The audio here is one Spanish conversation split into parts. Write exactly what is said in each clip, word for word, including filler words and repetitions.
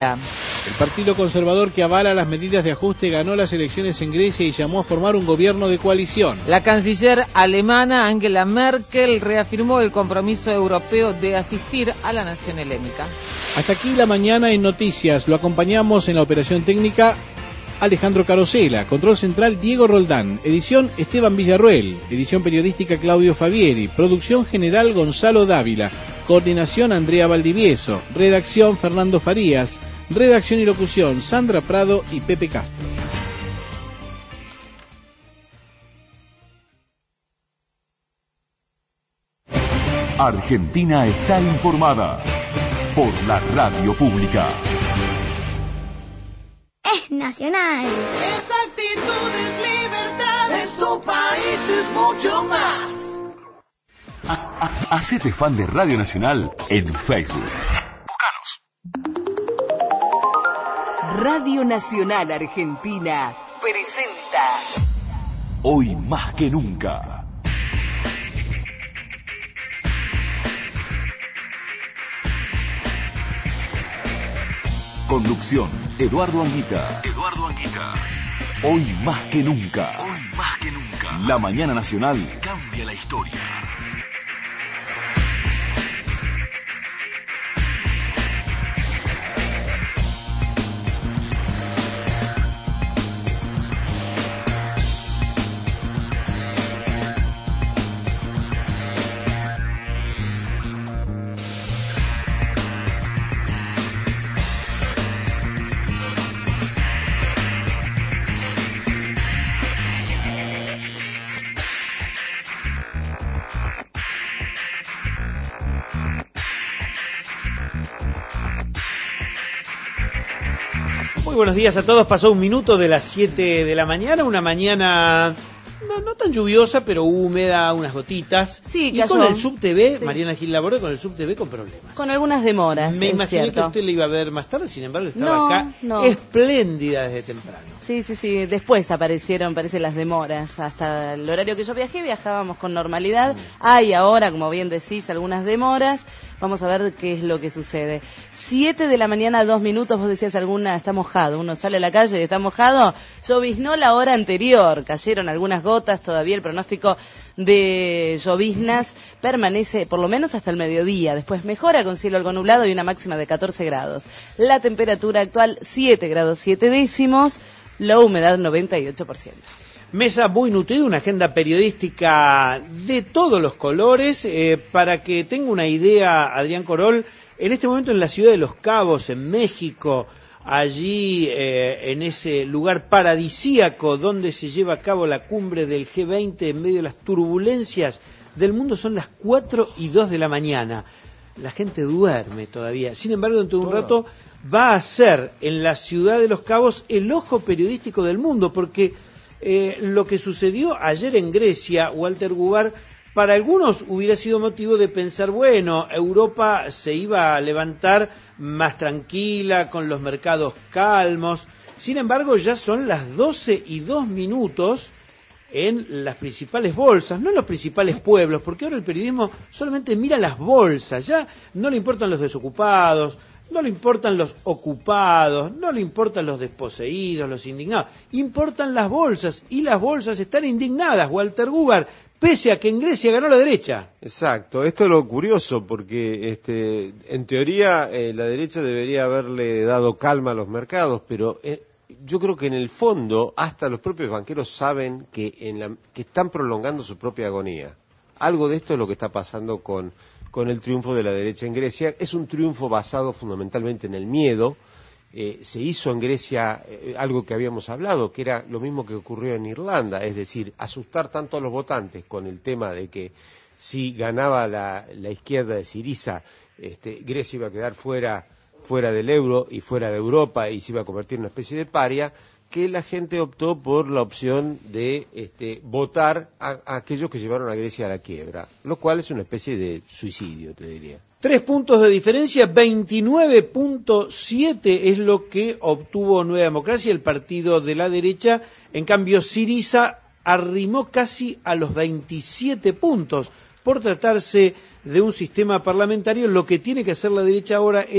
El Partido Conservador, que avala las medidas de ajuste, ganó las elecciones en Grecia y llamó a formar un gobierno de coalición. La canciller alemana Angela Merkel reafirmó el compromiso europeo de asistir a la nación helénica. Hasta aquí la mañana en Noticias. Lo acompañamos en la operación técnica Alejandro Carosela, control central Diego Roldán, edición Esteban Villarruel, edición periodística Claudio Fabieri, producción general Gonzalo Dávila, coordinación Andrea Valdivieso, redacción Fernando Farías, redacción y locución Sandra Prado y Pepe Castro. Argentina está informada por la radio pública. Es nacional. Es actitud, es libertad. Es tu país, es mucho más. Hacete fan de Radio Nacional en Facebook. Radio Nacional Argentina presenta Hoy más que nunca. Conducción, Eduardo Anguita. Eduardo Anguita. Hoy más que nunca. Hoy más que nunca. La mañana nacional cambia la historia. Muy buenos días a todos, pasó un minuto de las siete de la mañana, una mañana no, no tan lluviosa, pero húmeda, unas gotitas. Sí, y cayó. con el SubTV, Sí. Mariana Gil Laborde, con el SubTV con problemas. Con algunas demoras, Me es imaginé cierto. que usted le iba a ver más tarde, sin embargo estaba No, acá no. espléndida desde temprano. Sí, sí, sí, después aparecieron, parece, las demoras. Hasta el horario que yo viajé, viajábamos con normalidad. Hay ahora, como bien decís, algunas demoras. Vamos a ver qué es lo que sucede. Siete de la mañana, dos minutos, vos decías alguna, está mojado. Uno sale a la calle y está mojado. Lloviznó la hora anterior, cayeron algunas gotas, todavía el pronóstico de lloviznas permanece por lo menos hasta el mediodía. Después mejora con cielo algo nublado y una máxima de catorce grados. La temperatura actual, siete grados siete décimos. La humedad noventa y ocho por ciento. Mesa muy nutrida, una agenda periodística de todos los colores. Eh, para que tenga una idea, Adrián Corol, en este momento en la ciudad de Los Cabos, en México, allí eh, en ese lugar paradisíaco donde se lleva a cabo la cumbre del G veinte en medio de las turbulencias del mundo, son las cuatro y dos de la mañana. La gente duerme todavía. Sin embargo, dentro de un rato va a ser en la ciudad de Los Cabos el ojo periodístico del mundo, porque eh, lo que sucedió ayer en Grecia, Walter Gubar, para algunos hubiera sido motivo de pensar, bueno, Europa se iba a levantar más tranquila, con los mercados calmos. Sin embargo, ya son las doce y dos minutos en las principales bolsas, no en los principales pueblos, porque ahora el periodismo solamente mira las bolsas, ya no le importan los desocupados, no le importan los ocupados, no le importan los desposeídos, los indignados, importan las bolsas, y las bolsas están indignadas, Walter Gubar, pese a que en Grecia ganó la derecha. Exacto, esto es lo curioso, porque este, en teoría eh, la derecha debería haberle dado calma a los mercados, pero eh, yo creo que en el fondo hasta los propios banqueros saben que, en la, que están prolongando su propia agonía. Algo de esto es lo que está pasando con, con el triunfo de la derecha en Grecia. Es un triunfo basado fundamentalmente en el miedo. Eh, se hizo en Grecia eh, algo que habíamos hablado, que era lo mismo que ocurrió en Irlanda, es decir, asustar tanto a los votantes con el tema de que si ganaba la, la izquierda de Syriza, este, Grecia iba a quedar fuera, fuera del euro y fuera de Europa y se iba a convertir en una especie de paria, que la gente optó por la opción de este, votar a, a aquellos que llevaron a Grecia a la quiebra, lo cual es una especie de suicidio, te diría. Tres puntos de diferencia, veintinueve punto siete es lo que obtuvo Nueva Democracia, el partido de la derecha. En cambio, Syriza arrimó casi a los veintisiete puntos. Por tratarse de un sistema parlamentario, lo que tiene que hacer la derecha ahora es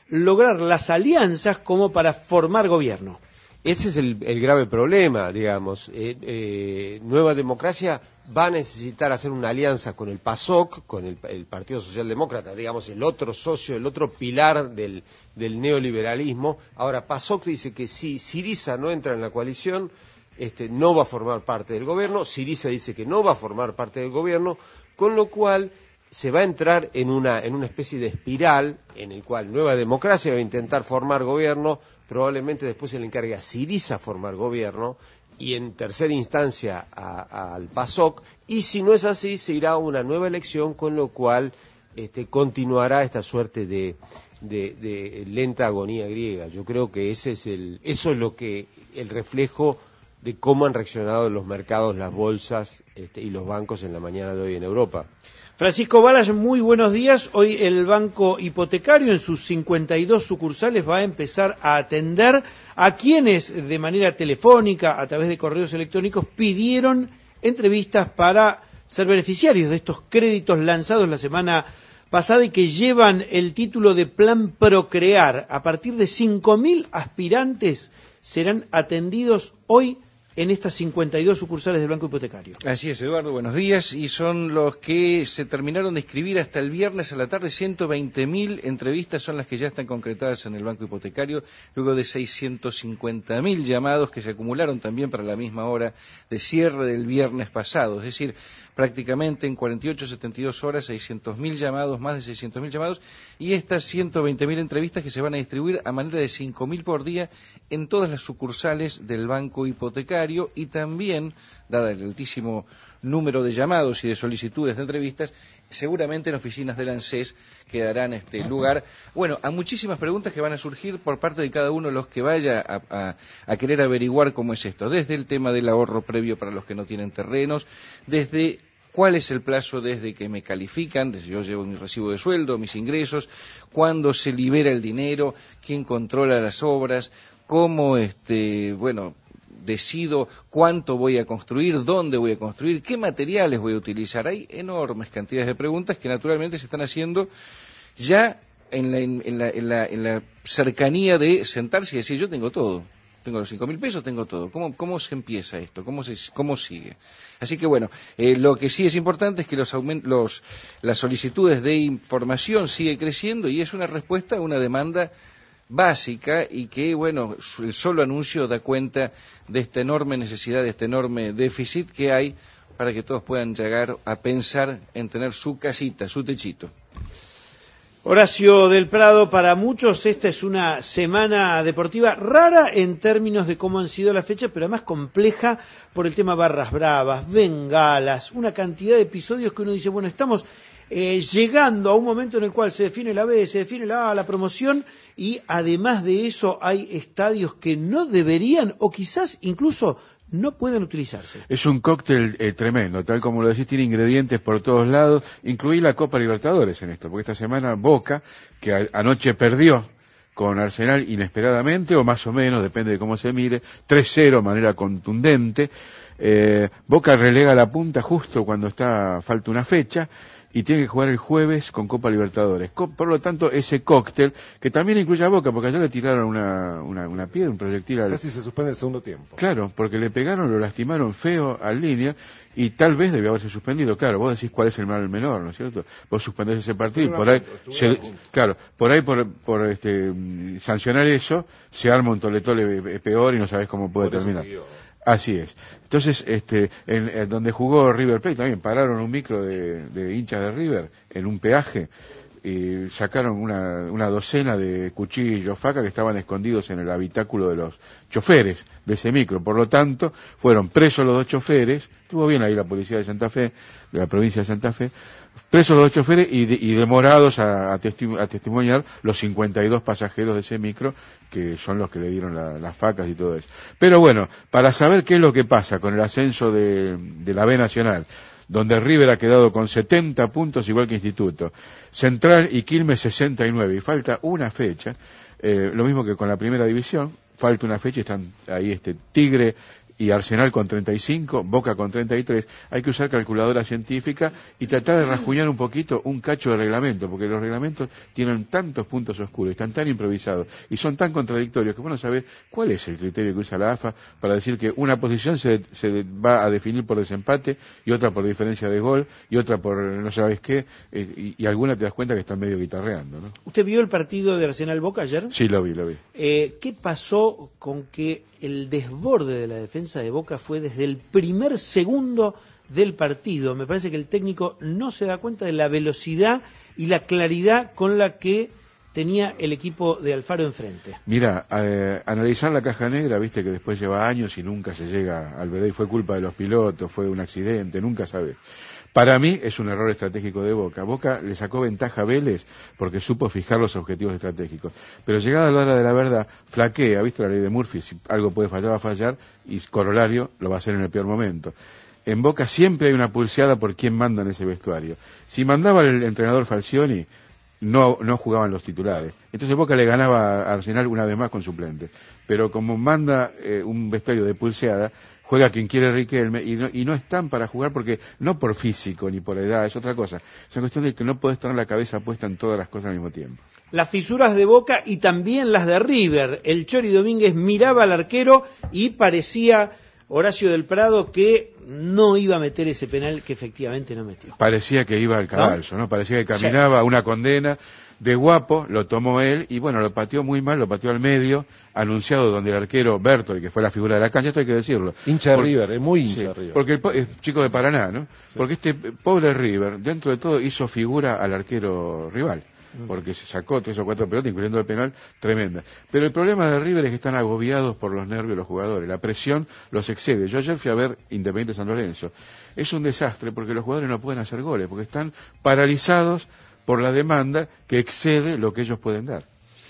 lograr las alianzas como para formar gobierno. Ese es el, el grave problema, digamos. Eh, eh, Nueva Democracia va a necesitar hacer una alianza con el PASOK, con el, el Partido Socialdemócrata, digamos, el otro socio, el otro pilar del, del neoliberalismo. Ahora, PASOK dice que si Syriza no entra en la coalición, este, no va a formar parte del gobierno. Syriza dice que no va a formar parte del gobierno, con lo cual se va a entrar en una, en una especie de espiral en el cual Nueva Democracia va a intentar formar gobierno, probablemente después se le encargue a Syriza formar gobierno y en tercera instancia a, a, al PASOK, y si no es así se irá a una nueva elección, con lo cual este, continuará esta suerte de, de, de lenta agonía griega. Yo creo que ese es el, eso es lo que el reflejo de cómo han reaccionado los mercados, las bolsas este, y los bancos en la mañana de hoy en Europa. Francisco Balas, muy buenos días. Hoy el Banco Hipotecario en sus cincuenta y dos sucursales va a empezar a atender a quienes de manera telefónica, a través de correos electrónicos, pidieron entrevistas para ser beneficiarios de estos créditos lanzados la semana pasada y que llevan el título de Plan Procrear. A partir de cinco mil aspirantes serán atendidos hoy en estas cincuenta y dos sucursales del Banco Hipotecario. Así es, Eduardo, buenos días. Y son los que se terminaron de inscribir hasta el viernes a la tarde. ciento veinte mil entrevistas son las que ya están concretadas en el Banco Hipotecario, luego de seiscientos cincuenta mil llamados que se acumularon también para la misma hora de cierre del viernes pasado. Es decir, prácticamente en cuarenta y ocho, setenta y dos horas, seiscientos mil llamados, más de seiscientos mil llamados, y estas ciento veinte mil entrevistas que se van a distribuir a manera de cinco mil por día en todas las sucursales del Banco Hipotecario, y también, dada el altísimo número de llamados y de solicitudes de entrevistas, seguramente en oficinas del ANSES que darán este lugar, bueno, a muchísimas preguntas que van a surgir por parte de cada uno de los que vaya a, a, a querer averiguar cómo es esto, desde el tema del ahorro previo para los que no tienen terrenos, desde cuál es el plazo desde que me califican, desde yo llevo mi recibo de sueldo, mis ingresos, cuándo se libera el dinero, quién controla las obras, cómo, este, bueno, decido cuánto voy a construir, dónde voy a construir, qué materiales voy a utilizar. Hay enormes cantidades de preguntas que naturalmente se están haciendo ya en la, en la, en la, en la cercanía de sentarse y decir, yo tengo todo. Tengo los cinco mil pesos, tengo todo. ¿Cómo, cómo se empieza esto? ¿Cómo, se, cómo sigue? Así que bueno, eh, lo que sí es importante es que los, aument los las solicitudes de información sigue creciendo y es una respuesta a una demanda básica y que, bueno, el solo anuncio da cuenta de esta enorme necesidad, de este enorme déficit que hay para que todos puedan llegar a pensar en tener su casita, su techito. Horacio del Prado, para muchos esta es una semana deportiva rara en términos de cómo han sido las fechas, pero además compleja por el tema barras bravas, bengalas, una cantidad de episodios que uno dice, bueno, estamos eh, llegando a un momento en el cual se define la B, se define la A, la promoción, y además de eso hay estadios que no deberían o quizás incluso no pueden utilizarse. Es un cóctel eh, tremendo, tal como lo decís, tiene ingredientes por todos lados, incluí la Copa Libertadores en esto, porque esta semana Boca, que a, anoche perdió con Arsenal inesperadamente, o más o menos, depende de cómo se mire, tres cero, manera contundente, eh, Boca relega la punta justo cuando está falta una fecha, y tiene que jugar el jueves con Copa Libertadores. Por lo tanto, ese cóctel, que también incluye a Boca, porque allá le tiraron una, una, una piedra, un proyectil al... Casi se suspende el segundo tiempo. Claro, porque le pegaron, lo lastimaron feo al Línea, y tal vez debió haberse suspendido. Claro, vos decís cuál es el mal menor, ¿no es cierto? Vos suspendés ese partido, por ahí... Se, claro, por ahí, por, por este sancionar eso, se arma un toletole peor y no sabés cómo puede terminar. Así es. Entonces, este, en, en donde jugó River Plate también pararon un micro de, de hinchas de River en un peaje y sacaron una, una docena de cuchillos, faca que estaban escondidos en el habitáculo de los choferes de ese micro. Por lo tanto, fueron presos los dos choferes, estuvo bien ahí la policía de Santa Fe, de la provincia de Santa Fe, presos los dos choferes y, de, y demorados a, a, testi a testimoniar los cincuenta y dos pasajeros de ese micro, que son los que le dieron la, las facas y todo eso. Pero bueno, para saber qué es lo que pasa con el ascenso de, de la B Nacional, donde River ha quedado con setenta puntos igual que Instituto, Central y Quilmes sesenta y nueve, y falta una fecha, eh, lo mismo que con la primera división, falta una fecha, están ahí este Tigre y Arsenal con treinta y cinco, Boca con treinta y tres, hay que usar calculadora científica y tratar de rasguñar un poquito un cacho de reglamento, porque los reglamentos tienen tantos puntos oscuros, están tan improvisados y son tan contradictorios que uno sabe cuál es el criterio que usa la A F A para decir que una posición se, se va a definir por desempate y otra por diferencia de gol y otra por no sabes qué, eh, y, y alguna te das cuenta que están medio guitarreando, ¿no? ¿Usted vio el partido de Arsenal Boca ayer? Sí, lo vi, lo vi. Eh, ¿Qué pasó con que el desborde de la defensa de Boca fue desde el primer segundo del partido? Me parece que el técnico no se da cuenta de la velocidad y la claridad con la que tenía el equipo de Alfaro enfrente. Mira, eh, analizar la caja negra, viste que después lleva años y nunca se llega al verdad, y fue culpa de los pilotos, fue un accidente, nunca sabes. Para mí es un error estratégico de Boca. Boca le sacó ventaja a Vélez porque supo fijar los objetivos estratégicos. Pero llegada la hora de la verdad, flaquea, ¿viste la ley de Murphy? Si algo puede fallar, va a fallar, y corolario lo va a hacer en el peor momento. En Boca siempre hay una pulseada por quién manda en ese vestuario. Si mandaba el entrenador Falcioni, no, no jugaban los titulares. Entonces Boca le ganaba a Arsenal una vez más con suplentes. Pero como manda eh, un vestuario de pulseada, juega quien quiere Riquelme y no, y no están para jugar porque no por físico ni por edad, es otra cosa. Es una cuestión de que no podés tener la cabeza puesta en todas las cosas al mismo tiempo. Las fisuras de Boca y también las de River. El Chori Domínguez miraba al arquero y parecía Horacio del Prado que no iba a meter ese penal que efectivamente no metió. Parecía que iba al cadalso, ¿no? ¿no? Parecía que caminaba sí. una condena. De guapo, lo tomó él y bueno, lo pateó muy mal, lo pateó al medio, anunciado donde el arquero Bertoli, que fue la figura de la cancha, esto hay que decirlo. Hincha de Por, River, es muy hincha sí, de River. Porque el es chico de Paraná, ¿no? Sí. Porque este pobre River, dentro de todo, hizo figura al arquero rival. Porque se sacó tres o cuatro pelotas, incluyendo el penal, tremenda. Pero el problema de River es que están agobiados por los nervios de los jugadores. La presión los excede. Yo ayer fui a ver Independiente San Lorenzo. Es un desastre porque los jugadores no pueden hacer goles, porque están paralizados por la demanda que excede lo que ellos pueden dar.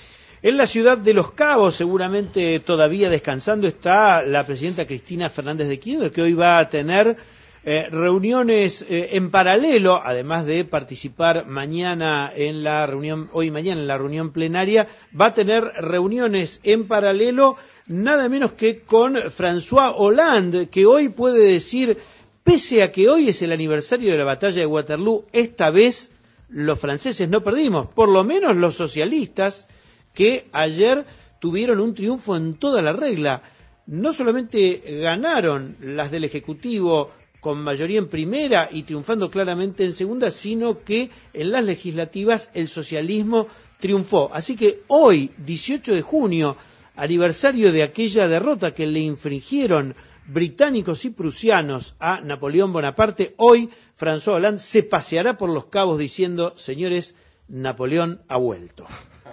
En la ciudad de Los Cabos, seguramente todavía descansando, está la presidenta Cristina Fernández de Kirchner, que hoy va a tener eh, reuniones eh, en paralelo, además de participar mañana en la reunión, hoy y mañana en la reunión plenaria, va a tener reuniones en paralelo nada menos que con François Hollande, que hoy puede decir, pese a que hoy es el aniversario de la batalla de Waterloo, esta vez los franceses no perdimos, por lo menos los socialistas, que ayer tuvieron un triunfo en toda la regla. No solamente ganaron las del Ejecutivo con mayoría en primera y triunfando claramente en segunda, sino que en las legislativas el socialismo triunfó. Así que hoy, dieciocho de junio, aniversario de aquella derrota que le infringieron británicos y prusianos a Napoleón Bonaparte, hoy François Hollande se paseará por Los Cabos diciendo, señores, Napoleón ha vuelto.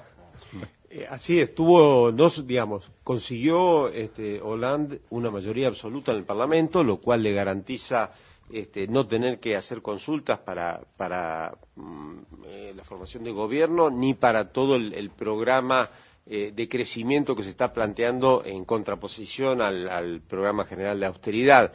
Eh, así estuvo, no, digamos, consiguió este, Hollande una mayoría absoluta en el Parlamento, lo cual le garantiza este, no tener que hacer consultas para, para mm, eh, la formación de gobierno, ni para todo el, el programa eh, de crecimiento que se está planteando en contraposición al, al programa general de austeridad.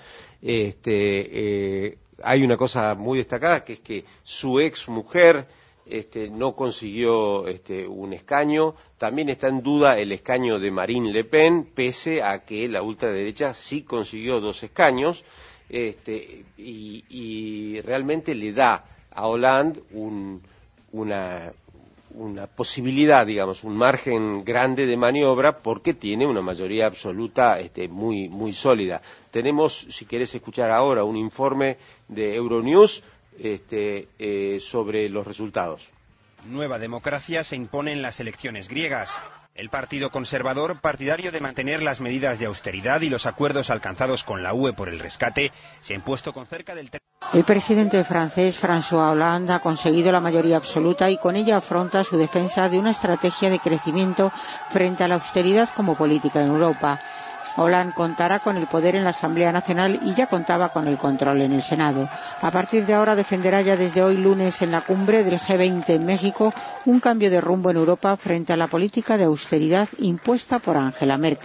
Este, eh, hay una cosa muy destacada, que es que su ex mujer Este, no consiguió este, un escaño. También está en duda el escaño de Marine Le Pen, pese a que la ultraderecha sí consiguió dos escaños, este, y, y realmente le da a Hollande un, una, una posibilidad, digamos, un margen grande de maniobra, porque tiene una mayoría absoluta este, muy, muy sólida. Tenemos, si querés escuchar ahora, un informe de Euronews Este, eh, sobre los resultados. Nueva democracia se impone en las elecciones griegas. El Partido Conservador, partidario de mantener las medidas de austeridad y los acuerdos alcanzados con la U E por el rescate, se ha impuesto con cerca del... El presidente francés François Hollande ha conseguido la mayoría absoluta y con ella afronta su defensa de una estrategia de crecimiento frente a la austeridad como política en Europa. Hollande contará con el poder en la Asamblea Nacional y ya contaba con el control en el Senado. A partir de ahora defenderá ya desde hoy lunes en la cumbre del G veinte en México un cambio de rumbo en Europa frente a la política de austeridad impuesta por Angela Merkel.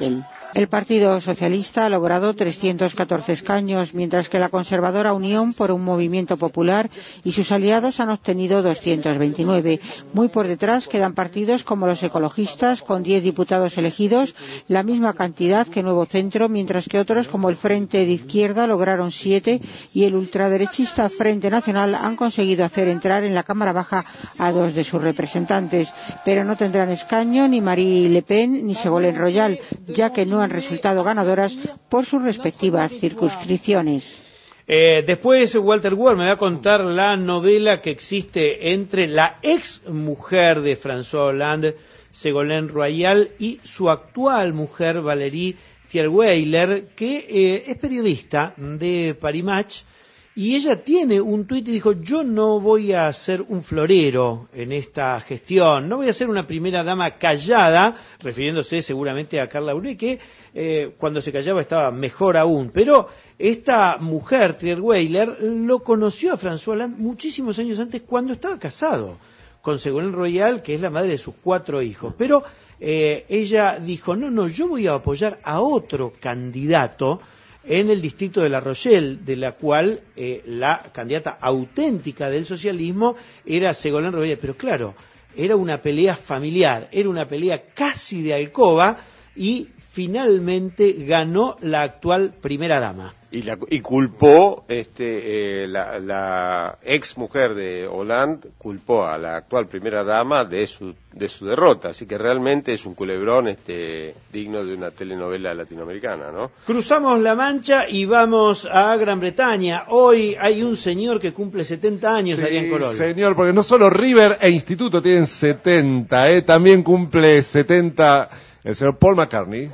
El Partido Socialista ha logrado trescientos catorce escaños, mientras que la conservadora Unión por un Movimiento Popular y sus aliados han obtenido doscientos veintinueve. Muy por detrás quedan partidos como los ecologistas, con diez diputados elegidos, la misma cantidad que Nuevo Centro, mientras que otros como el Frente de Izquierda lograron siete y el ultraderechista Frente Nacional han conseguido hacer entrar en la Cámara Baja a dos de sus representantes. Pero no tendrán escaño ni Marie Le Pen ni Ségolène Royal, ya que no han resultado ganadoras por sus respectivas circunscripciones. Eh, después Walter Ward me va a contar la novela que existe entre la ex mujer de François Hollande, Ségolène Royal, y su actual mujer, Valérie Thierweiler, que eh, es periodista de Paris Match, y ella tiene un tuit y dijo: yo no voy a ser un florero en esta gestión, no voy a ser una primera dama callada, refiriéndose seguramente a Carla Bruni, que eh, cuando se callaba estaba mejor aún. Pero esta mujer, Thierweiler, lo conoció a François Hollande muchísimos años antes, cuando estaba casado con Ségolène Royal, que es la madre de sus cuatro hijos. Pero eh, ella dijo: no, no, yo voy a apoyar a otro candidato en el distrito de La Rochelle, de la cual eh, la candidata auténtica del socialismo era Ségolène Royal. Pero claro, era una pelea familiar, era una pelea casi de alcoba, y finalmente ganó la actual primera dama. Y, la, y culpó, este, eh, la, la ex mujer de Hollande, culpó a la actual primera dama de su, de su derrota. Así que realmente es un culebrón este, digno de una telenovela latinoamericana, ¿no? Cruzamos la Mancha y vamos a Gran Bretaña. Hoy hay un señor que cumple setenta años, sí, Adrián Corol. Señor, porque no solo River e Instituto tienen setenta, ¿eh? También cumple setenta el señor Paul McCartney.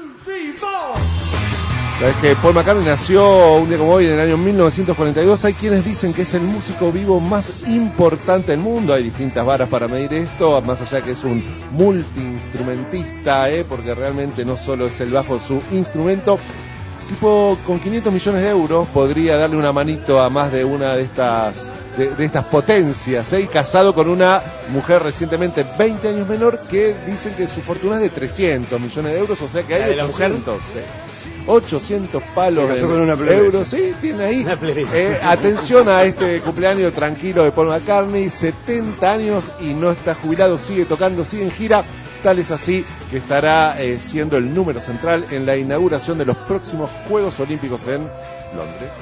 Sabes que Paul McCartney nació un día como hoy en el año mil novecientos cuarenta y dos. Hay quienes dicen que es el músico vivo más importante del mundo. Hay distintas varas para medir esto, más allá que es un multiinstrumentista, ¿eh? Porque realmente no solo es el bajo su instrumento. Tipo, con quinientos millones de euros podría darle una manito a más de una de estas de, de estas potencias, ¿eh? Y casado con una mujer recientemente veinte años menor, que dicen que su fortuna es de trescientos millones de euros, o sea que hay ochocientos. ochocientos palos de euros, sí, tiene ahí. Eh, atención a este cumpleaños tranquilo de Paul McCartney, setenta años y no está jubilado, sigue tocando, sigue en gira. Tal es así que estará eh, siendo el número central en la inauguración de los próximos Juegos Olímpicos en Londres.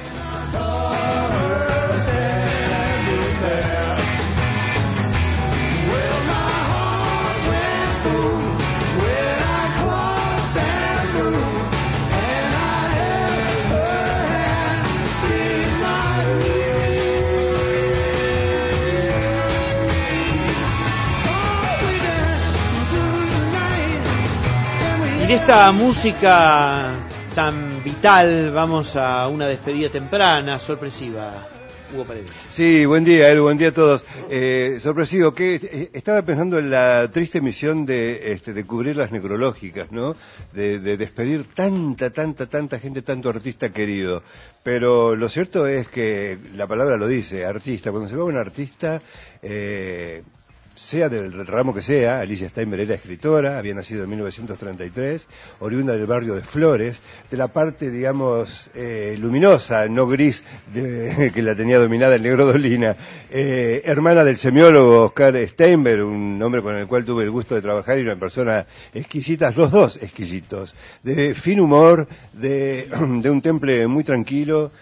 Y de esta música tan vital vamos a una despedida temprana, sorpresiva. Hugo Paredes. Sí, buen día, Edu, buen día a todos. Eh, sorpresivo, que eh, estaba pensando en la triste misión de, este, de cubrir las necrológicas, ¿no? De, de despedir tanta, tanta, tanta gente, tanto artista querido. Pero lo cierto es que la palabra lo dice, artista. Cuando se va un artista, eh, sea del ramo que sea, Alicia Steinberg era escritora, había nacido en mil novecientos treinta y tres, oriunda del barrio de Flores, de la parte, digamos, eh, luminosa, no gris, de, que la tenía dominada el negro Dolina, eh, hermana del semiólogo Oscar Steinberg, un hombre con el cual tuve el gusto de trabajar y una persona exquisita, los dos exquisitos, de fin humor, de, de un temple muy tranquilo.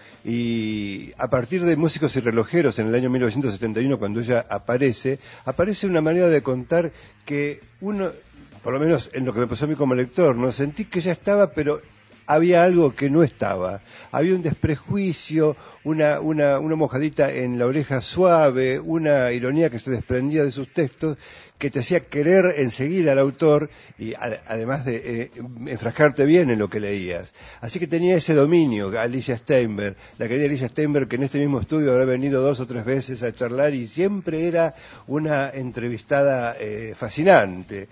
Y a partir de Músicos y Relojeros, en el año mil novecientos setenta y uno, cuando ella aparece, aparece una manera de contar que uno, por lo menos en lo que me pasó a mí como lector, no sentí que ella estaba, pero había algo que no estaba. Había un desprejuicio, una, una, una mojadita en la oreja suave, una ironía que se desprendía de sus textos, que te hacía querer enseguida al autor y a, además de eh, enfrascarte bien en lo que leías. Así que tenía ese dominio, Alicia Steinberg, la querida Alicia Steinberg, que en este mismo estudio habrá venido dos o tres veces a charlar y siempre era una entrevistada eh, fascinante,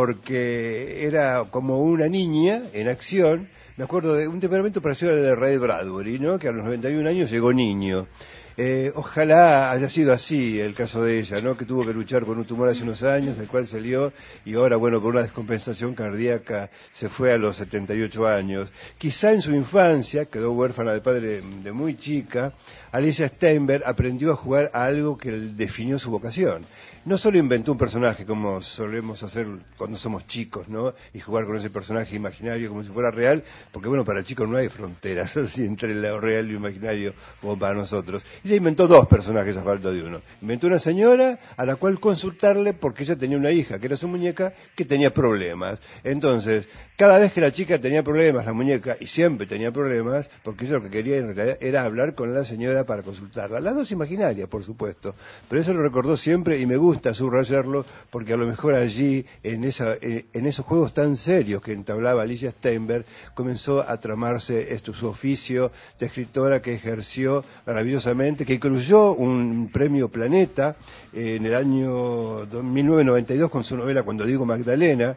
porque era como una niña en acción. Me acuerdo de un temperamento parecido al de Ray Bradbury, ¿no? Que a los noventa y un años llegó niño. Eh, ojalá haya sido así el caso de ella, ¿no? Que tuvo que luchar con un tumor hace unos años, del cual salió, y ahora, bueno, con una descompensación cardíaca se fue a los setenta y ocho años. Quizá en su infancia, quedó huérfana de padre de muy chica, Alicia Steinberg aprendió a jugar a algo que definió su vocación. No solo inventó un personaje como solemos hacer cuando somos chicos, ¿no? Y jugar con ese personaje imaginario como si fuera real, porque bueno, para el chico no hay fronteras así entre lo real y lo imaginario como para nosotros. Ella inventó dos personajes a falta de uno. Inventó una señora a la cual consultarle porque ella tenía una hija, que era su muñeca, que tenía problemas. Entonces, cada vez que la chica tenía problemas, la muñeca, y siempre tenía problemas, porque ella lo que quería en realidad era hablar con la señora para consultarla. Las dos imaginarias, por supuesto, pero eso lo recordó siempre y me gusta subrayarlo porque a lo mejor allí, en, esa, en, en esos juegos tan serios que entablaba Alicia Steinberg, comenzó a tramarse esto, su oficio de escritora que ejerció maravillosamente, que incluyó un premio Planeta eh, en el año mil novecientos noventa y dos con su novela Cuando digo Magdalena,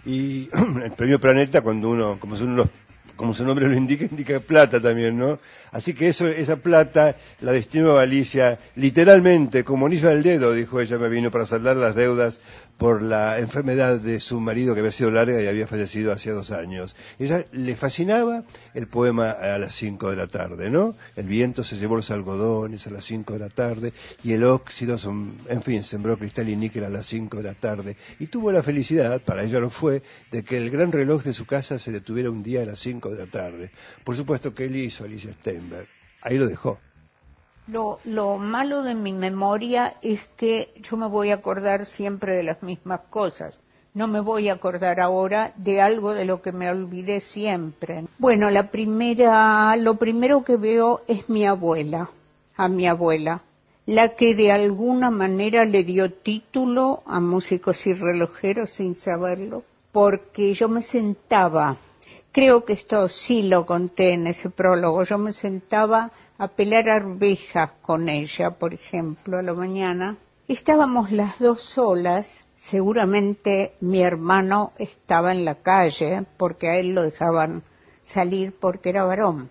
y el premio Planeta, cuando uno, como son unos como su nombre lo indica, indica plata también, ¿no? Así que eso, esa plata la destinó a Alicia literalmente, como anillo al dedo, dijo ella, me vino para saldar las deudas por la enfermedad de su marido que había sido larga y había fallecido hacía dos años. Ella le fascinaba el poema a las cinco de la tarde, ¿no? El viento se llevó los algodones a las cinco de la tarde y el óxido, son, en fin, sembró cristal y níquel a las cinco de la tarde. Y tuvo la felicidad, para ella lo fue, de que el gran reloj de su casa se detuviera un día a las cinco de la tarde. Por supuesto que él hizo Alicia Steinberg. Ahí lo dejó. Lo, lo malo de mi memoria es que yo me voy a acordar siempre de las mismas cosas. No me voy a acordar ahora de algo de lo que me olvidé siempre. Bueno, la primera, lo primero que veo es mi abuela, a mi abuela, la que de alguna manera le dio título a Músicos y Relojeros sin saberlo, porque yo me sentaba, creo que esto sí lo conté en ese prólogo, yo me sentaba a pelar arvejas con ella, por ejemplo, a la mañana. Estábamos las dos solas, seguramente mi hermano estaba en la calle, porque a él lo dejaban salir porque era varón.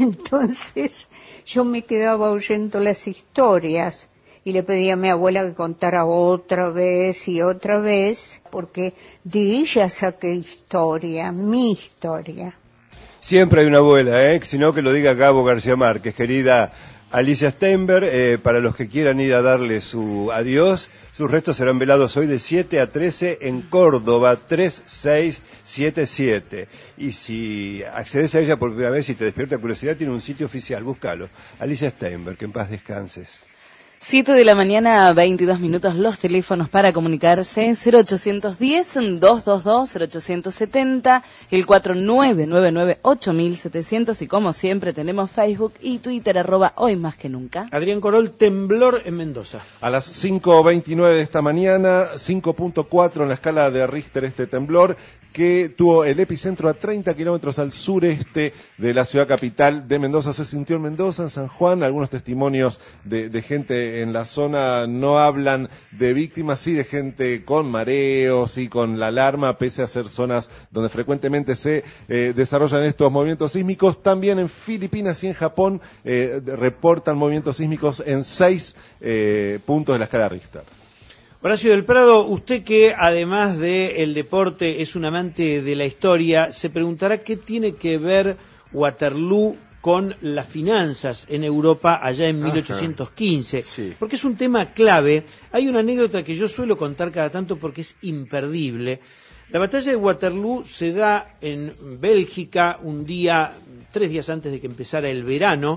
Entonces yo me quedaba oyendo las historias y le pedía a mi abuela que contara otra vez y otra vez, porque de ella saqué historia, mi historia. Siempre hay una abuela, ¿eh? Sino que lo diga Gabo García Márquez, querida Alicia Steinberg. Eh, para los que quieran ir a darle su adiós, sus restos serán velados hoy de siete a trece en Córdoba, tres seis siete siete. Y si accedes a ella por primera vez y te despierta curiosidad, tiene un sitio oficial, búscalo. Alicia Steinberg, que en paz descanses. siete de la mañana, veintidós minutos, los teléfonos para comunicarse, cero ochocientos diez, doscientos veintidós, cero ochocientos setenta, el cuatro nueve nueve nueve, ocho mil setecientos y como siempre tenemos Facebook y Twitter, arroba hoy más que nunca. Adrián Corol, temblor en Mendoza. A las cinco veintinueve de esta mañana, cinco punto cuatro en la escala de Richter este temblor, que tuvo el epicentro a treinta kilómetros al sureste de la ciudad capital de Mendoza. Se sintió en Mendoza, en San Juan. Algunos testimonios de, de gente en la zona no hablan de víctimas, sí de gente con mareos y con la alarma, pese a ser zonas donde frecuentemente se eh, desarrollan estos movimientos sísmicos. También en Filipinas y en Japón eh, reportan movimientos sísmicos en seis eh, puntos de la escala Richter. Horacio del Prado, usted que además del deporte es un amante de la historia, se preguntará qué tiene que ver Waterloo con las finanzas en Europa allá en mil ochocientos quince, sí. Porque es un tema clave. Hay una anécdota que yo suelo contar cada tanto porque es imperdible. La batalla de Waterloo se da en Bélgica un día, tres días antes de que empezara el verano.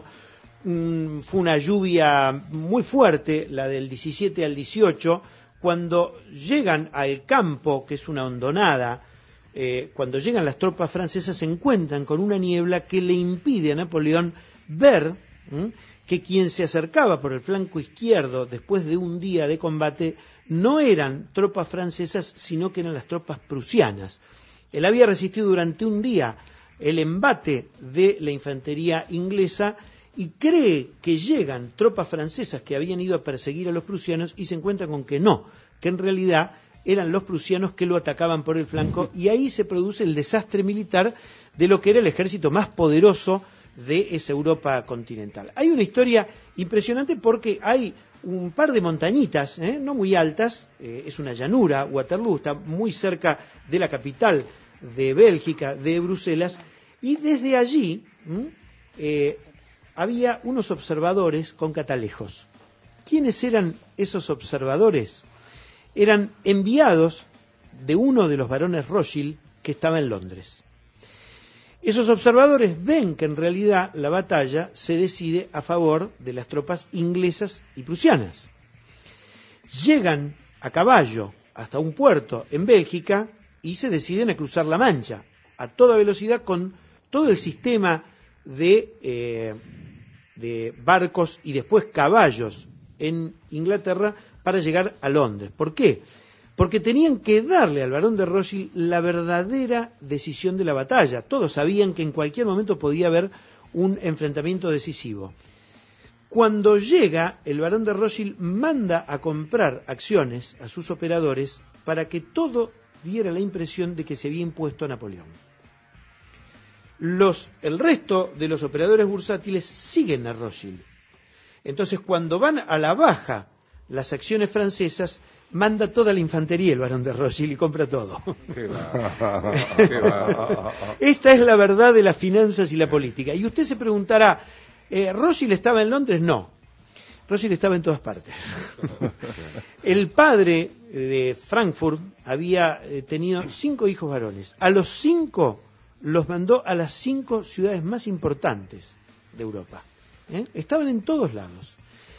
Mm, fue una lluvia muy fuerte, la del diecisiete al dieciocho. Cuando llegan al campo, que es una hondonada, eh, cuando llegan las tropas francesas se encuentran con una niebla que le impide a Napoleón ver ¿m? que quien se acercaba por el flanco izquierdo después de un día de combate no eran tropas francesas, sino que eran las tropas prusianas. Él había resistido durante un día el embate de la infantería inglesa y cree que llegan tropas francesas que habían ido a perseguir a los prusianos y se encuentran con que no, que en realidad eran los prusianos que lo atacaban por el flanco, y ahí se produce el desastre militar de lo que era el ejército más poderoso de esa Europa continental. Hay una historia impresionante porque hay un par de montañitas, ¿eh? no muy altas, eh, es una llanura, Waterloo, está muy cerca de la capital de Bélgica, de Bruselas, y desde allí eh, había unos observadores con catalejos. ¿Quiénes eran esos observadores? Eran enviados de uno de los barones Rothschild que estaba en Londres. Esos observadores ven que en realidad la batalla se decide a favor de las tropas inglesas y prusianas. Llegan a caballo hasta un puerto en Bélgica y se deciden a cruzar la Mancha a toda velocidad con todo el sistema de, eh, de barcos y después caballos en Inglaterra para llegar a Londres. ¿Por qué? Porque tenían que darle al barón de Rothschild la verdadera decisión de la batalla. Todos sabían que en cualquier momento podía haber un enfrentamiento decisivo. Cuando llega, el barón de Rothschild manda a comprar acciones a sus operadores para que todo diera la impresión de que se había impuesto Napoleón. Los, el resto de los operadores bursátiles siguen a Rothschild. Entonces, cuando van a la baja las acciones francesas, manda toda la infantería el barón de Rothschild y compra todo. Qué va, qué va. Esta es la verdad de las finanzas y la política. Y usted se preguntará, ¿eh, ¿Rothschild estaba en Londres? No. Rothschild estaba en todas partes. El padre de Frankfurt había eh, tenido cinco hijos varones. A los cinco los mandó a las cinco ciudades más importantes de Europa. ¿Eh? Estaban en todos lados.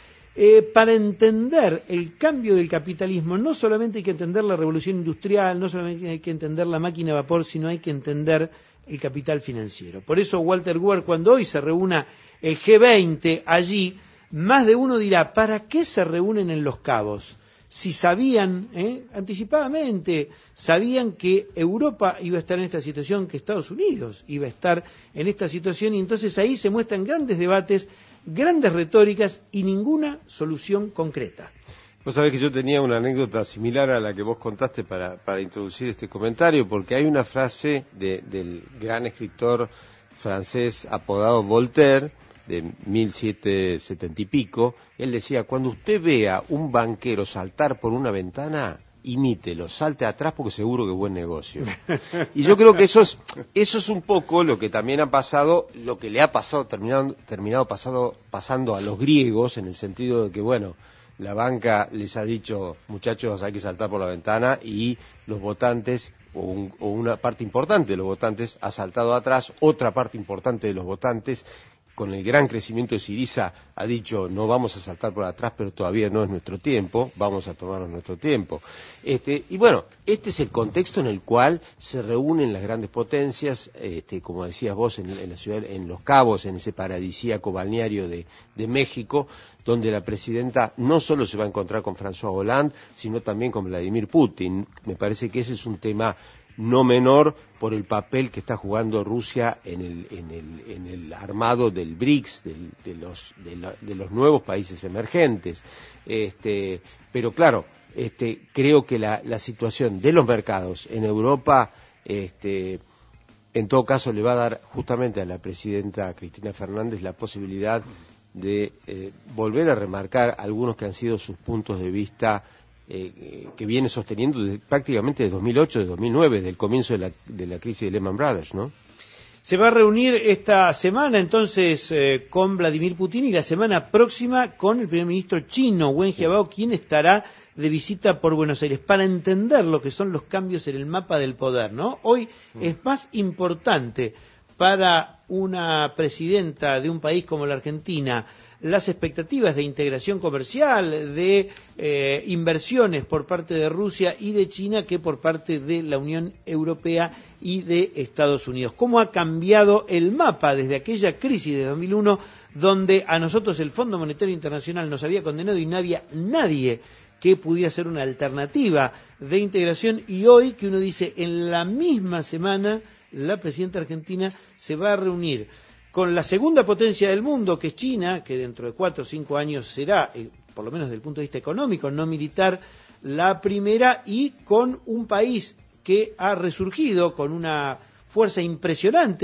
Eh, para entender el cambio del capitalismo, no solamente hay que entender la revolución industrial, no solamente hay que entender la máquina a vapor, sino hay que entender el capital financiero. Por eso Walter Weir, cuando hoy se reúna el G veinte allí, más de uno dirá, ¿para qué se reúnen en Los Cabos? Si sabían, eh, anticipadamente, sabían que Europa iba a estar en esta situación, que Estados Unidos iba a estar en esta situación, y entonces ahí se muestran grandes debates, grandes retóricas y ninguna solución concreta. Vos sabés que yo tenía una anécdota similar a la que vos contaste para, para introducir este comentario, porque hay una frase de, del gran escritor francés apodado Voltaire, de mil setecientos setenta y pico. Él decía, cuando usted vea un banquero saltar por una ventana, imítelo, salte atrás porque seguro que es buen negocio. Y yo creo que eso es, eso es un poco lo que también ha pasado, lo que le ha pasado, terminado, terminado pasado, pasando a los griegos, en el sentido de que, bueno, la banca les ha dicho, muchachos, hay que saltar por la ventana, y los votantes, o, un, o una parte importante de los votantes, ha saltado atrás. Otra parte importante de los votantes, con el gran crecimiento de Syriza, ha dicho, no vamos a saltar por atrás, pero todavía no es nuestro tiempo, vamos a tomarnos nuestro tiempo. Este, y bueno, este es el contexto en el cual se reúnen las grandes potencias, este, como decías vos, en, en la ciudad, en Los Cabos, en ese paradisíaco balneario de, de México, donde la presidenta no solo se va a encontrar con François Hollande, sino también con Vladimir Putin. Me parece que ese es un tema no menor por el papel que está jugando Rusia en el, en el, en el armado del BRICS, del, de, los, de, la, de los nuevos países emergentes. Este, pero claro, este, creo que la, la situación de los mercados en Europa, este, en todo caso, le va a dar justamente a la presidenta Cristina Fernández la posibilidad de eh, volver a remarcar algunos que han sido sus puntos de vista Eh, que viene sosteniendo desde, prácticamente de dos mil ocho, de dos mil nueve, desde el comienzo de la, de la crisis de Lehman Brothers, ¿no? Se va a reunir esta semana entonces eh, con Vladimir Putin, y la semana próxima con el primer ministro chino, Wen Jiabao, sí, quien estará de visita por Buenos Aires, para entender lo que son los cambios en el mapa del poder, ¿no? Hoy mm. es más importante para una presidenta de un país como la Argentina las expectativas de integración comercial, de eh, inversiones por parte de Rusia y de China, que por parte de la Unión Europea y de Estados Unidos. ¿Cómo ha cambiado el mapa desde aquella crisis de dos mil uno, donde a nosotros el Fondo Monetario Internacional nos había condenado y no había nadie que pudiera ser una alternativa de integración, y hoy que uno dice, en la misma semana la presidenta argentina se va a reunir con la segunda potencia del mundo, que es China, que dentro de cuatro o cinco años será, eh, por lo menos desde el punto de vista económico, no militar, la primera, y con un país que ha resurgido con una fuerza impresionante,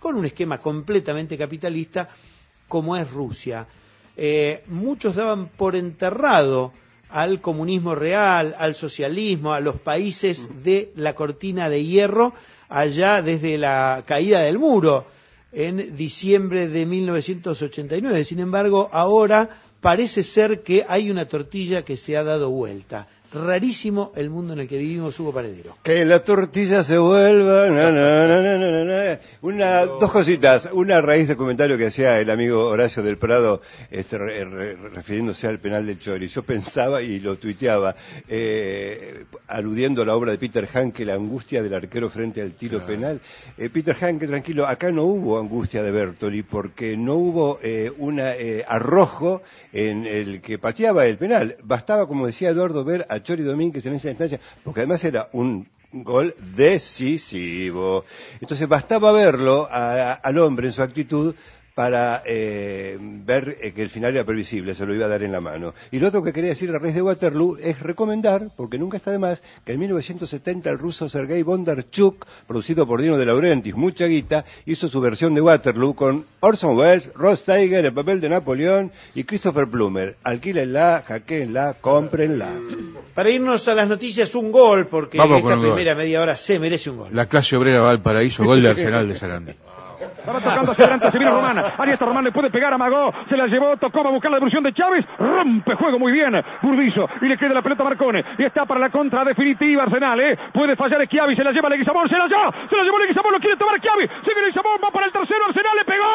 con un esquema completamente capitalista como es Rusia. Eh, muchos daban por enterrado al comunismo real, al socialismo, a los países de la cortina de hierro, allá desde la caída del muro en diciembre de mil novecientos ochenta y nueve. Sin embargo, ahora parece ser que hay una tortilla que se ha dado vuelta. Rarísimo el mundo en el que vivimos, Hugo Paredero. Que la tortilla se vuelva. Na, na, na, na, na, na. Una, dos cositas. Una a raíz del comentario que hacía el amigo Horacio del Prado, este, re, re, refiriéndose al penal del Chori. Yo pensaba y lo tuiteaba, eh, aludiendo a la obra de Peter Hanke, La angustia del arquero frente al tiro claro. penal. Eh, Peter Hanke, tranquilo, acá no hubo angustia de Bertoli porque no hubo eh, un eh, arrojo en el que pateaba el penal. Bastaba, como decía Eduardo, ver a Chori Domínguez en esa instancia, porque además era un gol decisivo. Entonces bastaba verlo a, a, al hombre en su actitud para eh, ver eh, que el final era previsible, se lo iba a dar en la mano. Y lo otro que quería decir a raíz de Waterloo es recomendar, porque nunca está de más, que en mil novecientos setenta el ruso Sergei Bondarchuk, producido por Dino De Laurentiis, mucha guita, hizo su versión de Waterloo con Orson Welles, Ross Tiger, el papel de Napoleón y Christopher Plummer. Alquílenla, hackéenla, cómprenla. Para irnos a las noticias, un gol, porque Vamos esta primera gol. media hora se merece un gol. La clase obrera va al paraíso, gol de Arsenal de Sarandí. Estaba tocando hacia adelante, se viene Román. Ahí está Román, le puede pegar a Magó. Se la llevó, tocó, va a buscar la devolución de Chávez. Rompe juego muy bien. Burdizo. Y le queda la pelota a Marcone. Y está para la contra definitiva Arsenal, ¿eh? Puede fallar Schiavi, se la lleva Leguizamón. Se la lleva, se la llevó Leguizamón, lo quiere tomar Schiavi. Sigue Leguizamón, va para el tercero. Arsenal le pegó.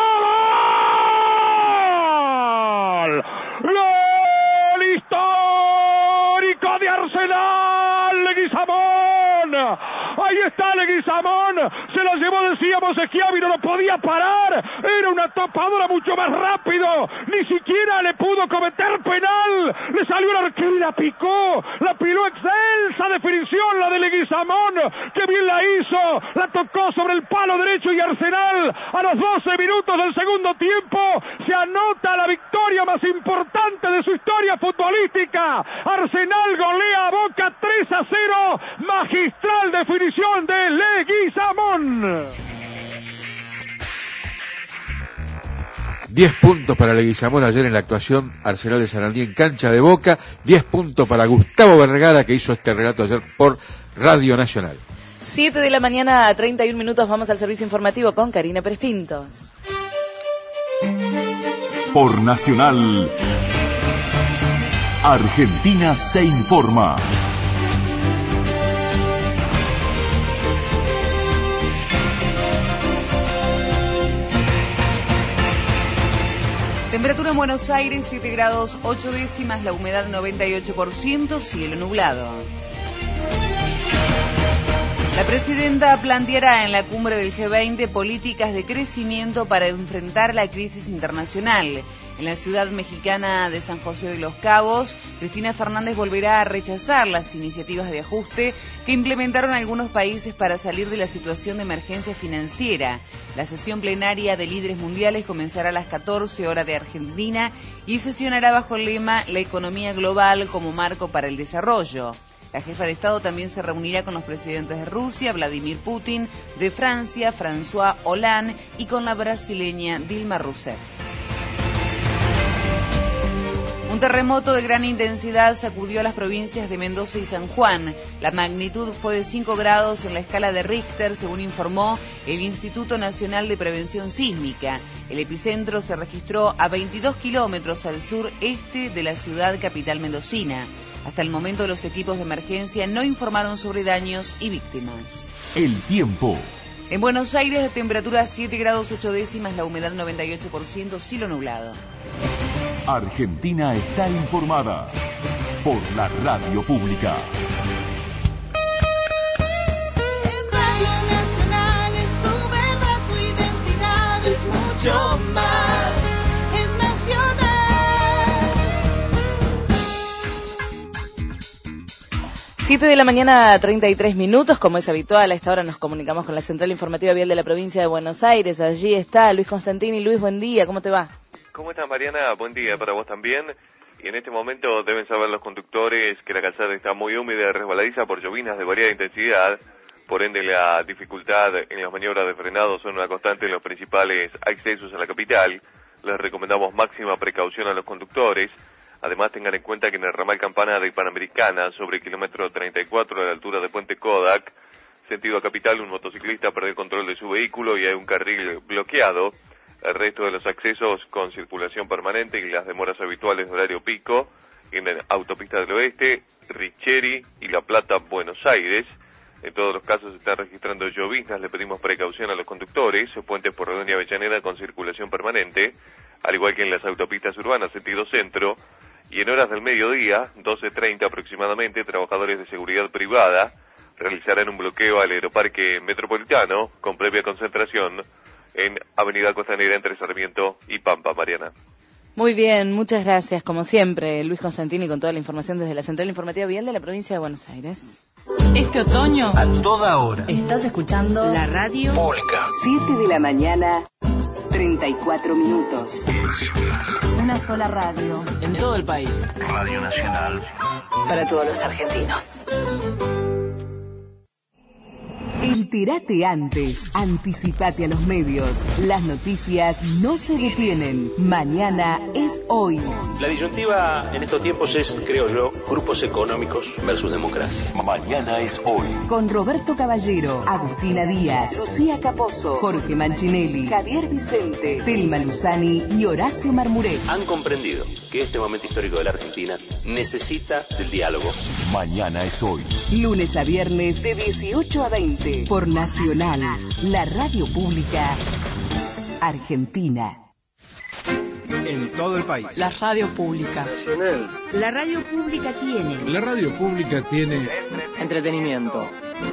¡Gol! ¡Gol histórico de Arsenal! Leguizamón. Ahí está Leguizamón. Se la llevó, decíamos, Schiavi, no lo podía parar. Era una topadora mucho más rápido. Ni siquiera le pudo cometer penal. Le salió el arquero y la picó. La piló excelsa definición, la de Leguizamón. Que bien la hizo. La tocó sobre el palo derecho y Arsenal, a los doce minutos del segundo tiempo, se anota la victoria más importante de su historia futbolística. Arsenal golea a Boca tres a cero. Magistral definición de Leguizamón. diez puntos para Leguizamón ayer en la actuación Arsenal de Sarandí en cancha de Boca. diez puntos para Gustavo Vergara, que hizo este relato ayer por Radio Nacional. siete de la mañana a treinta y un minutos, vamos al servicio informativo con Karina Pérez Pintos. Por Nacional, Argentina se informa. Temperatura en Buenos Aires, siete grados ocho décimas, la humedad noventa y ocho por ciento, cielo nublado. La presidenta planteará en la cumbre del G veinte políticas de crecimiento para enfrentar la crisis internacional. En la ciudad mexicana de San José de los Cabos, Cristina Fernández volverá a rechazar las iniciativas de ajuste que implementaron algunos países para salir de la situación de emergencia financiera. La sesión plenaria de líderes mundiales comenzará a las catorce horas de Argentina y sesionará bajo el lema La economía global como marco para el desarrollo. La jefa de Estado también se reunirá con los presidentes de Rusia, Vladimir Putin, de Francia, François Hollande, y con la brasileña Dilma Rousseff. Un terremoto de gran intensidad sacudió a las provincias de Mendoza y San Juan. La magnitud fue de cinco grados en la escala de Richter, según informó el Instituto Nacional de Prevención Sísmica. El epicentro se registró a veintidós kilómetros al sur-este de la ciudad capital mendocina. Hasta el momento los equipos de emergencia no informaron sobre daños y víctimas. El tiempo. En Buenos Aires la temperatura siete grados ocho décimas, la humedad noventa y ocho por ciento, cielo nublado. Argentina está informada por la radio pública. Es Radio Nacional, es tu verdad, tu identidad, es mucho más, es nacional. siete de la mañana, treinta y tres minutos, como es habitual, a esta hora nos comunicamos con la Central Informativa Vial de la Provincia de Buenos Aires. Allí está Luis Constantini. Luis, buen día, ¿cómo te va? ¿Cómo estás, Mariana? Buen día para vos también. Y en este momento deben saber los conductores que la calzada está muy húmeda y resbaladiza por llovinas de variada intensidad, Por ende, la dificultad en las maniobras de frenado son una constante en los principales accesos a la capital. Les recomendamos máxima precaución a los conductores. Además, tengan en cuenta que en el ramal Campana de Panamericana, sobre el kilómetro treinta y cuatro a la altura de Puente Kodak, sentido a capital, un motociclista perdió el control de su vehículo y hay un carril bloqueado. El resto de los accesos con circulación permanente y las demoras habituales de horario pico en la autopista del oeste, Richeri y La Plata, Buenos Aires. En todos los casos se están registrando lloviznas, le pedimos precaución a los conductores, puentes por Redonda y Avellaneda con circulación permanente, al igual que en las autopistas urbanas sentido centro, y en horas del mediodía, doce treinta aproximadamente, trabajadores de seguridad privada realizarán un bloqueo al aeroparque metropolitano con previa concentración en Avenida Costanera entre Sarmiento y Pampa. Mariana. Muy bien, muchas gracias, como siempre, Luis Constantini con toda la información desde la Central Informativa Vial de la provincia de Buenos Aires. Este otoño, a toda hora, estás escuchando la radio pública. siete de la mañana, treinta y cuatro minutos. Una sola radio en todo el país. Radio Nacional. Para todos los argentinos. Entérate antes, anticipate a los medios. Las noticias no se detienen. Mañana es hoy. La disyuntiva en estos tiempos es, creo yo, grupos económicos versus democracia. Mañana es hoy. Con Roberto Caballero, Agustina Díaz, Lucía Caposo, Jorge Manchinelli, Javier Vicente, Telma Luzani y Horacio Marmuré. Han comprendido que este momento histórico de la Argentina necesita del diálogo. Mañana es hoy. Lunes a viernes de dieciocho a veinte. Por Nacional, la radio pública argentina. En todo el país. La radio pública. Nacional. La radio pública tiene. La radio pública tiene. Entretenimiento.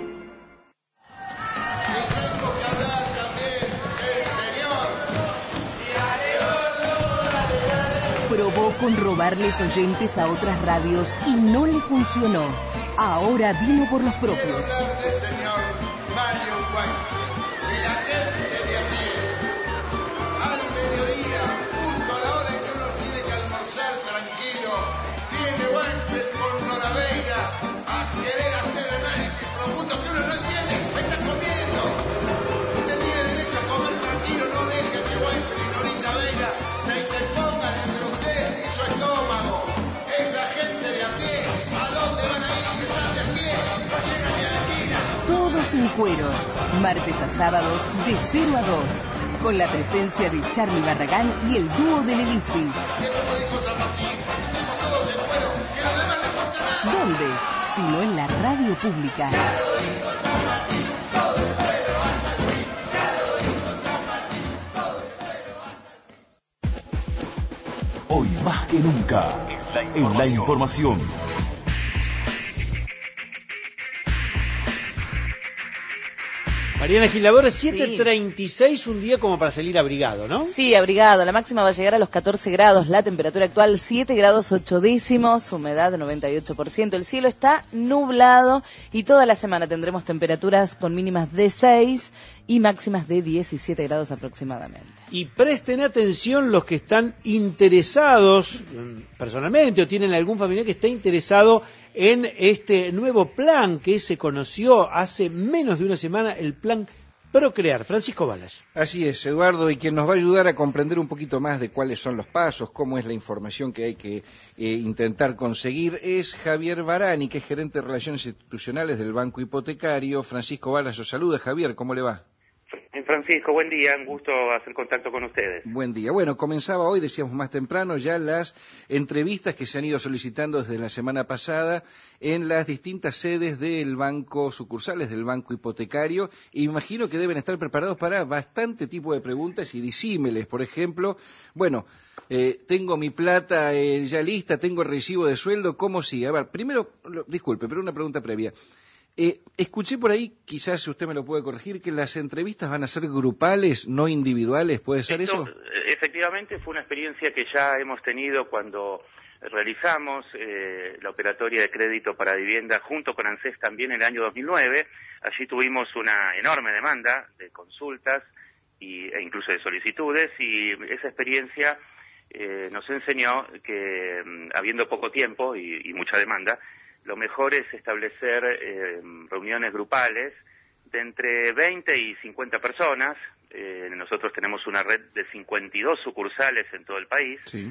Probó con robarles oyentes a otras radios y no le funcionó. Ahora vino por los propios. Mario White, la gente de a pie, al mediodía, junto a la hora en que uno tiene que almorzar tranquilo, viene Weinfeld con Noraveira a querer hacer análisis profundo que uno no entiende. ¿Me está comiendo? Usted tiene derecho a comer tranquilo, no deje que Weinfeld y Norita Veira se interpongan entre usted y su estómago. Esa gente de a pie, ¿a dónde van a ir si están de a pie? No llegan ni a la esquina. Todos en cuero, martes a sábados de cero a dos, con la presencia de Charly Barragán y el dúo de Lelisi. ¿Dónde? Sino en la radio pública. Hoy más que nunca, en la información. Mariana Gilabora, siete treinta y seis, un día como para salir abrigado, ¿no? Sí, abrigado. La máxima va a llegar a los catorce grados. La temperatura actual siete grados ocho décimos, humedad noventa y ocho por ciento. El cielo está nublado y toda la semana tendremos temperaturas con mínimas de seis y máximas de diecisiete grados aproximadamente. Y presten atención los que están interesados personalmente o tienen algún familiar que esté interesado en este nuevo plan que se conoció hace menos de una semana, el plan Procrear. Francisco Balas. Así es, Eduardo, y quien nos va a ayudar a comprender un poquito más de cuáles son los pasos, cómo es la información que hay que eh, intentar conseguir, es Javier Barani, que es gerente de Relaciones Institucionales del Banco Hipotecario. Francisco Balas os saluda. Javier, ¿cómo le va? Francisco, buen día, un gusto hacer contacto con ustedes. Buen día. Bueno, comenzaba hoy, decíamos más temprano, ya las entrevistas que se han ido solicitando desde la semana pasada en las distintas sedes del banco, sucursales del Banco Hipotecario. Imagino que deben estar preparados para bastante tipo de preguntas y disímiles. Por ejemplo, bueno, eh, tengo mi plata eh, ya lista, tengo el recibo de sueldo, ¿cómo sigue? A ver, primero, lo, disculpe, pero una pregunta previa. Eh, escuché por ahí, quizás usted me lo puede corregir, que las entrevistas van a ser grupales, no individuales, ¿puede ser Esto, eso? Efectivamente, fue una experiencia que ya hemos tenido cuando realizamos eh, la operatoria de crédito para vivienda junto con ANSES también en el año dos mil nueve. Allí tuvimos una enorme demanda de consultas y, e incluso de solicitudes, y esa experiencia eh, nos enseñó que, habiendo poco tiempo y, y mucha demanda, lo mejor es establecer eh, reuniones grupales de entre veinte y cincuenta personas. Eh, nosotros tenemos una red de cincuenta y dos sucursales en todo el país. Sí.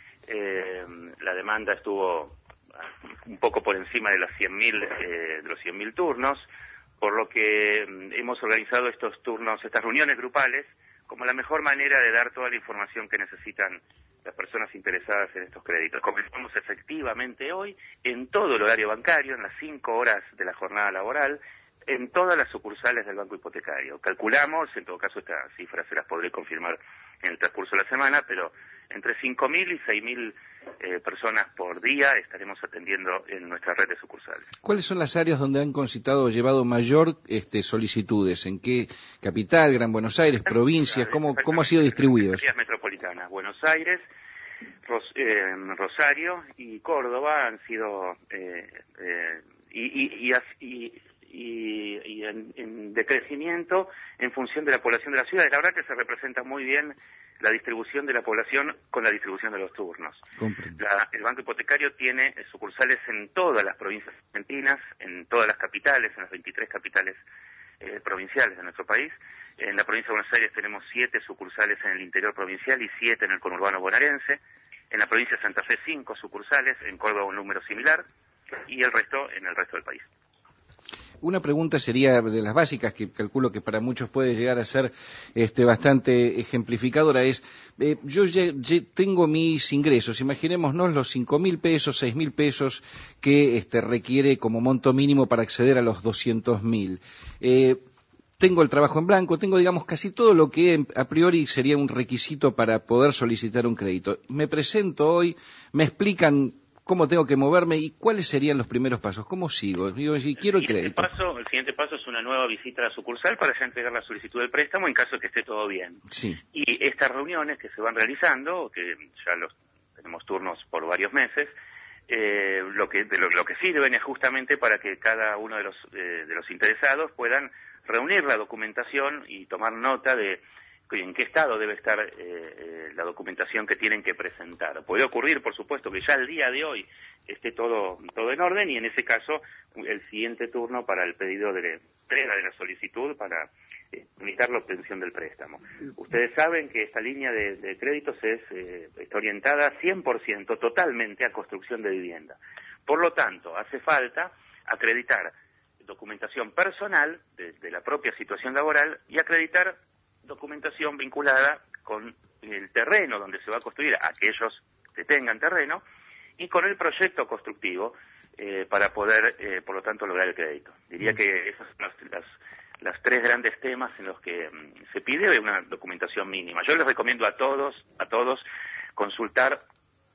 Eh, la demanda estuvo un poco por encima de las cien mil, eh, de los cien mil turnos, por lo que mm, hemos organizado estos turnos, estas reuniones grupales, como la mejor manera de dar toda la información que necesitan las personas interesadas en estos créditos. Comenzamos efectivamente hoy en todo el horario bancario, en las cinco horas de la jornada laboral, en todas las sucursales del Banco Hipotecario. Calculamos, en todo caso estas cifras se las podré confirmar en el transcurso de la semana, pero entre cinco mil y seis mil eh, personas por día estaremos atendiendo en nuestra red de sucursales. ¿Cuáles son las áreas donde han concitado o llevado mayor este, solicitudes? ¿En qué capital, Gran Buenos Aires, provincias? ¿Cómo, cómo ha sido distribuido? Áreas metropolitanas, Buenos Aires, Ros, eh, Rosario y Córdoba han sido eh, eh, y, y, y, y y, y en, en decrecimiento en función de la población de las ciudades. La verdad que se representa muy bien la distribución de la población con la distribución de los turnos. La, el Banco Hipotecario tiene sucursales en todas las provincias argentinas, en todas las capitales, en las veintitrés capitales eh, provinciales de nuestro país. En la provincia de Buenos Aires tenemos siete sucursales en el interior provincial y siete en el conurbano bonaerense. En la provincia de Santa Fe, cinco sucursales, en Córdoba un número similar, y el resto en el resto del país. Una pregunta sería de las básicas, que calculo que para muchos puede llegar a ser este, bastante ejemplificadora, es, eh, yo ya, ya tengo mis ingresos, imaginémonos los cinco mil pesos, seis mil pesos que este, requiere como monto mínimo para acceder a los doscientos mil. Eh, tengo el trabajo en blanco, tengo, digamos, casi todo lo que a priori sería un requisito para poder solicitar un crédito. Me presento hoy, me explican cómo tengo que moverme y cuáles serían los primeros pasos. ¿Cómo sigo? Digo, si quiero el crédito. Paso, el siguiente paso es una nueva visita a la sucursal para ya entregar la solicitud del préstamo en caso de que esté todo bien. Sí. Y estas reuniones que se van realizando, que ya los tenemos turnos por varios meses, eh, lo que de lo, lo que sirven es justamente para que cada uno de los eh, de los interesados puedan reunir la documentación y tomar nota de en qué estado debe estar eh, eh, la documentación que tienen que presentar. Puede ocurrir, por supuesto, que ya el día de hoy esté todo todo en orden y en ese caso el siguiente turno para el pedido de entrega de la solicitud para eh, limitar la obtención del préstamo. Ustedes saben que esta línea de, de créditos es eh, está orientada cien por ciento totalmente a construcción de vivienda. Por lo tanto, hace falta acreditar documentación personal de, de la propia situación laboral y acreditar documentación vinculada con el terreno donde se va a construir, aquellos que tengan terreno, y con el proyecto constructivo eh, para poder, eh, por lo tanto, lograr el crédito. Diría que esos son los, las, las tres grandes temas en los que um, se pide una documentación mínima. Yo les recomiendo a todos, a todos, consultar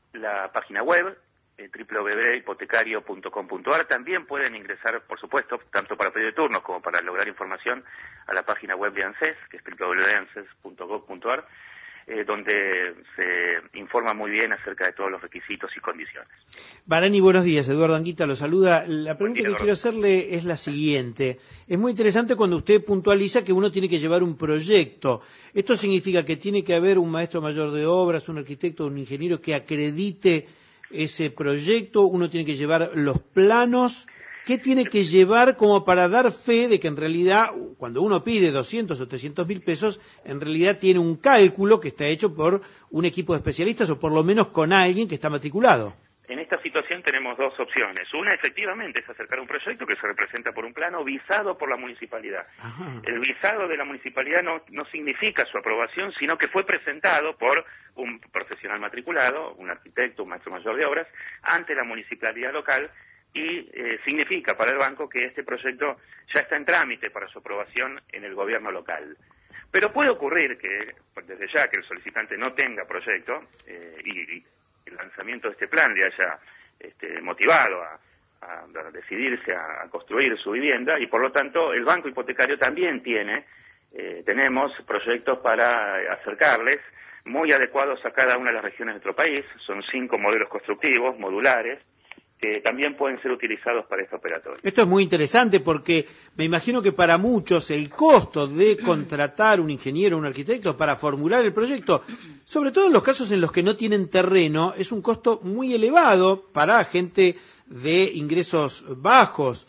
la página web, eh, doble u doble u doble u punto hipotecario punto com punto a r. También pueden ingresar, por supuesto, tanto para pedir turnos como para lograr información, a la página web de ANSES, que es doble u doble u doble u punto anses punto gov punto a r, eh, donde se informa muy bien acerca de todos los requisitos y condiciones. Barani, buenos días. Eduardo Anguita lo saluda. La pregunta que quiero hacerle es la siguiente. Es muy interesante cuando usted puntualiza que uno tiene que llevar un proyecto. ¿Esto significa que tiene que haber un maestro mayor de obras, un arquitecto, un ingeniero que acredite ese proyecto? ¿Uno tiene que llevar los planos? ¿Qué tiene que llevar como para dar fe de que en realidad, cuando uno pide doscientos o trescientos mil pesos, en realidad tiene un cálculo que está hecho por un equipo de especialistas o por lo menos con alguien que está matriculado? En esta situación tenemos dos opciones. Una, efectivamente, es acercar un proyecto que se representa por un plano visado por la municipalidad. Ajá. El visado de la municipalidad no, no significa su aprobación, sino que fue presentado por un profesional matriculado, un arquitecto, un maestro mayor de obras, ante la municipalidad local, y eh, significa para el banco que este proyecto ya está en trámite para su aprobación en el gobierno local. Pero puede ocurrir que, desde ya, que el solicitante no tenga proyecto eh, y, y el lanzamiento de este plan le haya este, motivado a, a, a decidirse a, a construir su vivienda, y por lo tanto el Banco Hipotecario también tiene, eh, tenemos proyectos para acercarles, muy adecuados a cada una de las regiones de nuestro país. Son cinco modelos constructivos, modulares, que también pueden ser utilizados para este operatorio. Esto es muy interesante porque me imagino que para muchos el costo de contratar un ingeniero o un arquitecto para formular el proyecto, sobre todo en los casos en los que no tienen terreno, es un costo muy elevado para gente de ingresos bajos.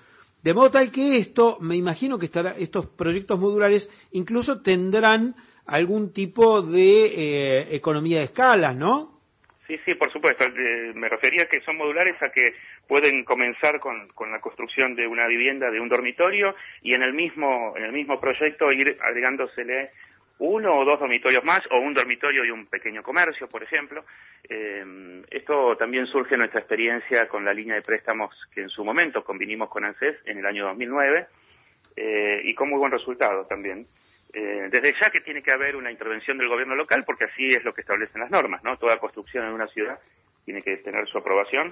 De modo tal que esto, me imagino que estará, estos proyectos modulares incluso tendrán algún tipo de eh, economía de escalas, ¿no? Sí, sí, por supuesto. Eh, me refería que son modulares a que pueden comenzar con, con la construcción de una vivienda, de un dormitorio, y en el mismo en el mismo proyecto ir agregándosele uno o dos dormitorios más, o un dormitorio y un pequeño comercio, por ejemplo. Eh, esto también surge de nuestra experiencia con la línea de préstamos que en su momento convinimos con ANSES en el año dos mil nueve, eh, y con muy buen resultado también. Eh, desde ya que tiene que haber una intervención del gobierno local, porque así es lo que establecen las normas, ¿no? Toda construcción en una ciudad tiene que tener su aprobación,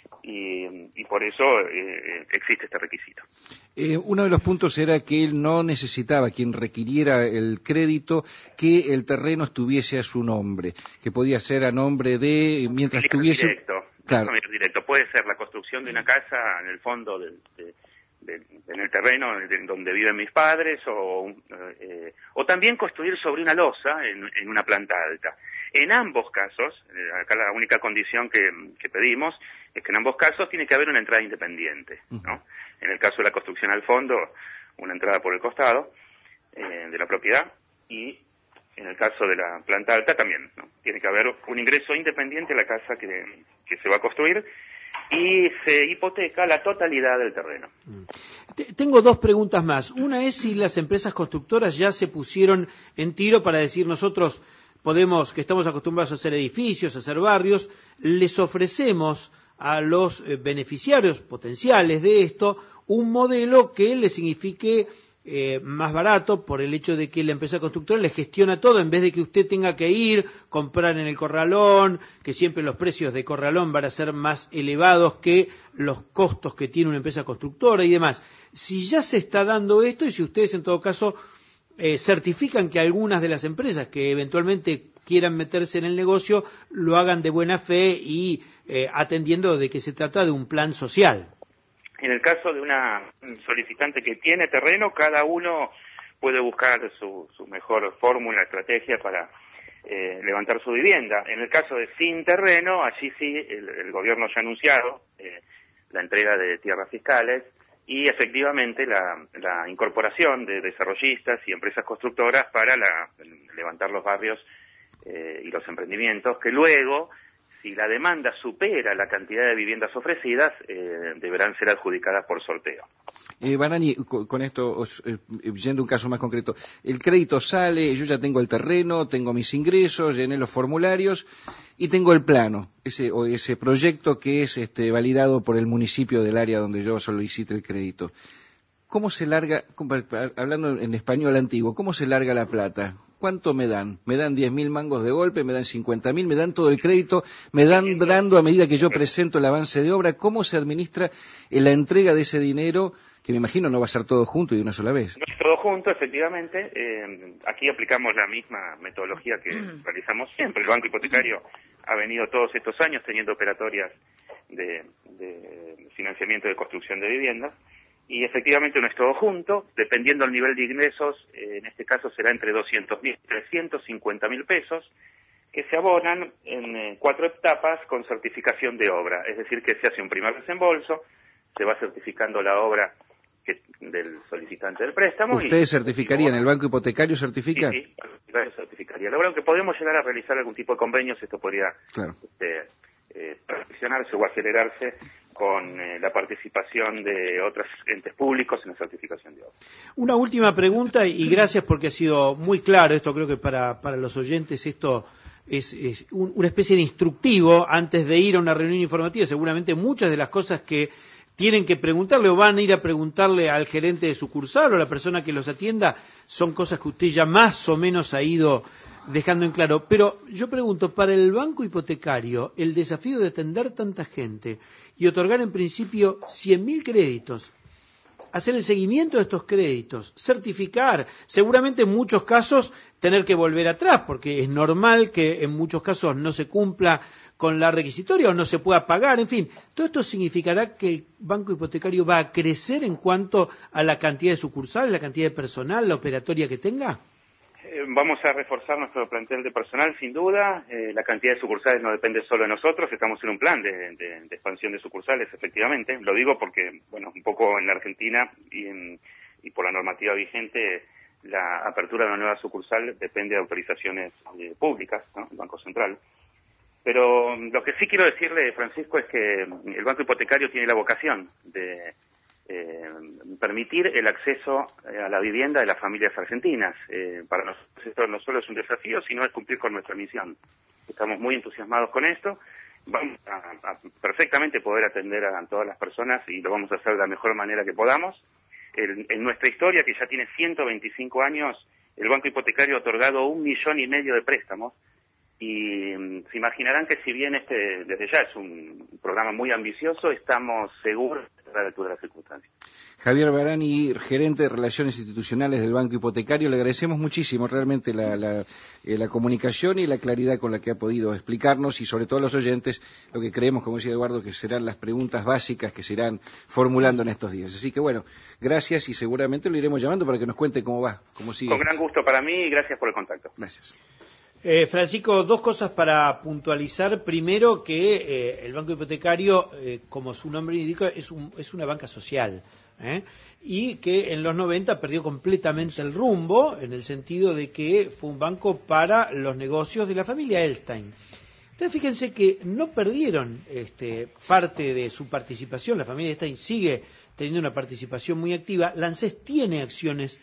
y, y por eso eh, existe este requisito. Eh, uno de los puntos era que él no necesitaba, quien requiriera el crédito, que el terreno estuviese a su nombre, que podía ser a nombre de, mientras estuviese... Directo, claro. No, directo, puede ser la construcción de una casa en el fondo del... De, De, en el terreno de, donde viven mis padres, o, eh, o también construir sobre una losa en, en una planta alta. En ambos casos, eh, acá la única condición que, que pedimos es que en ambos casos tiene que haber una entrada independiente, ¿no? En el caso de la construcción al fondo, una entrada por el costado eh, de la propiedad, y en el caso de la planta alta también, ¿no? Tiene que haber un ingreso independiente a la casa que, que se va a construir, y se hipoteca la totalidad del terreno. Tengo dos preguntas más. Una es si las empresas constructoras ya se pusieron en tiro para decir: nosotros podemos, que estamos acostumbrados a hacer edificios, a hacer barrios, les ofrecemos a los eh, beneficiarios potenciales de esto un modelo que les signifique eh, más barato, por el hecho de que la empresa constructora les gestiona todo, en vez de que usted tenga que ir, comprar en el corralón, que siempre los precios de corralón van a ser más elevados que los costos que tiene una empresa constructora y demás. Si ya se está dando esto, y si ustedes en todo caso eh, certifican que algunas de las empresas que eventualmente quieran meterse en el negocio lo hagan de buena fe y eh, atendiendo de que se trata de un plan social. En el caso de una solicitante que tiene terreno, cada uno puede buscar su, su mejor fórmula, estrategia para eh, levantar su vivienda. En el caso de sin terreno, allí sí el, el gobierno ya ha anunciado eh, la entrega de tierras fiscales y efectivamente la, la incorporación de desarrollistas y empresas constructoras para la, levantar los barrios eh, y los emprendimientos, que luego, si la demanda supera la cantidad de viviendas ofrecidas, eh, deberán ser adjudicadas por sorteo. Eh, Banani, con, con esto, os, eh, yendo a un caso más concreto, el crédito sale, yo ya tengo el terreno, tengo mis ingresos, llené los formularios y tengo el plano, ese o ese proyecto que es este, validado por el municipio del área donde yo solicite el crédito. ¿Cómo se larga, hablando en español antiguo, cómo se larga la plata? ¿Cuánto me dan? ¿Me dan diez mil mangos de golpe? ¿Me dan cincuenta mil? ¿Me dan todo el crédito? ¿Me dan dando a medida que yo presento el avance de obra? ¿Cómo se administra la entrega de ese dinero, que me imagino no va a ser todo junto y de una sola vez? No es todo junto, efectivamente. Eh, aquí aplicamos la misma metodología que realizamos siempre. El Banco Hipotecario ha venido todos estos años teniendo operatorias de, de financiamiento de construcción de viviendas. Y efectivamente no es todo junto, dependiendo del nivel de ingresos, eh, en este caso será entre doscientos mil y trescientos cincuenta mil pesos, que se abonan en eh, cuatro etapas con certificación de obra. Es decir, que se hace un primer desembolso, se va certificando la obra que, del solicitante del préstamo. ¿Ustedes y, certificarían? y, ¿El Banco Hipotecario certifica? Sí, sí, el certificaría. Lo bueno que podemos llegar a realizar algún tipo de convenios, esto podría claro. este, eh, perfeccionarse o acelerarse con eh, la participación de otros entes públicos en la certificación de obra. Una última pregunta, y gracias porque ha sido muy claro esto. Creo que para, para los oyentes esto es, es un, una especie de instructivo antes de ir a una reunión informativa. Seguramente muchas de las cosas que tienen que preguntarle o van a ir a preguntarle al gerente de sucursal o a la persona que los atienda son cosas que usted ya más o menos ha ido dejando en claro. Pero yo pregunto, para el banco hipotecario, el desafío de atender tanta gente y otorgar en principio cien mil créditos, hacer el seguimiento de estos créditos, certificar, seguramente en muchos casos tener que volver atrás, porque es normal que en muchos casos no se cumpla con la requisitoria o no se pueda pagar, en fin, todo esto significará que el banco hipotecario va a crecer en cuanto a la cantidad de sucursales, la cantidad de personal, la operatoria que tenga. Eh, vamos a reforzar nuestro plantel de personal, sin duda. Eh, la cantidad de sucursales no depende solo de nosotros. Estamos en un plan de, de, de expansión de sucursales, efectivamente. Lo digo porque, bueno, un poco en la Argentina y, en, y por la normativa vigente, la apertura de una nueva sucursal depende de autorizaciones eh, públicas, ¿no? El Banco Central. Pero lo que sí quiero decirle, Francisco, es que el Banco Hipotecario tiene la vocación de eh, permitir el acceso a la vivienda de las familias argentinas. Eh, para nosotros esto no solo es un desafío, sino es cumplir con nuestra misión. Estamos muy entusiasmados con esto. Vamos a, a perfectamente poder atender a todas las personas y lo vamos a hacer de la mejor manera que podamos. En, en nuestra historia, que ya tiene ciento veinticinco años, el Banco Hipotecario ha otorgado un millón y medio de préstamos y um, se imaginarán que si bien este desde ya es un programa muy ambicioso, estamos seguros de la altura de las circunstancias. Javier Barani, gerente de Relaciones Institucionales del Banco Hipotecario, le agradecemos muchísimo realmente la, la, eh, la comunicación y la claridad con la que ha podido explicarnos y sobre todo a los oyentes lo que creemos, como decía Eduardo, que serán las preguntas básicas que se irán formulando en estos días. Así que bueno, gracias y seguramente lo iremos llamando para que nos cuente cómo va, cómo sigue. Con gran gusto para mí y gracias por el contacto. Gracias. Eh, Francisco, dos cosas para puntualizar. Primero, que eh, el Banco Hipotecario, eh, como su nombre indica, es, un, es una banca social. ¿Eh? Y que en los noventa perdió completamente el rumbo, en el sentido de que fue un banco para los negocios de la familia Elstein. Entonces fíjense que no perdieron este, parte de su participación, la familia Elstein sigue teniendo una participación muy activa, la ANSES tiene acciones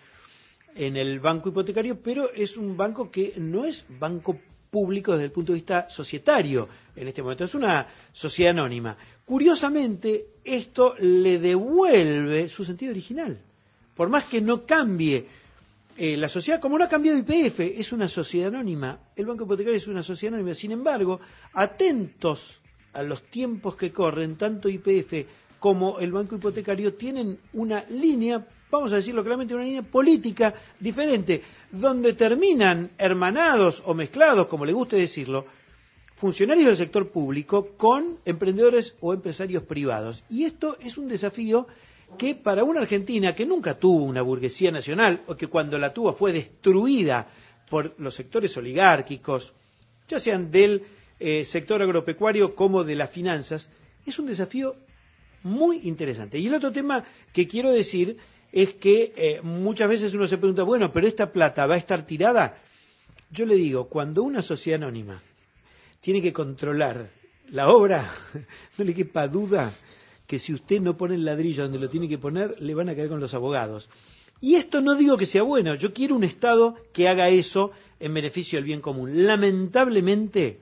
en el Banco Hipotecario, pero es un banco que no es banco público desde el punto de vista societario en este momento, es una sociedad anónima. Curiosamente, esto le devuelve su sentido original. Por más que no cambie eh, la sociedad, como no ha cambiado Y P F, es una sociedad anónima. El Banco Hipotecario es una sociedad anónima. Sin embargo, atentos a los tiempos que corren, tanto Y P F como el Banco Hipotecario tienen una línea, vamos a decirlo claramente, una línea política diferente, donde terminan hermanados o mezclados, como le guste decirlo, funcionarios del sector público con emprendedores o empresarios privados. Y esto es un desafío que para una Argentina que nunca tuvo una burguesía nacional, o que cuando la tuvo fue destruida por los sectores oligárquicos, ya sean del eh, sector agropecuario como de las finanzas, es un desafío muy interesante. Y el otro tema que quiero decir es que eh, muchas veces uno se pregunta, bueno, pero esta plata va a estar tirada. Yo le digo, cuando una sociedad anónima tiene que controlar la obra, no le quepa duda que si usted no pone el ladrillo donde lo tiene que poner, le van a caer con los abogados. Y esto no digo que sea bueno, yo quiero un Estado que haga eso en beneficio del bien común. Lamentablemente,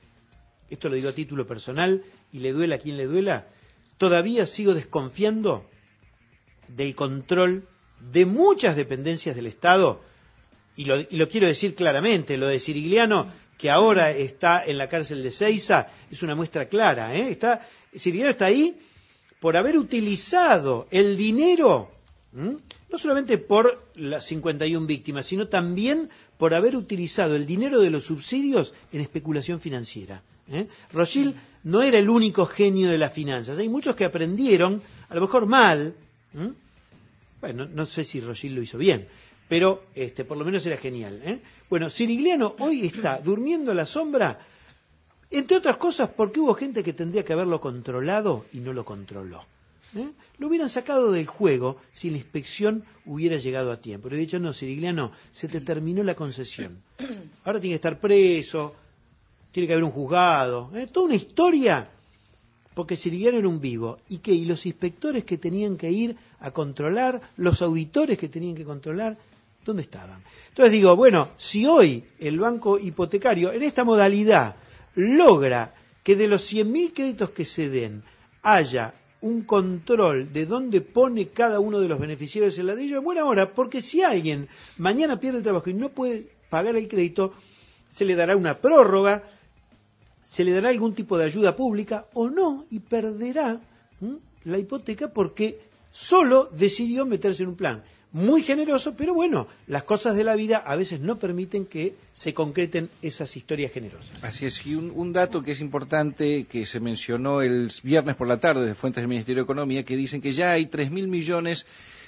esto lo digo a título personal, y le duela a quien le duela, todavía sigo desconfiando del control de muchas dependencias del Estado, y lo, y lo quiero decir claramente, lo de Cirigliano, que ahora está en la cárcel de Seiza, es una muestra clara. ¿eh? Está, Cirigliano está ahí por haber utilizado el dinero, ¿m? no solamente por las cincuenta y una víctimas, sino también por haber utilizado el dinero de los subsidios en especulación financiera. ¿eh? Rothschild no era el único genio de las finanzas. Hay muchos que aprendieron, a lo mejor mal, ¿m? bueno, no sé si Rothschild lo hizo bien, pero este, por lo menos era genial. ¿eh? Bueno, Cirigliano hoy está durmiendo a la sombra, entre otras cosas porque hubo gente que tendría que haberlo controlado y no lo controló. ¿eh? Lo hubieran sacado del juego si la inspección hubiera llegado a tiempo. Pero he dicho, no, Cirigliano, se te terminó la concesión. Ahora tiene que estar preso, tiene que haber un juzgado. ¿eh? Toda una historia, porque Cirigliano era un vivo. ¿Y qué? Y los inspectores que tenían que ir a controlar, los auditores que tenían que controlar, ¿dónde estaban? Entonces digo, bueno, si hoy el Banco Hipotecario, en esta modalidad, logra que de los cien mil créditos que se den haya un control de dónde pone cada uno de los beneficiarios el ladrillo, es buena hora, porque si alguien mañana pierde el trabajo y no puede pagar el crédito, se le dará una prórroga, se le dará algún tipo de ayuda pública o no, y perderá ¿m? la hipoteca porque solo decidió meterse en un plan muy generoso, pero bueno, las cosas de la vida a veces no permiten que se concreten esas historias generosas. Así es, y un, un dato que es importante, que se mencionó el viernes por la tarde de fuentes del Ministerio de Economía, que dicen que ya hay tres mil millones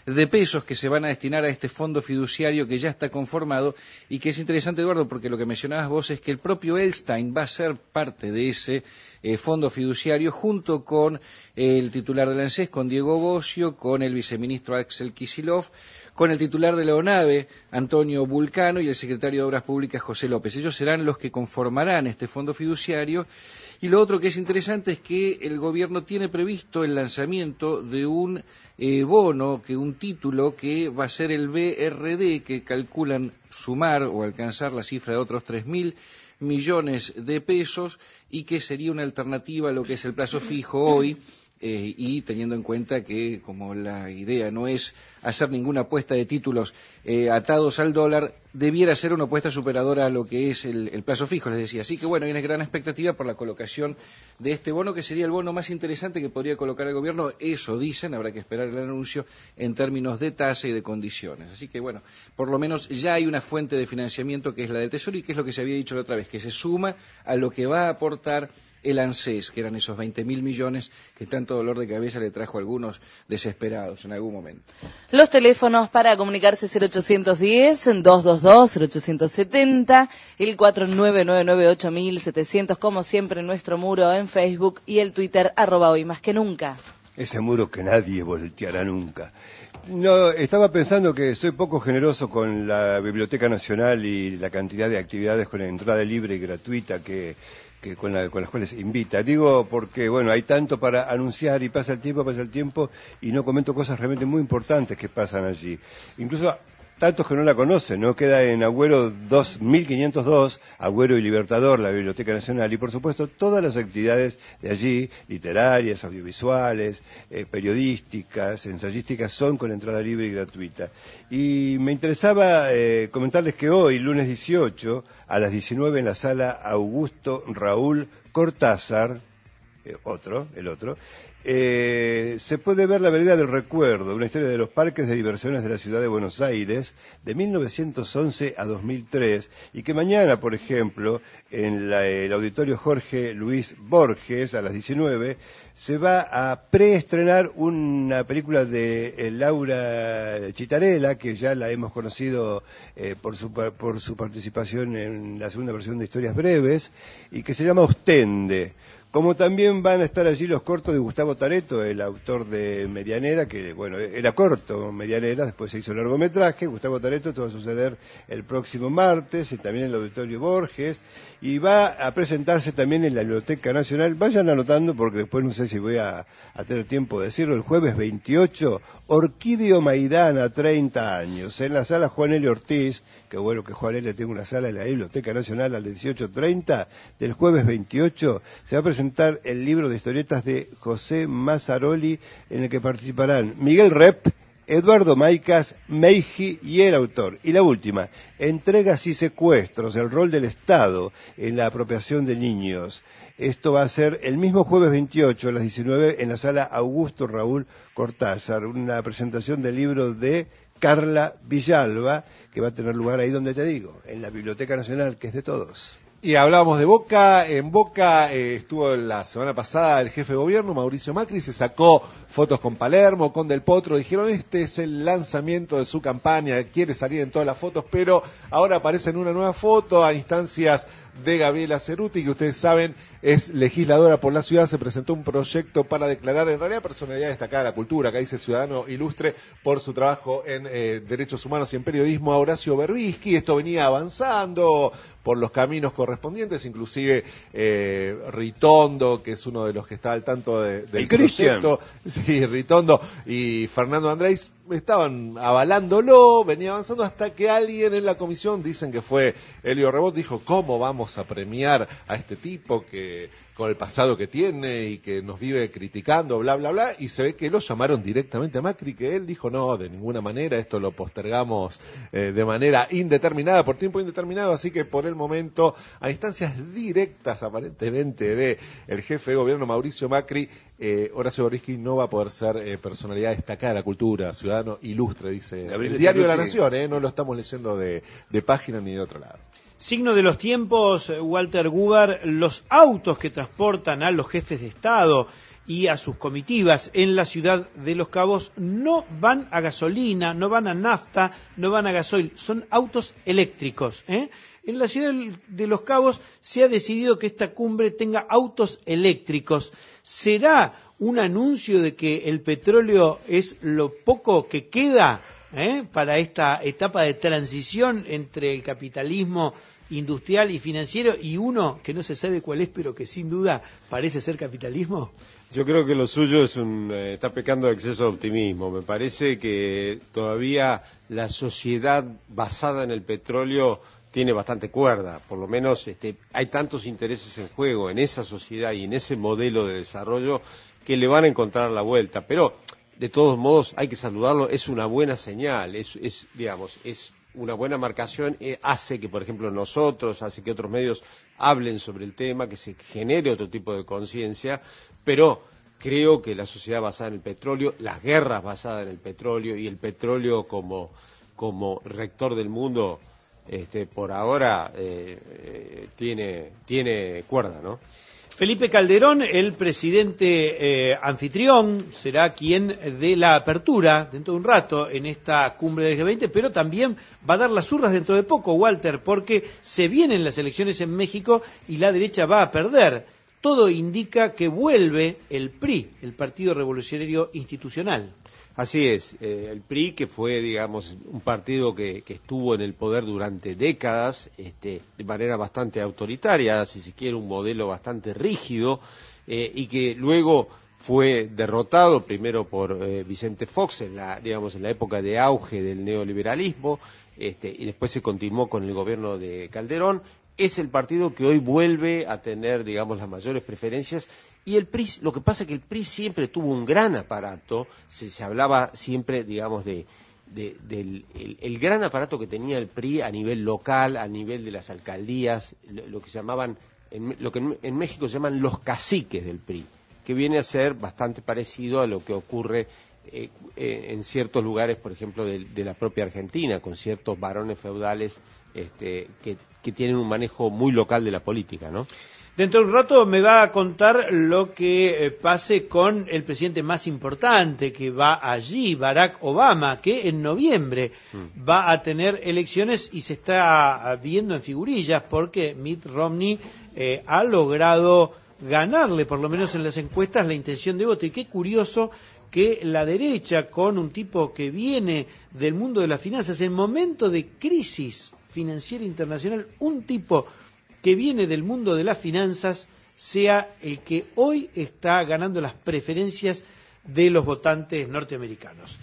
de pesos que se van a destinar a este fondo fiduciario que ya está conformado y que es interesante, Eduardo, porque lo que mencionabas vos es que el propio Elstein va a ser parte de ese eh, fondo fiduciario junto con el titular del ANSES, con Diego Bocio, con el viceministro Axel Kicillof, con el titular de la ONAVE, Antonio Vulcano, y el secretario de Obras Públicas, José López. Ellos serán los que conformarán este fondo fiduciario. Y lo otro que es interesante es que el gobierno tiene previsto el lanzamiento de un eh, bono, que un título que va a ser el B R D, que calculan sumar o alcanzar la cifra de otros tres mil millones de pesos y que sería una alternativa a lo que es el plazo fijo hoy. Eh, y teniendo en cuenta que como la idea no es hacer ninguna apuesta de títulos eh, atados al dólar, debiera ser una apuesta superadora a lo que es el, el plazo fijo, les decía. Así que bueno, hay una gran expectativa por la colocación de este bono, que sería el bono más interesante que podría colocar el gobierno. Eso dicen, habrá que esperar el anuncio en términos de tasa y de condiciones. Así que bueno, por lo menos ya hay una fuente de financiamiento que es la del Tesoro y que es lo que se había dicho la otra vez, que se suma a lo que va a aportar el ANSES, que eran esos veinte mil millones que tanto dolor de cabeza le trajo a algunos desesperados en algún momento. Los teléfonos para comunicarse cero ochocientos diez, dos dos dos, cero ochocientos setenta, el cuatro nueve nueve nueve ocho mil setecientos, como siempre nuestro muro en Facebook y el Twitter arroba hoy más que nunca. Ese muro que nadie volteará nunca. No, estaba pensando que soy poco generoso con la Biblioteca Nacional y la cantidad de actividades con entrada libre y gratuita que Que con, la, con las cuales invita. Digo porque, bueno, hay tanto para anunciar y pasa el tiempo, pasa el tiempo y no comento cosas realmente muy importantes que pasan allí. Incluso tantos que no la conocen, ¿no? Queda en Agüero dos mil quinientos dos, Agüero y Libertador, la Biblioteca Nacional, y por supuesto todas las actividades de allí, literarias, audiovisuales, eh, periodísticas, ensayísticas, son con entrada libre y gratuita. Y me interesaba eh, comentarles que hoy, lunes dieciocho, a las diecinueve en la sala Augusto Raúl Cortázar, eh, otro, el otro, eh, se puede ver La Vereda del Recuerdo, una historia de los parques de diversiones de la ciudad de Buenos Aires, de mil novecientos once a dos mil tres, y que mañana, por ejemplo, en la, el auditorio Jorge Luis Borges, a las diecinueve, se va a preestrenar una película de eh, Laura Chitarella, que ya la hemos conocido eh, por, su, por su participación en la segunda versión de Historias Breves, y que se llama Ostende. Como también van a estar allí los cortos de Gustavo Tareto, el autor de Medianera, que bueno, era corto Medianera, después se hizo largometraje. Gustavo Tareto, esto va a suceder el próximo martes, y también en el Auditorio Borges, y va a presentarse también en la Biblioteca Nacional. Vayan anotando, porque después no sé si voy a, a tener tiempo de decirlo, el jueves veintiocho, Orquídeo Maidana, treinta años, en la sala Juan L. Ortiz, que bueno que Juan L. tenga una sala en la Biblioteca Nacional a las dieciocho treinta, del jueves veintiocho, se va a presentar el libro de historietas de José Mazzaroli, en el que participarán Miguel Rep, Eduardo Maicas, Meiji y el autor. Y la última, Entregas y secuestros, el rol del Estado en la apropiación de niños. Esto va a ser el mismo jueves veintiocho a las diecinueve en la sala Augusto Raúl Cortázar, una presentación del libro de Carla Villalba, que va a tener lugar ahí donde te digo, en la Biblioteca Nacional, que es de todos. Y hablábamos de Boca. En Boca eh, estuvo la semana pasada el jefe de gobierno, Mauricio Macri, se sacó fotos con Palermo, con Del Potro, dijeron este es el lanzamiento de su campaña, quiere salir en todas las fotos, pero ahora aparece en una nueva foto a instancias de Gabriela Cerruti, que ustedes saben es legisladora por la ciudad. Se presentó un proyecto para declarar en realidad personalidad destacada de la cultura, que dice ciudadano ilustre por su trabajo en eh, derechos humanos y en periodismo, a Horacio Berbisky. Esto venía avanzando por los caminos correspondientes, inclusive eh, Ritondo, que es uno de los que está al tanto de, del el proyecto, sí, Ritondo y Fernando Andrés estaban avalándolo, venía avanzando hasta que alguien en la comisión, dicen que fue Elio Rebot, dijo, ¿cómo vamos a premiar a este tipo que con el pasado que tiene y que nos vive criticando, bla, bla, bla? Y se ve que lo llamaron directamente a Macri, que él dijo, no, de ninguna manera, esto lo postergamos eh, de manera indeterminada, por tiempo indeterminado, así que por el momento, a instancias directas aparentemente de el jefe de gobierno Mauricio Macri, Eh, Horacio Berbisky no va a poder ser eh, personalidad destacada de la cultura, ciudadano ilustre, dice Gabriel el Diario de la Nación, eh, no lo estamos leyendo de, de página ni de otro lado. Signo de los tiempos, Walter Gubar, los autos que transportan a los jefes de Estado y a sus comitivas en la ciudad de Los Cabos no van a gasolina, no van a nafta, no van a gasoil, son autos eléctricos, ¿eh? En la ciudad de Los Cabos se ha decidido que esta cumbre tenga autos eléctricos. ¿Será un anuncio de que el petróleo es lo poco que queda ¿eh? para esta etapa de transición entre el capitalismo industrial y financiero y uno que no se sabe cuál es, pero que sin duda parece ser capitalismo? Yo creo que lo suyo es un eh, está pecando de exceso de optimismo. Me parece que todavía la sociedad basada en el petróleo tiene bastante cuerda, por lo menos este, hay tantos intereses en juego en esa sociedad y en ese modelo de desarrollo que le van a encontrar la vuelta, pero de todos modos hay que saludarlo, es una buena señal, es, es digamos, es una buena marcación, eh, hace que, por ejemplo, nosotros, hace que otros medios hablen sobre el tema, que se genere otro tipo de conciencia, pero creo que la sociedad basada en el petróleo, las guerras basadas en el petróleo y el petróleo como, como rector del mundo, Este, por ahora eh, eh, tiene, tiene cuerda, ¿no? Felipe Calderón, el presidente eh, anfitrión, será quien dé la apertura dentro de un rato en esta cumbre del G veinte, pero también va a dar las urras dentro de poco, Walter, porque se vienen las elecciones en México y la derecha va a perder. Todo indica que vuelve el P R I, el Partido Revolucionario Institucional. Así es, eh, el P R I, que fue, digamos, un partido que, que estuvo en el poder durante décadas, este, de manera bastante autoritaria, si se quiere, un modelo bastante rígido, eh, y que luego fue derrotado primero por eh, Vicente Fox, en la, digamos, en la época de auge del neoliberalismo, este, y después se continuó con el gobierno de Calderón. Es el partido que hoy vuelve a tener, digamos, las mayores preferencias. Y el P R I, lo que pasa es que el P R I siempre tuvo un gran aparato, se, se hablaba siempre, digamos, de, de del el, el gran aparato que tenía el P R I a nivel local, a nivel de las alcaldías, lo, lo que se llamaban, en, lo que en, en México se llaman los caciques del P R I, que viene a ser bastante parecido a lo que ocurre eh, eh, en ciertos lugares, por ejemplo, de, de la propia Argentina, con ciertos varones feudales este, que, que tienen un manejo muy local de la política, ¿no? Dentro de un rato me va a contar lo que pase con el presidente más importante que va allí, Barack Obama, que en noviembre mm. va a tener elecciones y se está viendo en figurillas porque Mitt Romney eh, ha logrado ganarle, por lo menos en las encuestas, la intención de voto. Y qué curioso que la derecha, con un tipo que viene del mundo de las finanzas, en momento de crisis financiera internacional, un tipo que viene del mundo de las finanzas sea el que hoy está ganando las preferencias de los votantes norteamericanos.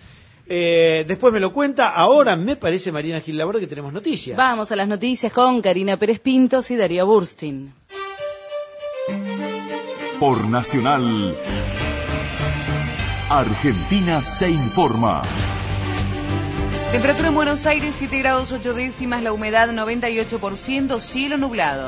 Eh, después me lo cuenta, ahora me parece, Marina Gil Laborde, que tenemos noticias. Vamos a las noticias con Karina Pérez Pintos y Darío Burstein. Por Nacional, Argentina se informa. Temperatura en Buenos Aires, siete grados ocho décimas, la humedad noventa y ocho por ciento, cielo nublado.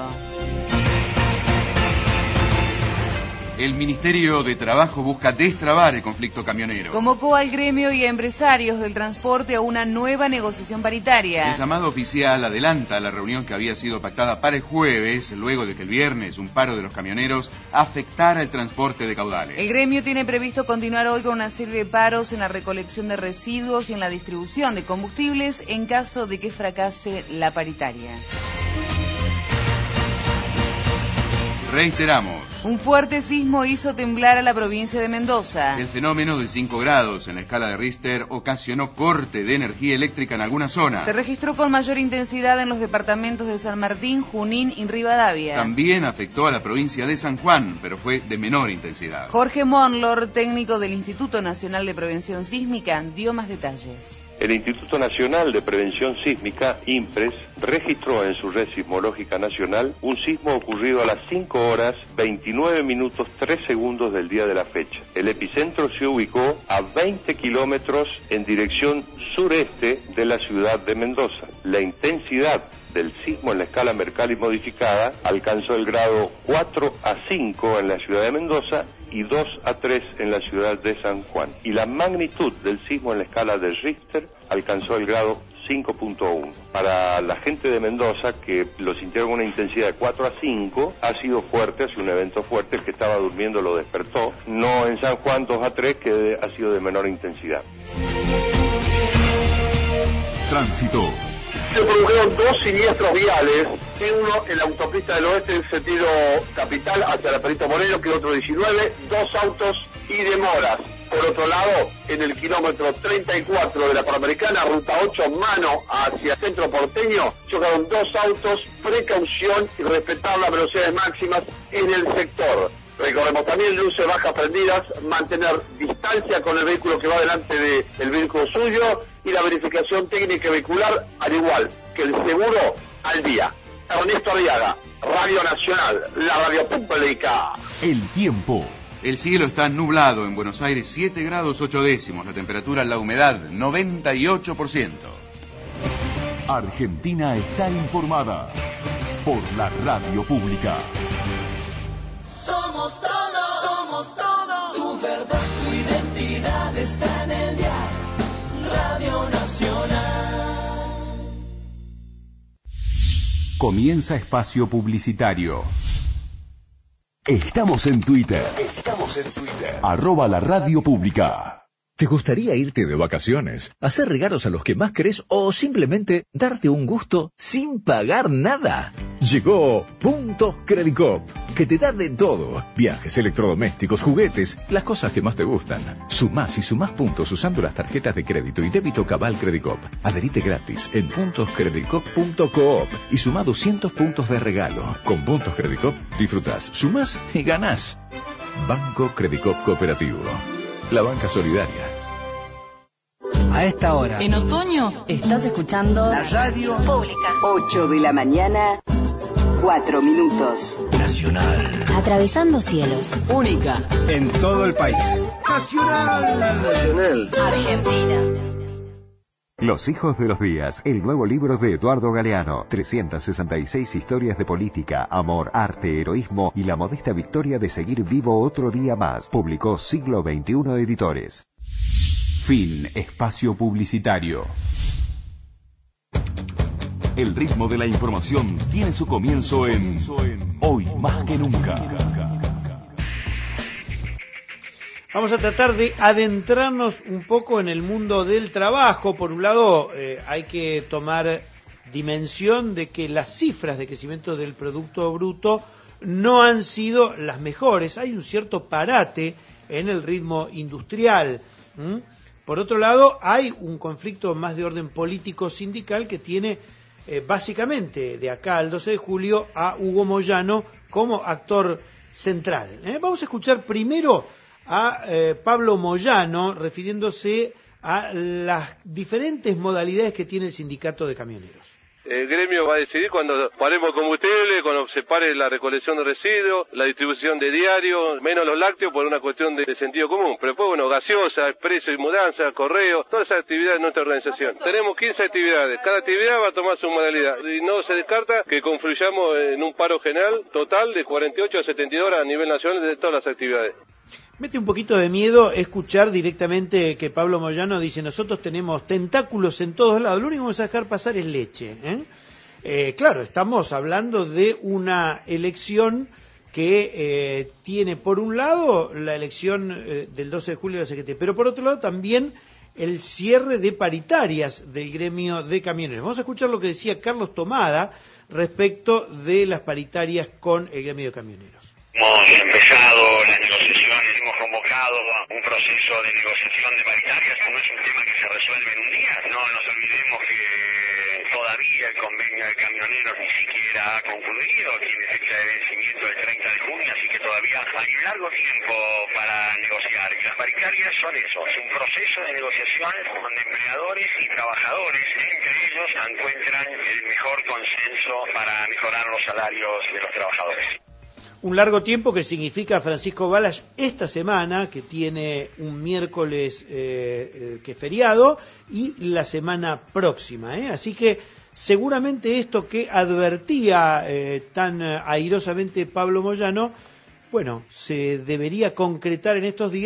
El Ministerio de Trabajo busca destrabar el conflicto camionero. Convocó al gremio y a empresarios del transporte a una nueva negociación paritaria. El llamado oficial adelanta la reunión que había sido pactada para el jueves, luego de que el viernes un paro de los camioneros afectara el transporte de caudales. El gremio tiene previsto continuar hoy con una serie de paros en la recolección de residuos y en la distribución de combustibles en caso de que fracase la paritaria. Reiteramos. Un fuerte sismo hizo temblar a la provincia de Mendoza. El fenómeno de cinco grados en la escala de Richter ocasionó corte de energía eléctrica en algunas zonas. Se registró con mayor intensidad en los departamentos de San Martín, Junín y Rivadavia. También afectó a la provincia de San Juan, pero fue de menor intensidad. Jorge Monlor, técnico del Instituto Nacional de Prevención Sísmica, dio más detalles. El Instituto Nacional de Prevención Sísmica, INPRES, registró en su red sismológica nacional un sismo ocurrido a las cinco horas veintinueve minutos tres segundos del día de la fecha. El epicentro se ubicó a veinte kilómetros en dirección sureste de la ciudad de Mendoza. La intensidad del sismo en la escala Mercalli modificada alcanzó el grado cuatro a cinco en la ciudad de Mendoza y dos a tres en la ciudad de San Juan. Y la magnitud del sismo en la escala de Richter alcanzó el grado cinco punto uno. Para la gente de Mendoza, que lo sintieron con una intensidad de cuatro a cinco, ha sido fuerte, ha sido un evento fuerte. El que estaba durmiendo lo despertó. No en San Juan dos a tres, que ha sido de menor intensidad. Tránsito. Se produjeron dos siniestros viales, uno en la autopista del oeste en sentido capital hacia la Perito Moreno, kilómetro diecinueve, dos autos y demoras. Por otro lado, en el kilómetro treinta y cuatro de la Panamericana, ruta ocho, mano hacia centro porteño, chocaron dos autos, precaución y respetar las velocidades máximas en el sector. Recordemos también luces bajas prendidas, mantener distancia con el vehículo que va delante del vehículo suyo y la verificación técnica vehicular, al igual que el seguro, al día. Ernesto Arriaga, Radio Nacional, la radio pública. El tiempo. El cielo está nublado en Buenos Aires, siete grados ocho décimos. La temperatura, la humedad, noventa y ocho por ciento. Argentina está informada por la radio pública. Somos todos, somos todos. Tu verdad, tu identidad está en el dial. Radio Nacional. Comienza espacio publicitario. Estamos en Twitter. Estamos en Twitter. Arroba la radio pública. ¿Te gustaría irte de vacaciones, hacer regalos a los que más querés o simplemente darte un gusto sin pagar nada? Llegó Puntos Credicop, que te da de todo. Viajes, electrodomésticos, juguetes, las cosas que más te gustan. Sumás y sumás puntos usando las tarjetas de crédito y débito Cabal Credicop. Adherite gratis en puntos credicop punto coop y sumá doscientos puntos de regalo. Con Puntos Credicop disfrutás, sumás y ganás. Banco Credicop Cooperativo. La banca solidaria. A esta hora. En otoño estás escuchando la radio pública. ocho de la mañana, cuatro minutos. Nacional. Atravesando cielos. Única. En todo el país. Nacional. Nacional. Argentina. Los hijos de los días, el nuevo libro de Eduardo Galeano. trescientas sesenta y seis historias de política, amor, arte, heroísmo y la modesta victoria de seguir vivo otro día más. Publicó Siglo veintiuno Editores. Fin. Espacio publicitario. El ritmo de la información tiene su comienzo en Hoy Más que Nunca. Vamos a tratar de adentrarnos un poco en el mundo del trabajo. Por un lado, eh, hay que tomar dimensión de que las cifras de crecimiento del Producto Bruto no han sido las mejores. Hay un cierto parate en el ritmo industrial. ¿Mm? Por otro lado, hay un conflicto más de orden político-sindical que tiene eh, básicamente de acá al doce de julio a Hugo Moyano como actor central. ¿eh? Vamos a escuchar primero a eh, Pablo Moyano, refiriéndose a las diferentes modalidades que tiene el sindicato de camioneros. El gremio va a decidir cuando paremos combustible, cuando se pare la recolección de residuos, la distribución de diarios, menos los lácteos por una cuestión de, de sentido común. Pero después, bueno, gaseosa, expreso y mudanza, correo, todas esas actividades de nuestra organización. Tenemos quince actividades, cada actividad va a tomar su modalidad y no se descarta que confluyamos en un paro general total de cuarenta y ocho a setenta y dos horas a nivel nacional de todas las actividades. Mete un poquito de miedo escuchar directamente que Pablo Moyano dice: nosotros tenemos tentáculos en todos lados, lo único que vamos a dejar pasar es leche. ¿eh? Eh, claro, estamos hablando de una elección que eh, tiene por un lado la elección eh, del doce de julio de la C G T, pero por otro lado también el cierre de paritarias del gremio de camioneros. Vamos a escuchar lo que decía Carlos Tomada respecto de las paritarias con el gremio de camioneros. Hemos empezado las negociaciones, hemos convocado un proceso de negociación de paritarias. No es un tema que se resuelve en un día. No nos olvidemos que todavía el convenio de camioneros ni siquiera ha concluido, tiene fecha de vencimiento el treinta de junio, así que todavía hay un largo tiempo para negociar. Y las paritarias son eso, es un proceso de negociaciones donde empleadores y trabajadores, entre ellos, encuentran el mejor consenso para mejorar los salarios de los trabajadores. Un largo tiempo que significa Francisco Balas esta semana, que tiene un miércoles eh, eh, que es feriado, y la semana próxima. ¿eh? Así que seguramente esto que advertía eh, tan airosamente Pablo Moyano, bueno, se debería concretar en estos días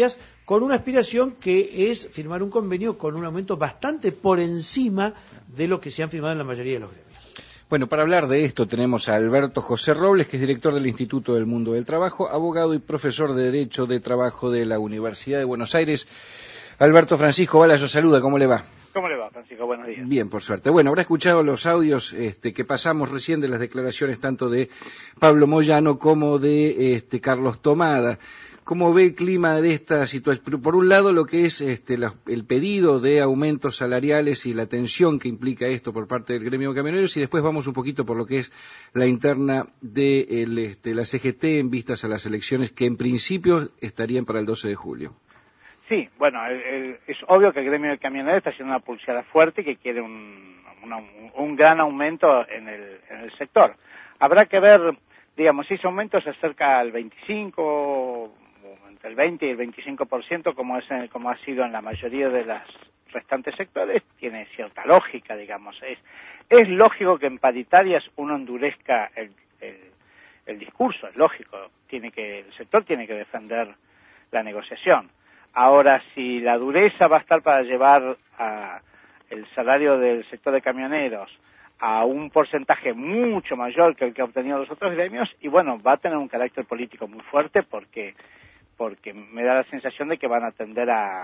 con una aspiración que es firmar un convenio con un aumento bastante por encima de lo que se han firmado en la mayoría de los gremios. Bueno, para hablar de esto tenemos a Alberto José Robles, que es director del Instituto del Mundo del Trabajo, abogado y profesor de Derecho de Trabajo de la Universidad de Buenos Aires. Alberto Francisco Bala, yo saluda, ¿cómo le va? ¿Cómo le va, Francisco? Buenos días. Bien, por suerte. Bueno, habrá escuchado los audios este, que pasamos recién de las declaraciones tanto de Pablo Moyano como de este, Carlos Tomada. ¿Cómo ve el clima de esta situación? Por un lado, lo que es este, la, el pedido de aumentos salariales y la tensión que implica esto por parte del gremio de camioneros, y después vamos un poquito por lo que es la interna de el, este, la C G T en vistas a las elecciones que en principio estarían para el doce de julio. Sí, bueno, el, el, es obvio que el gremio de camioneros está haciendo una pulseada fuerte y que quiere un, una, un gran aumento en el, en el sector. Habrá que ver, digamos, si ese aumento se acerca al veinticinco, entre el veinte y el veinticinco por ciento, como, es en, como ha sido en la mayoría de los restantes sectores, tiene cierta lógica, digamos. Es, es lógico que en paritarias uno endurezca el, el, el discurso, es lógico. Tiene que, el sector tiene que defender la negociación. Ahora, si la dureza va a estar para llevar a el salario del sector de camioneros a un porcentaje mucho mayor que el que ha obtenido los otros gremios, y bueno, va a tener un carácter político muy fuerte porque porque me da la sensación de que van a tender a,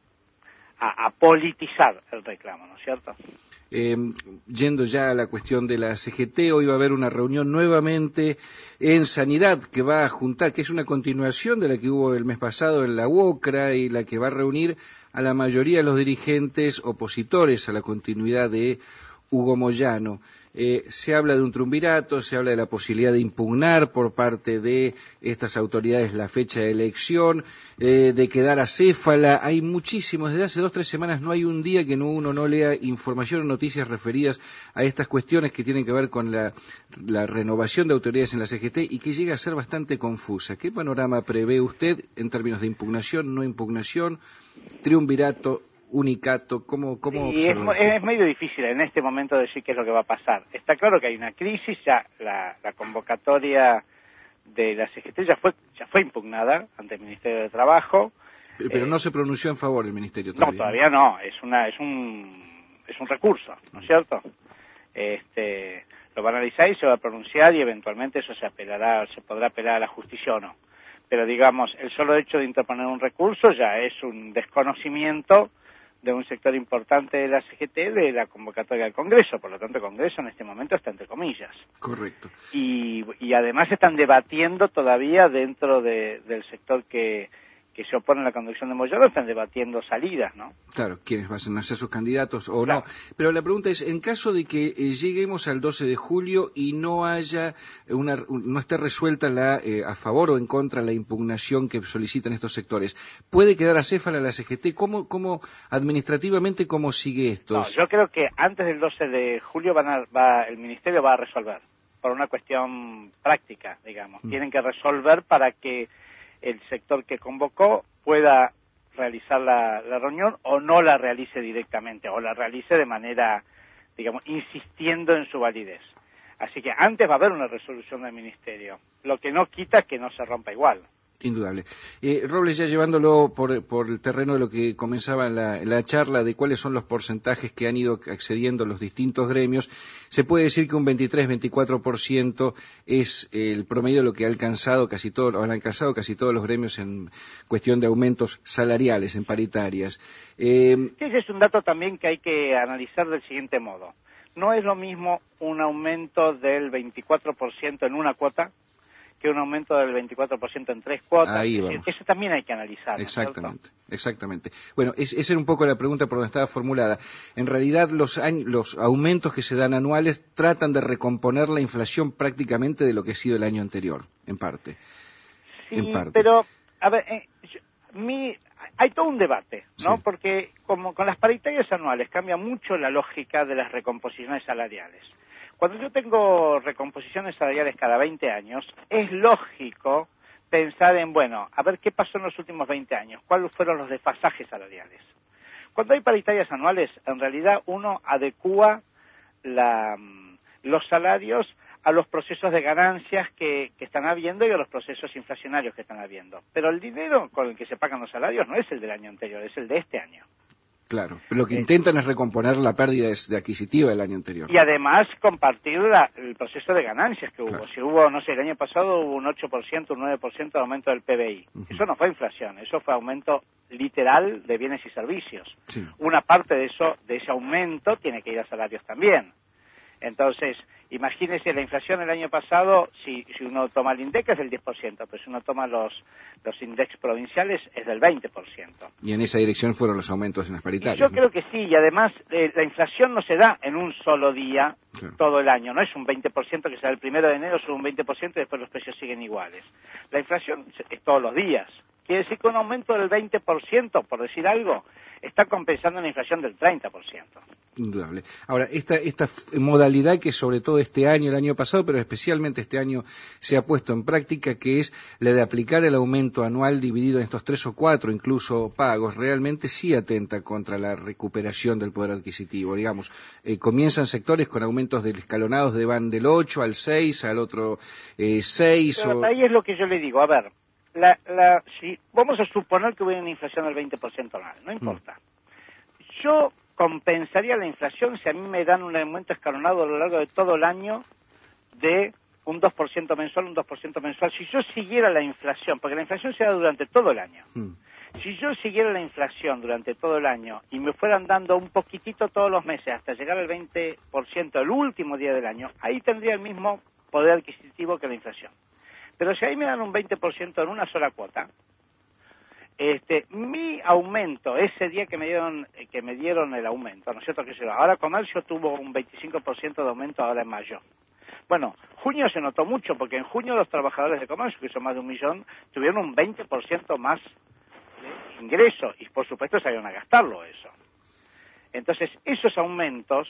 a, a politizar el reclamo, ¿no es cierto? Eh, yendo ya a la cuestión de la C G T, hoy va a haber una reunión nuevamente en Sanidad que va a juntar, que es una continuación de la que hubo el mes pasado en la UOCRA y la que va a reunir a la mayoría de los dirigentes opositores a la continuidad de Hugo Moyano. Eh, se habla de un triunvirato, se habla de la posibilidad de impugnar por parte de estas autoridades la fecha de elección, eh, de quedar acéfala. Hay muchísimos, desde hace dos o tres semanas no hay un día que no, uno no lea información o noticias referidas a estas cuestiones que tienen que ver con la, la renovación de autoridades en la C G T y que llega a ser bastante confusa. ¿Qué panorama prevé usted en términos de impugnación, no impugnación, triunvirato, unicato? ¿Cómo, cómo sí, es, es medio difícil en este momento decir qué es lo que va a pasar. Está claro que hay una crisis, ya la, la convocatoria de la C G T ya fue ya fue impugnada ante el Ministerio de Trabajo. Pero, pero eh, no se pronunció en favor el Ministerio todavía. No, todavía no, es una es un es un recurso, ¿no es cierto? Este lo va a analizar y se va a pronunciar y eventualmente eso se apelará, se podrá apelar a la justicia o no. Pero digamos, el solo hecho de interponer un recurso ya es un desconocimiento de un sector importante de la C G T de la convocatoria del Congreso. Por lo tanto, el Congreso en este momento está entre comillas. Correcto. Y, y además están debatiendo todavía dentro de, del sector que, que se opone a la conducción de Moyano, están debatiendo salidas, ¿no? Claro, quiénes van a ser sus candidatos o claro. no. Pero la pregunta es, en caso de que eh, lleguemos al doce de julio y no haya una, no esté resuelta la eh, a favor o en contra la impugnación que solicitan estos sectores, ¿puede quedar acéfala la C G T? ¿Cómo, cómo administrativamente, cómo sigue esto? No, yo creo que antes del doce de julio van a, va, el Ministerio va a resolver, por una cuestión práctica, digamos. Mm. Tienen que resolver para que el sector que convocó pueda realizar la, la reunión o no la realice directamente, o la realice de manera, digamos, insistiendo en su validez. Así que antes va a haber una resolución del Ministerio, lo que no quita que no se rompa igual. Indudable. Eh, Robles, ya llevándolo por, por el terreno de lo que comenzaba en la, en la charla, de cuáles son los porcentajes que han ido accediendo los distintos gremios, se puede decir que un veintitrés, veinticuatro por ciento es el promedio de lo que ha alcanzado casi todo, han alcanzado casi todos los gremios en cuestión de aumentos salariales, en paritarias. Eh, sí, ese es un dato también que hay que analizar del siguiente modo. No es lo mismo un aumento del veinticuatro por ciento en una cuota que un aumento del veinticuatro por ciento en tres cuotas. Ahí vamos. Eso también hay que analizar. Exactamente, ¿no? Exactamente. Bueno, es, esa era un poco la pregunta por donde estaba formulada. En realidad, los, años, los aumentos que se dan anuales tratan de recomponer la inflación prácticamente de lo que ha sido el año anterior, en parte. Sí, en parte. pero, a ver, eh, yo, mi, hay todo un debate, ¿no? Sí. Porque como con las paritarias anuales cambia mucho la lógica de las recomposiciones salariales. Cuando yo tengo recomposiciones salariales cada veinte años, es lógico pensar en, bueno, a ver qué pasó en los últimos veinte años, cuáles fueron los desfasajes salariales. Cuando hay paritarias anuales, en realidad uno adecúa la, los salarios a los procesos de ganancias que, que están habiendo y a los procesos inflacionarios que están habiendo. Pero el dinero con el que se pagan los salarios no es el del año anterior, es el de este año. Claro, pero lo que intentan es recomponer la pérdida de adquisitiva del año anterior. Y además compartir la, el proceso de ganancias que hubo. Claro. Si hubo, no sé, el año pasado hubo un ocho por ciento, un nueve por ciento de aumento del P B I. Uh-huh. Eso no fue inflación, eso fue aumento literal de bienes y servicios. Sí. Una parte de eso, de ese aumento tiene que ir a salarios también. Entonces, imagínese la inflación el año pasado, si, si uno toma el INDEC es del diez por ciento, pero si uno toma los, los INDEX provinciales es del veinte por ciento. Y en esa dirección fueron los aumentos en las paritarias. Y yo ¿no? creo que sí, y además eh, la inflación no se da en un solo día, claro, todo el año, no es un veinte por ciento que se da el primero de enero, sube un veinte por ciento y después los precios siguen iguales. La inflación es todos los días. Quiere decir que un aumento del veinte por ciento, por decir algo, está compensando una inflación del treinta por ciento. Indudable. Ahora, esta, esta modalidad que sobre todo este año, el año pasado, pero especialmente este año se ha puesto en práctica, que es la de aplicar el aumento anual dividido en estos tres o cuatro incluso pagos, realmente sí atenta contra la recuperación del poder adquisitivo. Digamos, eh, comienzan sectores con aumentos del escalonados de van del ocho al seis, al otro eh, seis. Pero o... ahí es lo que yo le digo, a ver, la, la, si vamos a suponer que hubiera una inflación del veinte por ciento anual, no importa. Mm. Yo compensaría la inflación si a mí me dan un aumento escalonado a lo largo de todo el año de un dos por ciento mensual, un dos por ciento mensual. Si yo siguiera la inflación, porque la inflación se da durante todo el año, mm. si yo siguiera la inflación durante todo el año y me fueran dando un poquitito todos los meses hasta llegar al veinte por ciento el último día del año, ahí tendría el mismo poder adquisitivo que la inflación. Pero si ahí me dan un veinte por ciento en una sola cuota, este, mi aumento, ese día que me dieron que me dieron el aumento, ¿no es cierto? Que se, ahora Comercio tuvo un veinticinco por ciento de aumento ahora en mayo. Bueno, junio se notó mucho, porque en junio los trabajadores de Comercio, que son más de un millón, tuvieron un veinte por ciento más de ingreso, y por supuesto salieron a gastarlo eso. Entonces, esos aumentos,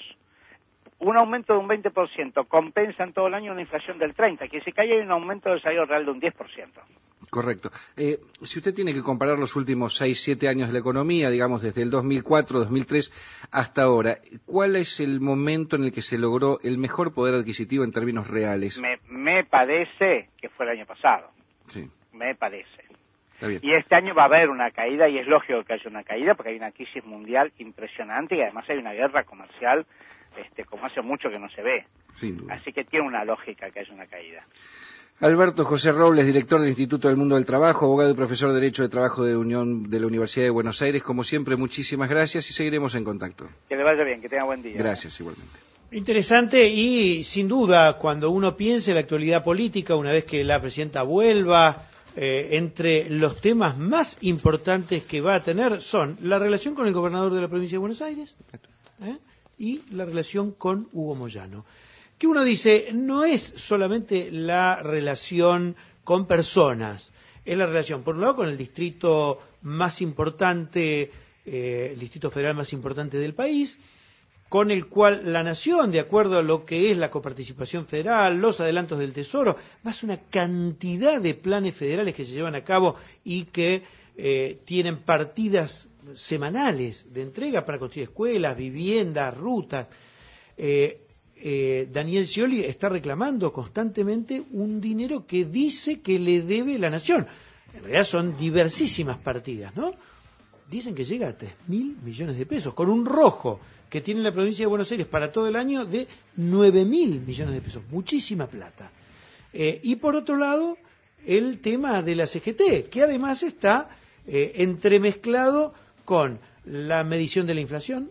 un aumento de un veinte por ciento compensa en todo el año una inflación del treinta por ciento, que si cae hay un aumento del salario real de un diez por ciento. Correcto. Eh, si usted tiene que comparar los últimos seis, siete años de la economía, digamos desde el dos mil cuatro, dos mil tres hasta ahora, ¿cuál es el momento en el que se logró el mejor poder adquisitivo en términos reales? Me, me parece que fue el año pasado. Sí. Me parece. Está bien. Y este año va a haber una caída, y es lógico que haya una caída, porque hay una crisis mundial impresionante y además hay una guerra comercial este, como hace mucho que no se ve. Sin duda. Así que tiene una lógica que haya una caída. Alberto José Robles, director del Instituto del Mundo del Trabajo, abogado y profesor de Derecho de Trabajo de Unión de la Universidad de Buenos Aires. Como siempre, muchísimas gracias y seguiremos en contacto. Que le vaya bien, que tenga buen día. Gracias, igualmente. Interesante y, sin duda, cuando uno piensa en la actualidad política, una vez que la presidenta vuelva, eh, entre los temas más importantes que va a tener son la relación con el gobernador de la provincia de Buenos Aires ¿eh? y la relación con Hugo Moyano. Que uno dice, no es solamente la relación con personas, es la relación, por un lado, con el distrito más importante, eh, el distrito federal más importante del país, con el cual la nación, de acuerdo a lo que es la coparticipación federal, los adelantos del Tesoro, más una cantidad de planes federales que se llevan a cabo y que eh, tienen partidas semanales de entrega para construir escuelas, viviendas, rutas. Eh, Eh, Daniel Scioli está reclamando constantemente un dinero que dice que le debe la nación. En realidad son diversísimas partidas, ¿no? Dicen que llega a tres mil millones de pesos, con un rojo que tiene la provincia de Buenos Aires para todo el año de nueve mil millones de pesos. Muchísima plata. Eh, y por otro lado, el tema de la C G T, que además está eh, entremezclado con la medición de la inflación.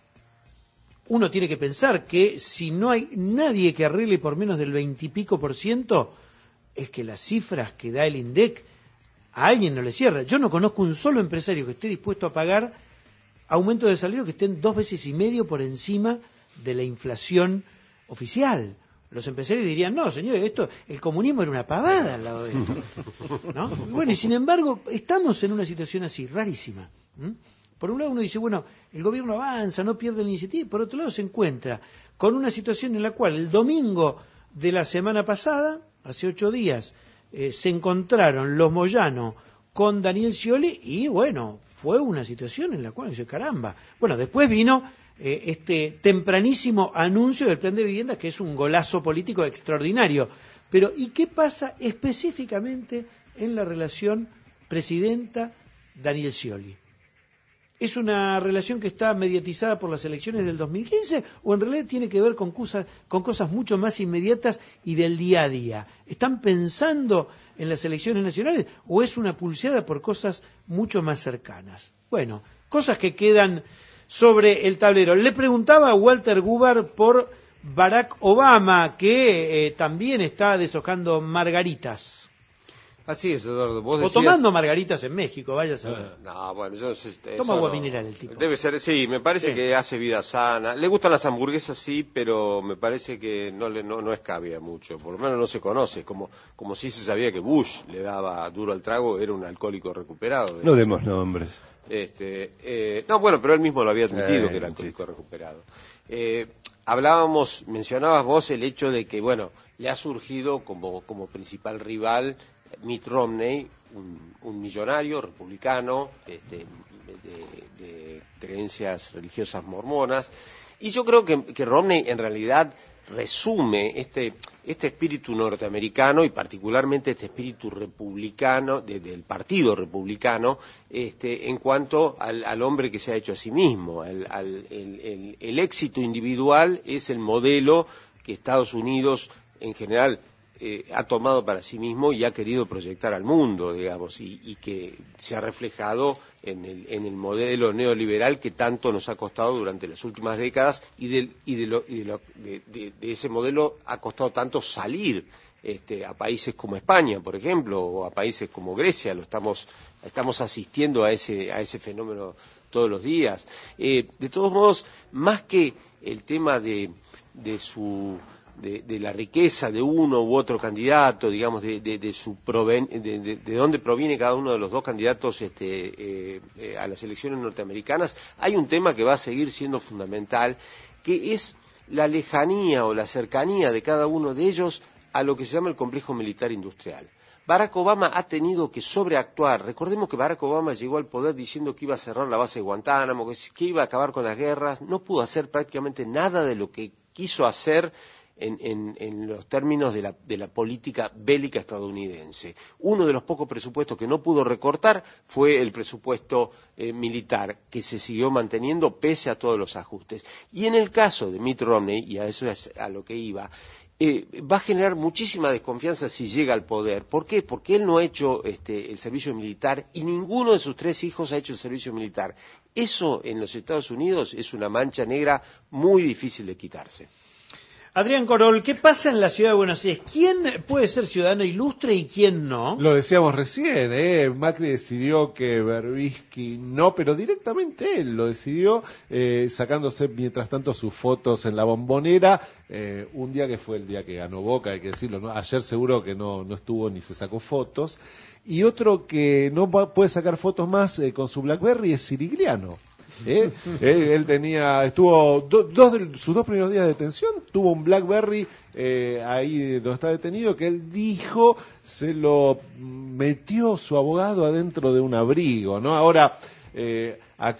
Uno tiene que pensar que si no hay nadie que arregle por menos del veintipico por ciento, es que las cifras que da el INDEC a alguien no le cierra. Yo no conozco un solo empresario que esté dispuesto a pagar aumentos de salario que estén dos veces y medio por encima de la inflación oficial. Los empresarios dirían, no, señores, esto, el comunismo era una pavada al lado de esto, ¿no? Y bueno, y sin embargo, estamos en una situación así, rarísima. ¿Mm? Por un lado uno dice, bueno, el gobierno avanza, no pierde la iniciativa, y por otro lado se encuentra con una situación en la cual el domingo de la semana pasada, hace ocho días, eh, se encontraron los Moyano con Daniel Scioli y bueno, fue una situación en la cual dice, caramba. Bueno, después vino eh, este tempranísimo anuncio del plan de vivienda, que es un golazo político extraordinario. Pero, ¿y qué pasa específicamente en la relación presidenta-Daniel Scioli? ¿Es una relación que está mediatizada por las elecciones del dos mil quince o en realidad tiene que ver con cosas, con cosas mucho más inmediatas y del día a día? ¿Están pensando en las elecciones nacionales o es una pulseada por cosas mucho más cercanas? Bueno, cosas que quedan sobre el tablero. Le preguntaba a Walter Gubar por Barack Obama, que eh, también está deshojando margaritas. Así es, Eduardo. Vos o decías... tomando margaritas en México, vaya a saber. No, bueno, yo no sé. Toma agua no... mineral el tipo. Debe ser, sí, me parece sí. que hace vida sana. Le gustan las hamburguesas, sí, pero me parece que no le no, no escabia mucho. Por lo menos no se conoce. Como como si se sabía que Bush le daba duro al trago, era un alcohólico recuperado. No demos nombres. Este, eh, no, bueno, pero él mismo lo había admitido, eh, que era alcohólico sí. recuperado. Eh, hablábamos, mencionabas vos el hecho de que, bueno, le ha surgido como, como principal rival Mitt Romney, un, un millonario republicano este, de, de creencias religiosas mormonas, y yo creo que, que Romney en realidad resume este, este espíritu norteamericano y particularmente este espíritu republicano, de, del partido republicano, este, en cuanto al, al hombre que se ha hecho a sí mismo. Al, al, el, el, el éxito individual es el modelo que Estados Unidos en general Eh, ha tomado para sí mismo y ha querido proyectar al mundo, digamos, y, y que se ha reflejado en el, en el modelo neoliberal que tanto nos ha costado durante las últimas décadas y, del, y, de, lo, y de, lo, de, de, de ese modelo ha costado tanto salir este, a países como España, por ejemplo, o a países como Grecia. Lo estamos, estamos asistiendo a ese, a ese fenómeno todos los días. Eh, de todos modos, más que el tema de, de su... De, de la riqueza de uno u otro candidato, digamos, de, de, de, su proven, de, de, de dónde proviene cada uno de los dos candidatos este, eh, eh, a las elecciones norteamericanas, hay un tema que va a seguir siendo fundamental, que es la lejanía o la cercanía de cada uno de ellos a lo que se llama el complejo militar industrial. Barack Obama ha tenido que sobreactuar. Recordemos que Barack Obama llegó al poder diciendo que iba a cerrar la base de Guantánamo, que, que iba a acabar con las guerras, no pudo hacer prácticamente nada de lo que quiso hacer En, en, en los términos de la, de la política bélica estadounidense. Uno de los pocos presupuestos que no pudo recortar fue el presupuesto eh, militar, que se siguió manteniendo pese a todos los ajustes. Y en el caso de Mitt Romney, y a eso es a lo que iba, eh, va a generar muchísima desconfianza si llega al poder. ¿Por qué? Porque él no ha hecho este, el servicio militar y ninguno de sus tres hijos ha hecho el servicio militar. Eso en los Estados Unidos es una mancha negra muy difícil de quitarse. Adrián Corol, ¿qué pasa en la ciudad de Buenos Aires? ¿Quién puede ser ciudadano ilustre y quién no? Lo decíamos recién, ¿eh? Macri decidió que Berbisky no, pero directamente él lo decidió, eh, sacándose mientras tanto sus fotos en la Bombonera, eh, un día que fue el día que ganó Boca, hay que decirlo, ¿no? Ayer seguro que no, no estuvo ni se sacó fotos, y otro que no puede sacar fotos más eh, con su BlackBerry es Sirigliano. ¿Eh? él, él tenía, estuvo do, dos de sus dos primeros días de detención, tuvo un BlackBerry eh, ahí donde está detenido que él dijo se lo metió su abogado adentro de un abrigo, ¿no? Ahora eh,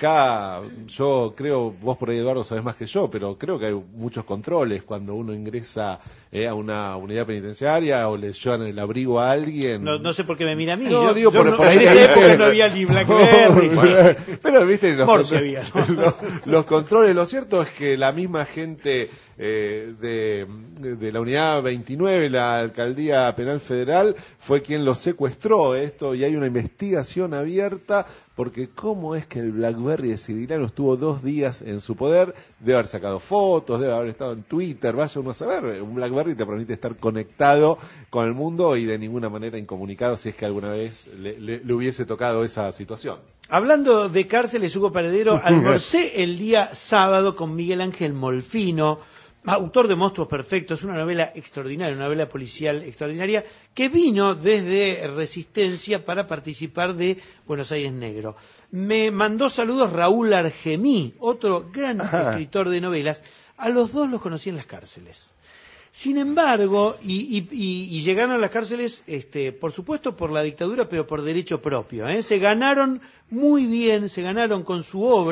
acá yo creo, vos por ahí Eduardo sabés más que yo, pero creo que hay muchos controles cuando uno ingresa eh, a una unidad penitenciaria o le llevan el abrigo a alguien. No, no sé por qué me mira a mí. No, yo, digo yo por, no, por en ahí esa época no había ni BlackBerry. No, pero, pero viste los, Morse controles, había, ¿no? los, los controles, lo cierto es que la misma gente eh, de, de la unidad veintinueve, la alcaldía penal federal, fue quien lo secuestró esto y hay una investigación abierta porque cómo es que el BlackBerry de Sirigliano estuvo dos días en su poder, debe haber sacado fotos, debe haber estado en Twitter, vaya uno a saber, un BlackBerry te permite estar conectado con el mundo y de ninguna manera incomunicado si es que alguna vez le, le, le hubiese tocado esa situación. Hablando de cárceles, Hugo Paredero, almorcé el día sábado con Miguel Ángel Molfino, autor de Monstruos Perfectos, una novela extraordinaria, una novela policial extraordinaria, que vino desde Resistencia para participar de Buenos Aires Negro. Me mandó saludos Raúl Argemí, otro gran Ajá. escritor de novelas. A los dos los conocí en las cárceles. Sin embargo, y, y, y, y llegaron a las cárceles, este, por supuesto por la dictadura, pero por derecho propio, ¿eh? Se ganaron muy bien, se ganaron con su obra,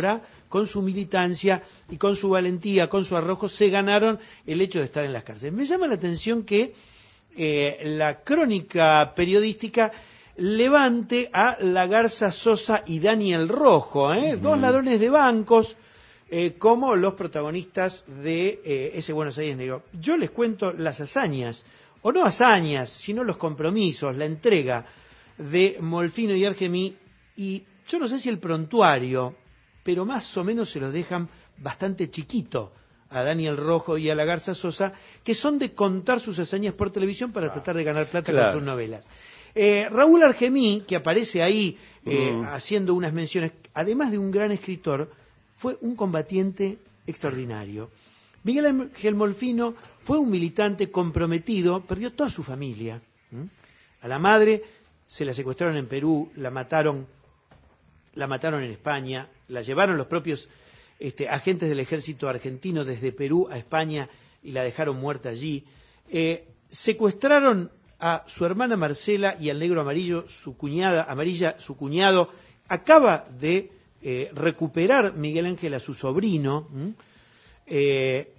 con su militancia y con su valentía, con su arrojo, se ganaron el hecho de estar en las cárceles. Me llama la atención que eh, la crónica periodística levante a La Garza Sosa y Daniel Rojo, ¿eh? Uh-huh. Dos ladrones de bancos, eh, como los protagonistas de eh, ese Buenos Aires negro. Yo les cuento las hazañas, o no hazañas, sino los compromisos, la entrega de Molfino y Argemí, y yo no sé si el prontuario, pero más o menos se los dejan bastante chiquito a Daniel Rojo y a La Garza Sosa, que son de contar sus hazañas por televisión para tratar de ganar plata claro. con sus novelas. Eh, Raúl Argemí, que aparece ahí eh, mm. haciendo unas menciones, además de un gran escritor, fue un combatiente extraordinario. Miguel Ángel Molfino fue un militante comprometido, perdió toda su familia. ¿Mm? A la madre se la secuestraron en Perú, la mataron, la mataron en España, la llevaron los propios este, agentes del ejército argentino desde Perú a España y la dejaron muerta allí. Eh, secuestraron a su hermana Marcela y al negro amarillo, su cuñada amarilla, su cuñado. Acaba de eh, recuperar Miguel Ángel a su sobrino. Eh,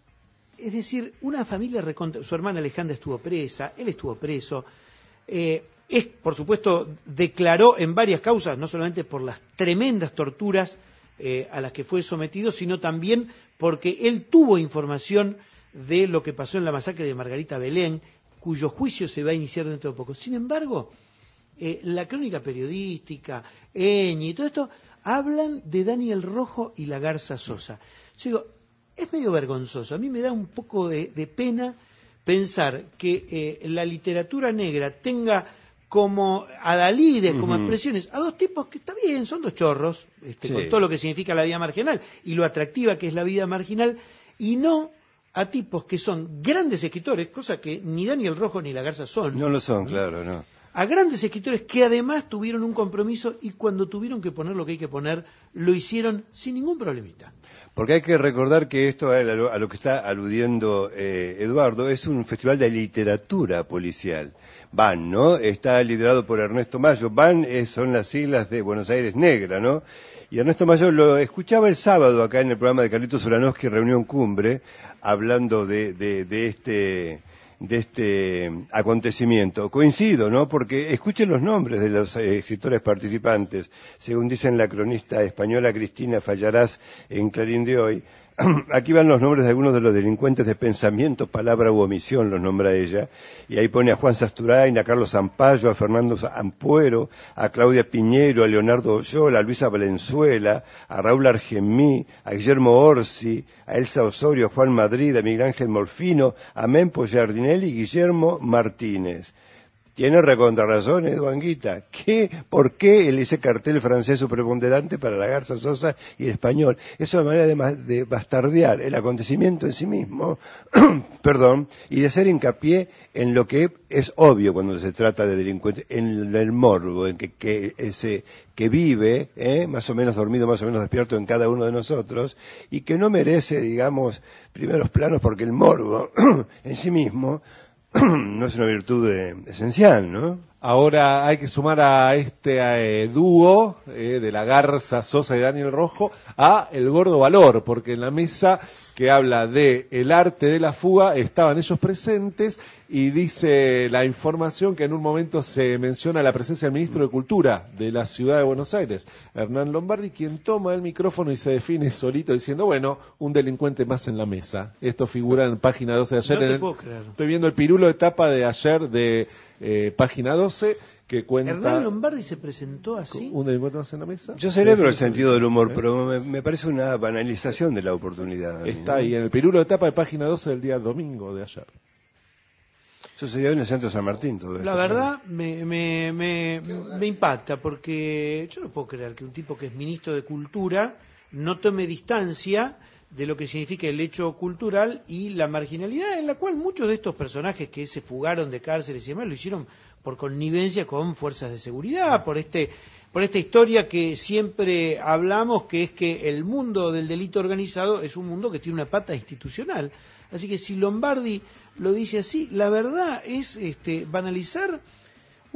es decir, una familia recontra. Su hermana Alejandra estuvo presa, él estuvo preso. Eh, es, por supuesto, declaró en varias causas, no solamente por las tremendas torturas eh, a las que fue sometido, sino también porque él tuvo información de lo que pasó en la masacre de Margarita Belén, cuyo juicio se va a iniciar dentro de poco. Sin embargo, eh, la crónica periodística, Eñi y todo esto, hablan de Daniel Rojo y La Garza Sosa. Yo digo, es medio vergonzoso. A mí me da un poco de, de pena pensar que eh, la literatura negra tenga como adalides, uh-huh. como expresiones, a dos tipos que está bien, son dos chorros, este, sí. con todo lo que significa la vida marginal y lo atractiva que es la vida marginal, y no a tipos que son grandes escritores, cosa que ni Daniel Rojo ni La Garza son. No lo son, ¿no? Claro, no. A grandes escritores que además tuvieron un compromiso y cuando tuvieron que poner lo que hay que poner, lo hicieron sin ningún problemita. Porque hay que recordar que esto, a lo, a lo que está aludiendo eh, Eduardo, es un festival de literatura policial. B A N, ¿no? Está liderado por Ernesto Mayo. B A N es, son las siglas de Buenos Aires Negra, ¿no? Y Ernesto Mayo lo escuchaba el sábado acá en el programa de Carlitos Ulanowski, Reunión Cumbre, hablando de, de, de este de este acontecimiento. Coincido, ¿no? Porque escuchen los nombres de los eh, escritores participantes, según dicen la cronista española Cristina Fallarás en Clarín de hoy. Aquí van los nombres de algunos de los delincuentes de pensamiento, palabra u omisión, los nombra ella, y ahí pone a Juan Sasturain, a Carlos Zampayo, a Fernando Ampuero, a Claudia Piñero, a Leonardo Oyola, a Luisa Valenzuela, a Raúl Argemí, a Guillermo Orsi, a Elsa Osorio, a Juan Madrid, a Miguel Ángel Molfino, a Mempo Giardinelli y Guillermo Martínez. Tiene recontrarrazón, Edu Anguita. ¿Qué? ¿Por qué el, ese cartel francés preponderante para La Garza Sosa y el español? Es una manera de, de bastardear el acontecimiento en sí mismo, perdón, y de hacer hincapié en lo que es obvio cuando se trata de delincuentes, en el morbo, en que, que ese que vive, ¿eh? más o menos dormido, más o menos despierto en cada uno de nosotros, y que no merece, digamos, primeros planos porque el morbo en sí mismo no es una virtud eh, esencial, ¿no? Ahora hay que sumar a este eh, dúo eh, de La Garza Sosa y Daniel Rojo a El Gordo Valor, porque en la mesa que habla de el arte de la fuga estaban ellos presentes y dice la información que en un momento se menciona la presencia del ministro de Cultura de la ciudad de Buenos Aires, Hernán Lombardi, quien toma el micrófono y se define solito diciendo, bueno, un delincuente más en la mesa. Esto figura en página doce de ayer. No te en el, puedo creer. Estoy viendo el pirulo de tapa de ayer de eh, página doce, que cuenta... ¿Hernán Lombardi se presentó así? ¿Un delincuente más en la mesa? Yo celebro el sentido del humor, pero me, me parece una banalización de la oportunidad. Está ahí, en el pirulo de tapa de página doce del día domingo de ayer. Eso sería en el centro de San Martín todo esto. La verdad me, me, me, me impacta porque yo no puedo creer que un tipo que es ministro de Cultura no tome distancia de lo que significa el hecho cultural y la marginalidad en la cual muchos de estos personajes que se fugaron de cárceles y demás lo hicieron por connivencia con fuerzas de seguridad, por este por esta historia que siempre hablamos, que es que el mundo del delito organizado es un mundo que tiene una pata institucional. Así que si Lombardi lo dice así, la verdad es este, banalizar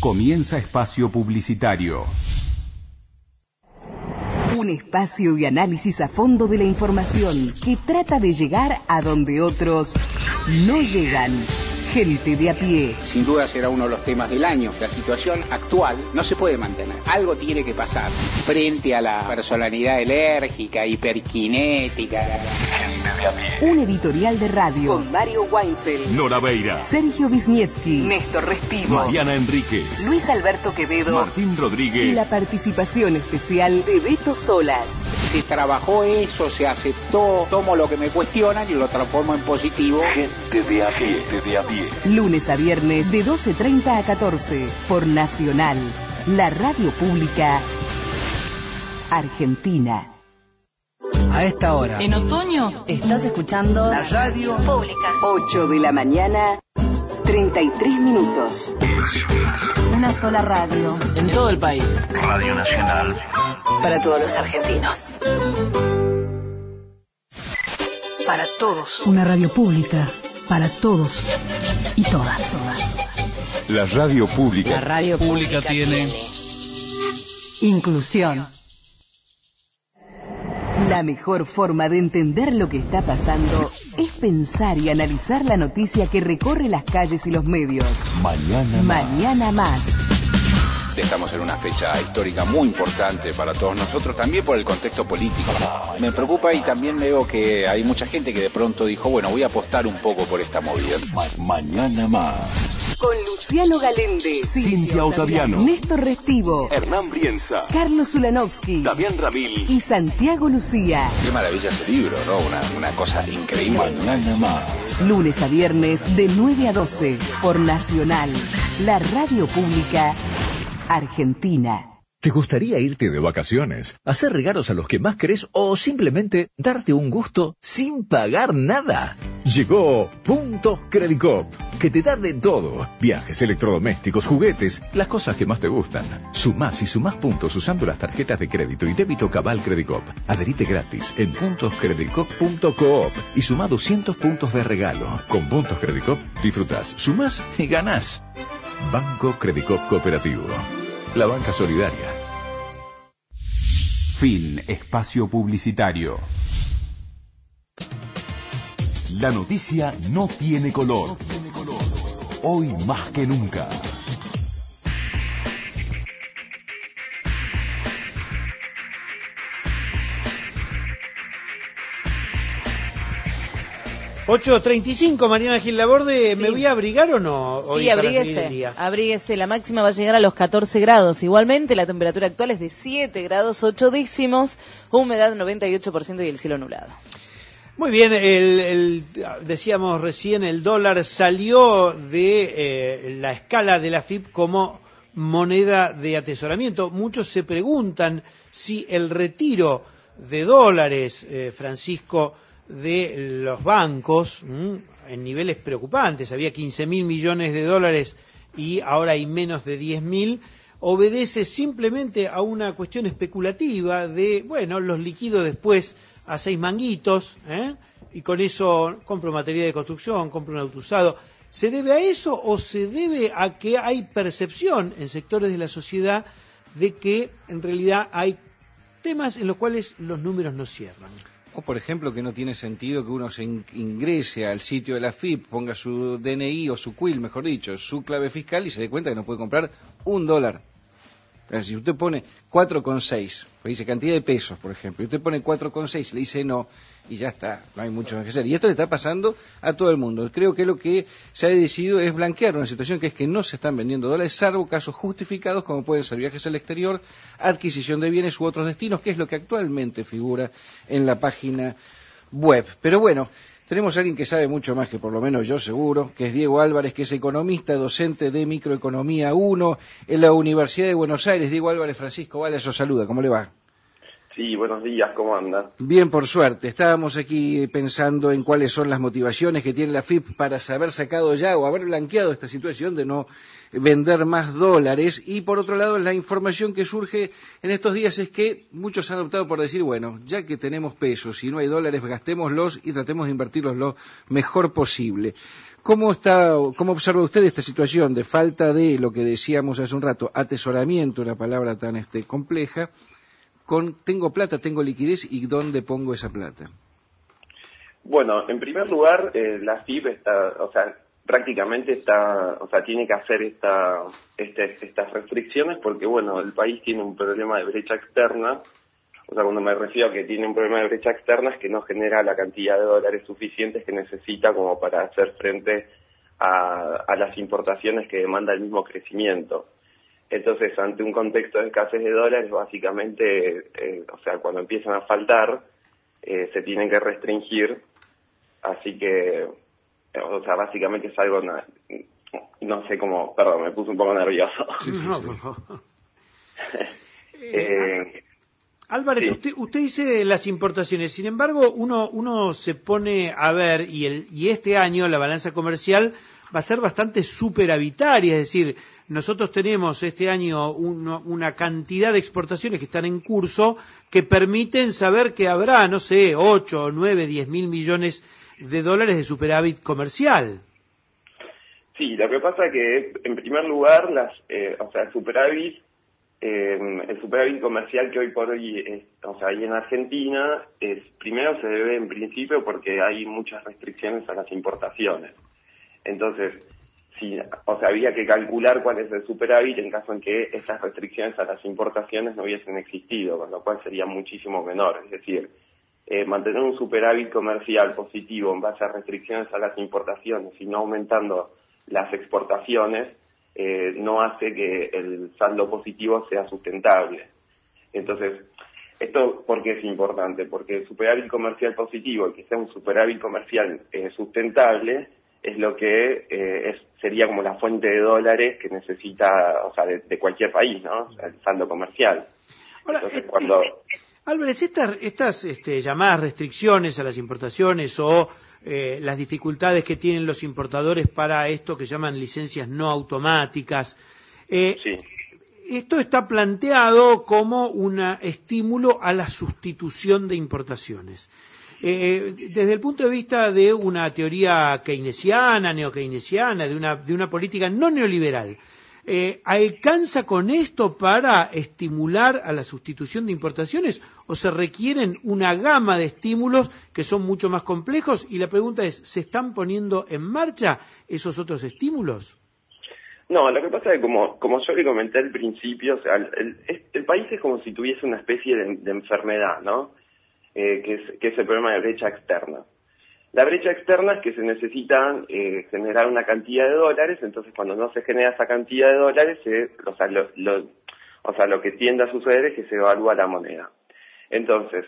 Comienza espacio publicitario. Un espacio de análisis a fondo de la información que trata de llegar a donde otros no llegan. Gente de a pie. Sin duda será uno de los temas del año. La situación actual no se puede mantener. Algo tiene que pasar. Frente a la personalidad alérgica, hiperkinética. Gente de a pie. Un editorial de radio. Con Mario Weinfeld, Nora Beira, Sergio Wisniewski, Néstor Respigo, Mariana Enríquez, Luis Alberto Quevedo, Martín Rodríguez. Y la participación especial de Beto Solas. Se trabajó eso, se aceptó. Tomo lo que me cuestionan y lo transformo en positivo. Gente de a pie. Gente de a pie. Lunes a viernes de doce treinta a catorce por Nacional, la radio pública argentina. A esta hora. En otoño estás escuchando La radio pública. ocho de la mañana, treinta y tres minutos. Una sola radio. En todo el país. Radio Nacional. Para todos los argentinos. Para todos. Una radio pública. Para todos y todas. todas. La radio pública. La radio pública tiene inclusión. La mejor forma de entender lo que está pasando es pensar y analizar la noticia que recorre las calles y los medios. Mañana más. Mañana más. Estamos en una fecha histórica muy importante para todos nosotros, también por el contexto político. Me preocupa y también veo que hay mucha gente que de pronto dijo, bueno, voy a apostar un poco por esta movida. Ma- mañana más. Con Luciano Galende, Cintia Ottaviano, Néstor Restivo, Hernán Brienza, Carlos Zulanovsky, Damián Ramil y Santiago Lucía. Qué maravilla ese libro, ¿no? Una, una cosa increíble. Mañana más. Lunes a viernes de nueve a doce por Nacional, la radio pública argentina. ¿Te gustaría irte de vacaciones, hacer regalos a los que más querés o simplemente darte un gusto sin pagar nada? Llegó Puntos Credicop, que te da de todo. Viajes, electrodomésticos, juguetes, las cosas que más te gustan. Sumás y sumás puntos usando las tarjetas de crédito y débito Cabal Credicop. Adherite gratis en puntos credicop punto coop y sumá doscientos puntos de regalo. Con Puntos Credicop disfrutás, sumás y ganás. Banco Credicop Cooperativo. La banca solidaria. Fin espacio publicitario. La noticia no tiene color. Hoy más que nunca. ocho treinta y cinco, Mariana Gil Laborde, Sí. ¿me voy a abrigar o no? Hoy Sí, para seguir el abríguese, día? abríguese. La máxima va a llegar a los catorce grados. Igualmente, la temperatura actual es de siete grados ocho décimos, humedad noventa y ocho por ciento y el cielo nublado. Muy bien, el, el- decíamos recién, el dólar salió de eh, la escala de la F I P como moneda de atesoramiento. Muchos se preguntan si el retiro de dólares, eh, Francisco, de los bancos, ¿m? en niveles preocupantes, había quince mil millones de dólares y ahora hay menos de diez mil, obedece simplemente a una cuestión especulativa de, bueno, los liquido después a seis manguitos, ¿eh? y con eso compro material de construcción, compro un auto usado. ¿Se debe a eso o se debe a que hay percepción en sectores de la sociedad de que en realidad hay temas en los cuales los números no cierran? O, por ejemplo, que no tiene sentido que uno se in- ingrese al sitio de la F I P, ponga su D N I o su Q I L, mejor dicho, su clave fiscal y se dé cuenta que no puede comprar un dólar. O sea, si usted pone cuatro coma seis, pues dice cantidad de pesos, por ejemplo, y usted pone cuatro coma seis, le dice no, y ya está, no hay mucho más que hacer. Y esto le está pasando a todo el mundo. Creo que lo que se ha decidido es blanquear una situación que es que no se están vendiendo dólares, salvo casos justificados, como pueden ser viajes al exterior, adquisición de bienes u otros destinos, que es lo que actualmente figura en la página web. Pero bueno, tenemos a alguien que sabe mucho más que por lo menos yo seguro, que es Diego Álvarez, que es economista, docente de Microeconomía uno en la Universidad de Buenos Aires. Diego Álvarez, Francisco Valle, os saluda, ¿cómo le va? Sí, buenos días, ¿cómo anda? Bien, por suerte. Estábamos aquí pensando en cuáles son las motivaciones que tiene la F I P para haber sacado ya o haber blanqueado esta situación de no vender más dólares. Y por otro lado, la información que surge en estos días es que muchos han optado por decir, bueno, ya que tenemos pesos y no hay dólares, gastémoslos y tratemos de invertirlos lo mejor posible. ¿Cómo está, cómo observa usted esta situación de falta de lo que decíamos hace un rato, atesoramiento, una palabra tan este, compleja, con tengo plata, tengo liquidez y dónde pongo esa plata? Bueno, en primer lugar, eh, la F I P está, o sea, prácticamente está, o sea, tiene que hacer esta, este, estas restricciones porque, bueno, el país tiene un problema de brecha externa. O sea, cuando me refiero a que tiene un problema de brecha externa es que no genera la cantidad de dólares suficientes que necesita como para hacer frente a, a las importaciones que demanda el mismo crecimiento. Entonces, ante un contexto de escasez de dólares, básicamente, eh, o sea, cuando empiezan a faltar, eh, se tienen que restringir. Así que, o sea, básicamente es algo, no, no sé cómo, perdón, me puse un poco nervioso. Sí, sí, no, por favor. eh, Álvarez, sí. usted, usted dice las importaciones, sin embargo, uno, uno se pone a ver, y, el, y este año la balanza comercial va a ser bastante superavitaria, es decir, nosotros tenemos este año uno, una cantidad de exportaciones que están en curso que permiten saber que habrá, no sé, ocho, nueve, diez mil millones de dólares de superávit comercial. Sí, lo que pasa es que, en primer lugar, las, eh, o sea, el superávit, eh, el superávit comercial que hoy por hoy, es, o sea, hay en Argentina, es primero se debe en principio porque hay muchas restricciones a las importaciones. Entonces, sí, o sea, había que calcular cuál es el superávit en caso en que esas restricciones a las importaciones no hubiesen existido, con lo cual sería muchísimo menor. Es decir, eh, mantener un superávit comercial positivo en base a restricciones a las importaciones y no aumentando las exportaciones, eh, no hace que el saldo positivo sea sustentable. Entonces, ¿esto por qué es importante? Porque el superávit comercial positivo, el que sea un superávit comercial eh, sustentable, es lo que eh, es, sería como la fuente de dólares que necesita, o sea, de, de cualquier país, ¿no? O sea, el saldo comercial. Ahora, Entonces, este, cuando... Álvarez, estas, estas este, llamadas restricciones a las importaciones o eh, las dificultades que tienen los importadores para esto que llaman licencias no automáticas, eh, sí. esto está planteado como un estímulo a la sustitución de importaciones. Eh, desde el punto de vista de una teoría keynesiana, neokeynesiana, de una, de una política no neoliberal, eh, ¿alcanza con esto para estimular a la sustitución de importaciones o se requieren una gama de estímulos que son mucho más complejos? Y la pregunta es, ¿se están poniendo en marcha esos otros estímulos? No, lo que pasa es que como, como yo le comenté al principio, o sea, el, el, el país es como si tuviese una especie de, de enfermedad, ¿no? Eh, que, es, que es el problema de brecha externa. La brecha externa es que se necesita eh, generar una cantidad de dólares, entonces cuando no se genera esa cantidad de dólares, se, o, sea, lo, lo, o sea, lo que tiende a suceder es que se evalúa la moneda. Entonces,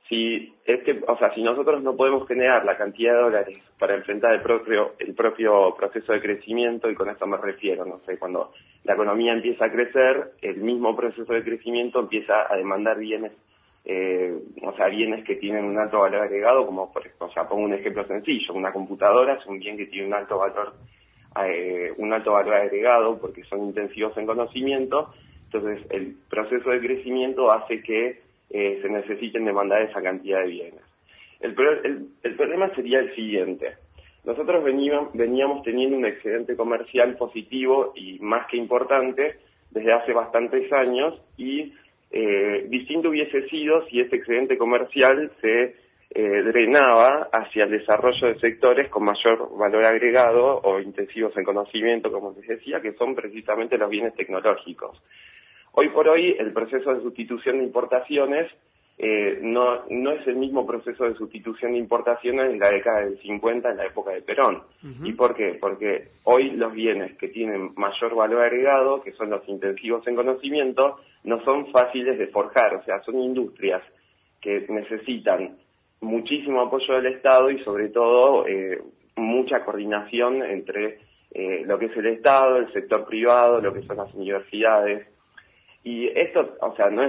si es que, o sea, si nosotros no podemos generar la cantidad de dólares para enfrentar el propio, el propio proceso de crecimiento, y con esto me refiero, no sé, cuando la economía empieza a crecer, el mismo proceso de crecimiento empieza a demandar bienes Eh, o sea, bienes que tienen un alto valor agregado, como por ejemplo, o sea, pongo un ejemplo sencillo, una computadora es un bien que tiene un alto valor, eh, un alto valor agregado porque son intensivos en conocimiento, entonces el proceso de crecimiento hace que eh, se necesiten demandar esa cantidad de bienes. El, el, el problema sería el siguiente: nosotros veníamos, veníamos teniendo un excedente comercial positivo y más que importante desde hace bastantes años y Eh, distinto hubiese sido si ese excedente comercial se eh, drenaba hacia el desarrollo de sectores con mayor valor agregado o intensivos en conocimiento, como les decía, que son precisamente los bienes tecnológicos. Hoy por hoy el proceso de sustitución de importaciones eh, no, no es el mismo proceso de sustitución de importaciones en la década del cincuenta, en la época de Perón. Uh-huh. ¿Y por qué? Porque hoy los bienes que tienen mayor valor agregado, que son los intensivos en conocimiento, no son fáciles de forjar, o sea, son industrias que necesitan muchísimo apoyo del Estado y sobre todo eh, mucha coordinación entre eh, lo que es el Estado, el sector privado, lo que son las universidades. Y esto, o sea, no es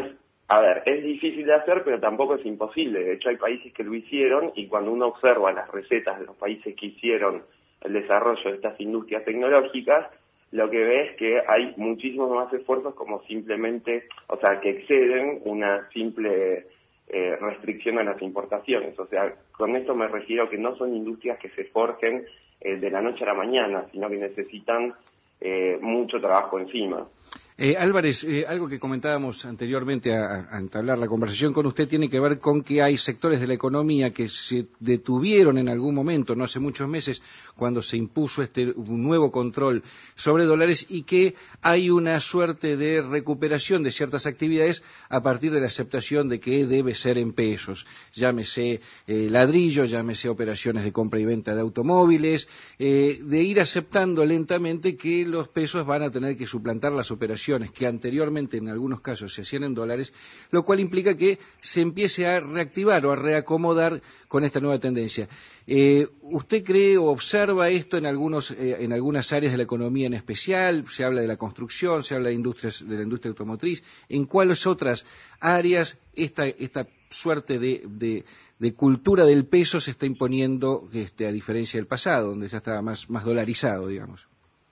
a ver, es difícil de hacer, pero tampoco es imposible. De hecho, hay países que lo hicieron y cuando uno observa las recetas de los países que hicieron el desarrollo de estas industrias tecnológicas, lo que ve es que hay muchísimos más esfuerzos como simplemente, o sea, que exceden una simple eh, restricción a las importaciones. O sea, con esto me refiero que no son industrias que se forjen eh, de la noche a la mañana, sino que necesitan eh, mucho trabajo encima. Eh, Álvarez, eh, algo que comentábamos anteriormente a, a entablar la conversación con usted tiene que ver con que hay sectores de la economía que se detuvieron en algún momento, no hace muchos meses, cuando se impuso este un nuevo control sobre dólares y que hay una suerte de recuperación de ciertas actividades a partir de la aceptación de que debe ser en pesos. Llámese eh, ladrillo, llámese operaciones de compra y venta de automóviles, eh, de ir aceptando lentamente que los pesos van a tener que suplantar las operaciones que anteriormente en algunos casos se hacían en dólares, lo cual implica que se empiece a reactivar o a reacomodar con esta nueva tendencia. Eh, ¿Usted cree o observa esto en algunos eh, en algunas áreas de la economía en especial? Se habla de la construcción, se habla de industrias de la industria automotriz. ¿En cuáles otras áreas esta esta suerte de, de, de cultura del peso se está imponiendo, este, a diferencia del pasado, donde ya estaba más más dolarizado, digamos?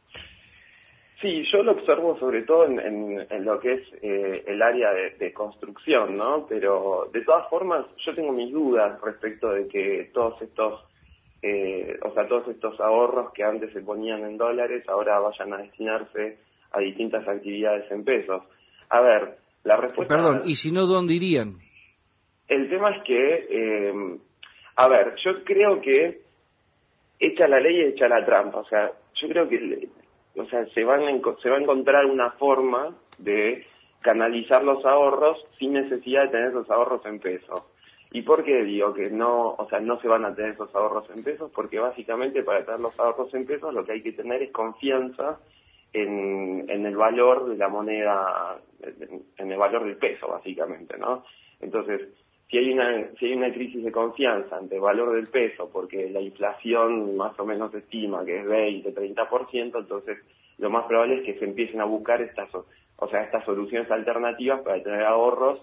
Sí, yo lo observo sobre todo en, en, en lo que es eh, el área de, de construcción, ¿no? Pero de todas formas yo tengo mis dudas respecto de que todos estos, eh, o sea, todos estos ahorros que antes se ponían en dólares ahora vayan a destinarse a distintas actividades en pesos. A ver, la respuesta... Perdón, ¿y si no, dónde irían? El tema es que, eh, a ver, yo creo que echa la ley y echa la trampa, o sea, yo creo que... O sea, se, van a, se va a encontrar una forma de canalizar los ahorros sin necesidad de tener esos ahorros en pesos. ¿Y por qué digo que no, o sea, no se van a tener esos ahorros en pesos? Porque básicamente para tener los ahorros en pesos lo que hay que tener es confianza en, en el valor de la moneda, en el valor del peso, básicamente, ¿no? Entonces, si hay una si hay una crisis de confianza ante el valor del peso, porque la inflación más o menos se estima que es veinte, treinta por ciento, entonces lo más probable es que se empiecen a buscar estas, o sea, estas soluciones alternativas para tener ahorros,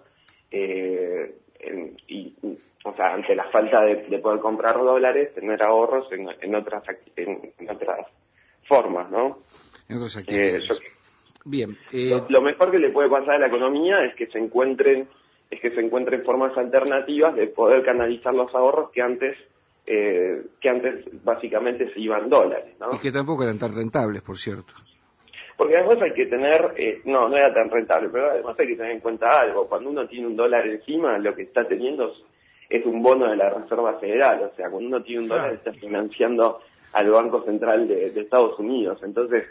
eh, en, y, o sea, ante la falta de, de poder comprar dólares, tener ahorros en, en otras en, en otras formas, ¿no? En otras actividades. Eh, yo, Bien. Eh... Lo, lo mejor que le puede pasar a la economía es que se encuentren es que se encuentren formas alternativas de poder canalizar los ahorros que antes eh, que antes básicamente se iban dólares, ¿no? Y que tampoco eran tan rentables, por cierto. Porque además hay que tener, eh, no, no era tan rentable, pero además hay que tener en cuenta algo. Cuando uno tiene un dólar encima, lo que está teniendo es, es un bono de la Reserva Federal. O sea, cuando uno tiene un dólar, está financiando al Banco Central de, de Estados Unidos. Entonces,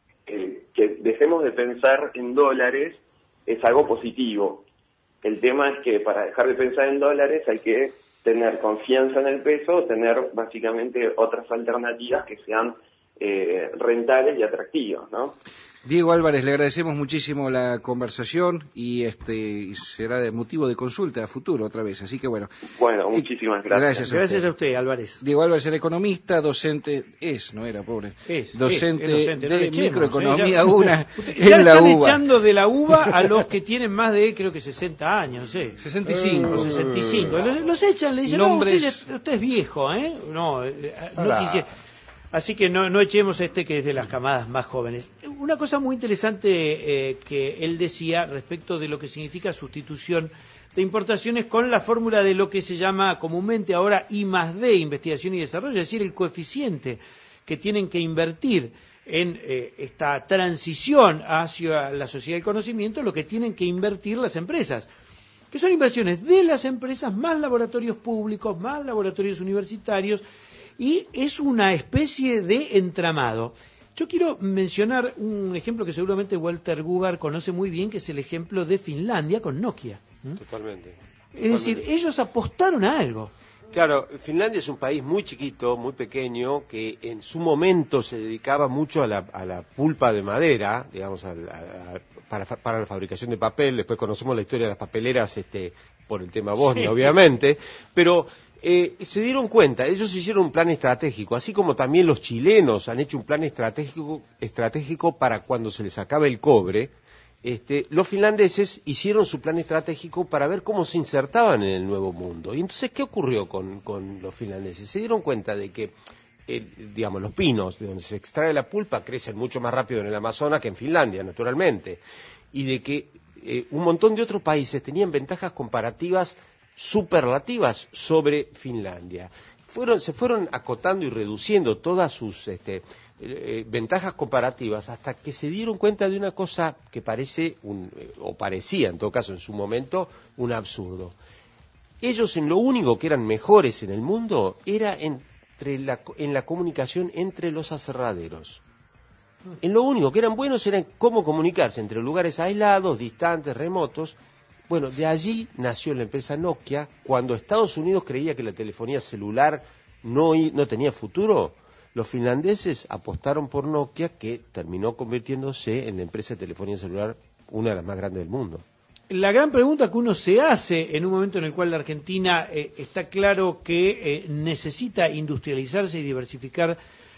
eh, que dejemos de pensar en dólares es algo positivo. El tema es que para dejar de pensar en dólares hay que tener confianza en el peso, tener básicamente otras alternativas que sean eh, rentables y atractivas, ¿no? Diego Álvarez, le agradecemos muchísimo la conversación y este y será de motivo de consulta a futuro otra vez, así que bueno. Bueno, muchísimas gracias. Gracias a, gracias a usted, Álvarez. Diego Álvarez era economista, docente, es, no era, pobre, es, docente, es, es docente de no echemos, microeconomía ¿eh? una ya en la están UBA. echando de la UBA a los que tienen más de, creo que sesenta años, no sé. sesenta y cinco. O sesenta y cinco. Los, los echan, le dicen, Nombres... no, usted, usted es viejo, ¿eh? No, no quisiera... Así que no, no echemos este que es de las camadas más jóvenes. Una cosa muy interesante eh, que él decía respecto de lo que significa sustitución de importaciones con la fórmula de lo que se llama comúnmente ahora I más D, investigación y desarrollo, es decir, el coeficiente que tienen que invertir en eh, esta transición hacia la sociedad del conocimiento, lo que tienen que invertir las empresas, que son inversiones de las empresas más laboratorios públicos, más laboratorios universitarios, y es una especie de entramado. Yo quiero mencionar un ejemplo que seguramente Walter Gubar conoce muy bien, que es el ejemplo de Finlandia con Nokia. ¿Mm? Totalmente. Es Totalmente. decir, ellos apostaron a algo. Claro, Finlandia es un país muy chiquito, muy pequeño, que en su momento se dedicaba mucho a la, a la pulpa de madera, digamos, a, a, a, para, para la fabricación de papel. Después conocemos la historia de las papeleras este, por el tema Bosnia, sí. obviamente, pero... Eh, se dieron cuenta, ellos hicieron un plan estratégico, así como también los chilenos han hecho un plan estratégico, estratégico para cuando se les acabe el cobre, este, los finlandeses hicieron su plan estratégico para ver cómo se insertaban en el nuevo mundo. Y entonces, ¿qué ocurrió con, con los finlandeses? Se dieron cuenta de que, eh, digamos, los pinos, de donde se extrae la pulpa, crecen mucho más rápido en el Amazonas que en Finlandia, naturalmente. Y de que eh, un montón de otros países tenían ventajas comparativas superlativas sobre Finlandia. Fueron, se fueron acotando y reduciendo todas sus este, eh, ventajas comparativas hasta que se dieron cuenta de una cosa que parece, un, eh, o parecía en todo caso en su momento, un absurdo. Ellos en lo único que eran mejores en el mundo era entre la, en la comunicación entre los aserraderos. En lo único que eran buenos era en cómo comunicarse entre lugares aislados, distantes, remotos. Bueno, de allí nació la empresa Nokia. Cuando Estados Unidos creía que la telefonía celular no, no tenía futuro, los finlandeses apostaron por Nokia, que terminó convirtiéndose en la empresa de telefonía celular una de las más grandes del mundo. La gran pregunta que uno se hace en un momento en el cual la Argentina eh, está claro que eh, necesita industrializarse y diversificar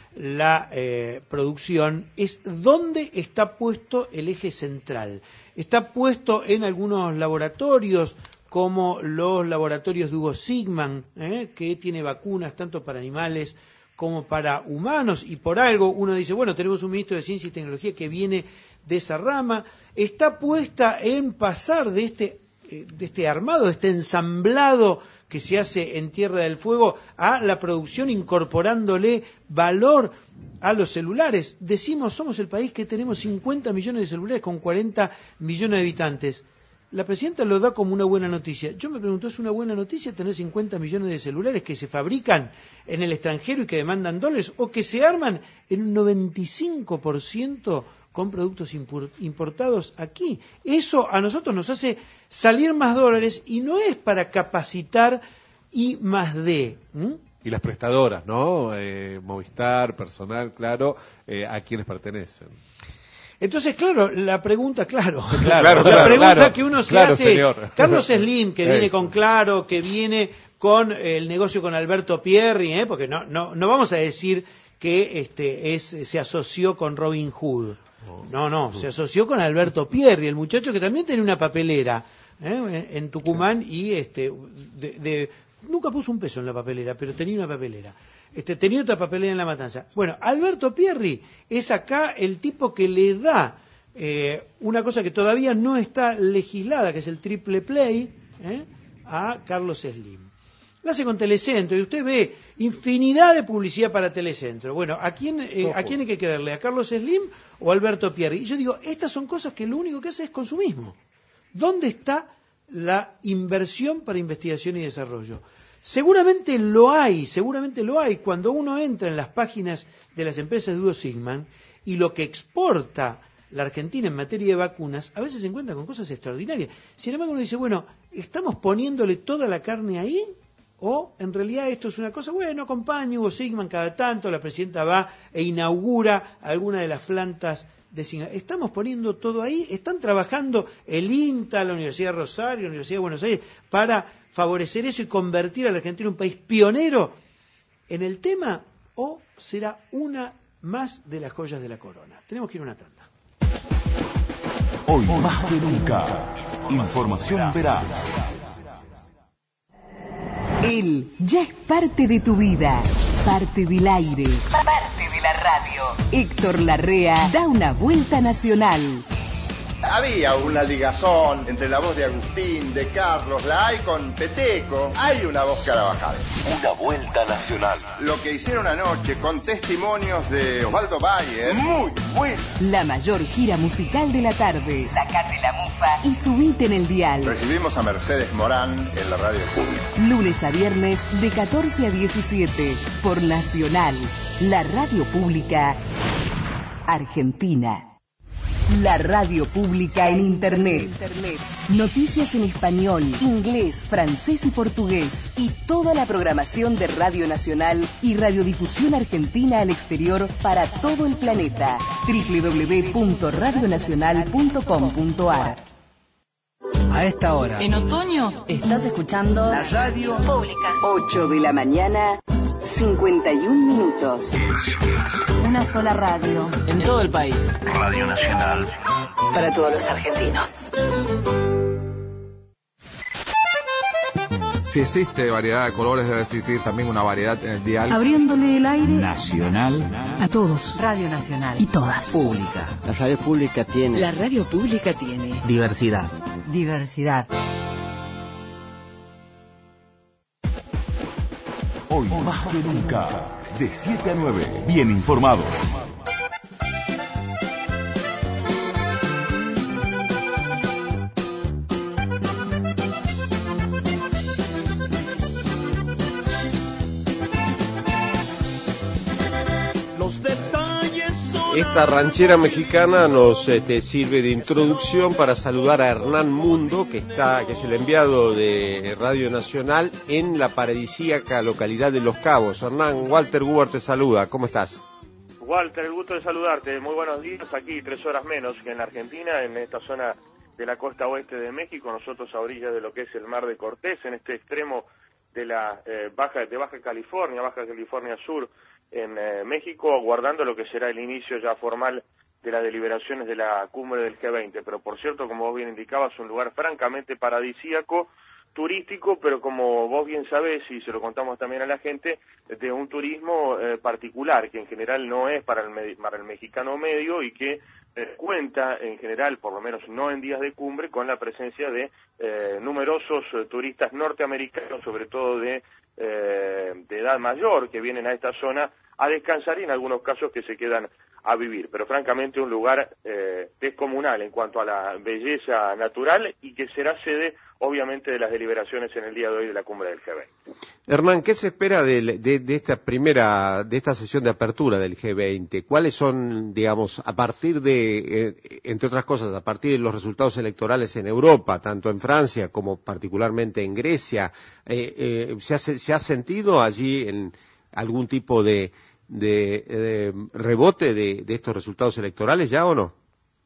la eh, producción es ¿dónde está puesto el eje central? Está puesto en algunos laboratorios como los laboratorios de Hugo Sigman, ¿eh? que tiene vacunas tanto para animales como para humanos, y por algo uno dice, bueno, tenemos un ministro de Ciencia y Tecnología que viene de esa rama. Está puesta en pasar de este, eh, de este armado, de este ensamblado que se hace en Tierra del Fuego a la producción incorporándole valor a los celulares. Decimos, somos el país que tenemos cincuenta millones de celulares con cuarenta millones de habitantes. La presidenta lo da como una buena noticia. Yo me pregunto, ¿es una buena noticia tener cincuenta millones de celulares que se fabrican en el extranjero y que demandan dólares o que se arman en un noventa y cinco por ciento con productos importados aquí? Eso a nosotros nos hace salir más dólares y no es para capacitar I más D. ¿Mm? Y las prestadoras, ¿no? Eh, Movistar, personal, claro, eh, ¿a quiénes pertenecen? Entonces, claro, la pregunta, claro, claro la claro, pregunta claro, que uno se claro, hace señor. es, Carlos Slim, que viene Eso. con Claro, que viene con el negocio con Alberto Pierri, ¿eh? porque no, no, no vamos a decir que este es se asoció con Robin Hood. No, no, se asoció con Alberto Pierri, el muchacho que también tenía una papelera ¿eh? en Tucumán y este de, de, nunca puso un peso en la papelera, pero tenía una papelera. Este, tenía otra papelera en La Matanza. Bueno, Alberto Pierri es acá el tipo que le da eh, una cosa que todavía no está legislada, que es el triple play, ¿eh? a Carlos Slim. La hace con Telecentro y usted ve infinidad de publicidad para Telecentro. Bueno, ¿a quién, eh, ¿a quién hay que creerle? ¿A Carlos Slim o a Alberto Pierri? Y yo digo, estas son cosas que lo único que hace es consumismo. ¿Dónde está la inversión para investigación y desarrollo? Seguramente lo hay, seguramente lo hay. Cuando uno entra en las páginas de las empresas de Hugo Sigman y lo que exporta la Argentina en materia de vacunas, a veces se encuentra con cosas extraordinarias. Sin embargo, uno dice, bueno, ¿estamos poniéndole toda la carne ahí? ¿O en realidad esto es una cosa, bueno, acompaña Hugo Sigman cada tanto, la presidenta va e inaugura alguna de las plantas de Sigman? ¿Estamos poniendo todo ahí? ¿Están trabajando el INTA, la Universidad de Rosario, la Universidad de Buenos Aires, para favorecer eso y convertir a la Argentina en un país pionero en el tema? ¿O será una más de las joyas de la corona? Tenemos que ir a una tanda. Hoy más que nunca, información veraz. Él ya es parte de tu vida, parte del aire, parte de la radio. Héctor Larrea da una vuelta nacional. Había una ligazón entre la voz de Agustín, de Carlos, la hay con Peteco. Hay una voz Carabajal. Una vuelta nacional. Lo que hicieron anoche con testimonios de Osvaldo Bayer, muy bueno. La mayor gira musical de la tarde. Sacate la mufa y subite en el dial. Recibimos a Mercedes Morán en la radio pública. Lunes a viernes de catorce a diecisiete por Nacional, la radio pública argentina. La radio pública en Internet. Noticias en español, inglés, francés y portugués. Y toda la programación de Radio Nacional y Radiodifusión Argentina al exterior para todo el planeta. doble u doble u doble u punto radio nacional punto com punto a r. A esta hora. En otoño estás escuchando La radio pública. ocho de la mañana, cincuenta y un minutos. Una sola radio. En todo el país. Radio Nacional. para todos los argentinos. Si existe variedad de colores, debe existir también una variedad en el dial. Abriéndole el aire Nacional a todos. Radio Nacional. Y todas. Pública. La radio pública tiene. La radio pública tiene. Diversidad. Diversidad. Hoy más que nunca, de siete a nueve, bien informado. Esta ranchera mexicana nos este, sirve de introducción para saludar a Hernán Mundo, que está, que es el enviado de Radio Nacional en la paradisíaca localidad de Los Cabos. Hernán, Walter Guber te saluda, ¿cómo estás? Walter, el gusto de saludarte, muy buenos días, aquí tres horas menos que en la Argentina, en esta zona de la costa oeste de México, nosotros a orillas de lo que es el Mar de Cortés, en este extremo de la eh, baja de Baja California, Baja California Sur, en eh, México, aguardando lo que será el inicio ya formal de las deliberaciones de la cumbre del G veinte. Pero por cierto, como vos bien indicabas, un lugar francamente paradisíaco, turístico, pero como vos bien sabés, y se lo contamos también a la gente, de un turismo eh, particular, que en general no es para el, para el mexicano medio y que eh, cuenta en general, por lo menos no en días de cumbre, con la presencia de eh, numerosos eh, turistas norteamericanos, sobre todo de, eh, de edad mayor, que vienen a esta zona a descansar y en algunos casos que se quedan a vivir, pero francamente un lugar eh, descomunal en cuanto a la belleza natural y que será sede obviamente de las deliberaciones en el día de hoy de la cumbre del G veinte. Hernán, ¿qué se espera de, de, de esta primera, de esta sesión de apertura del G veinte? ¿Cuáles son, digamos, a partir de, eh, entre otras cosas, a partir de los resultados electorales en Europa, tanto en Francia como particularmente en Grecia, eh, eh, ¿se, ha, se ha sentido allí en algún tipo de De, de rebote de, de estos resultados electorales ya o no?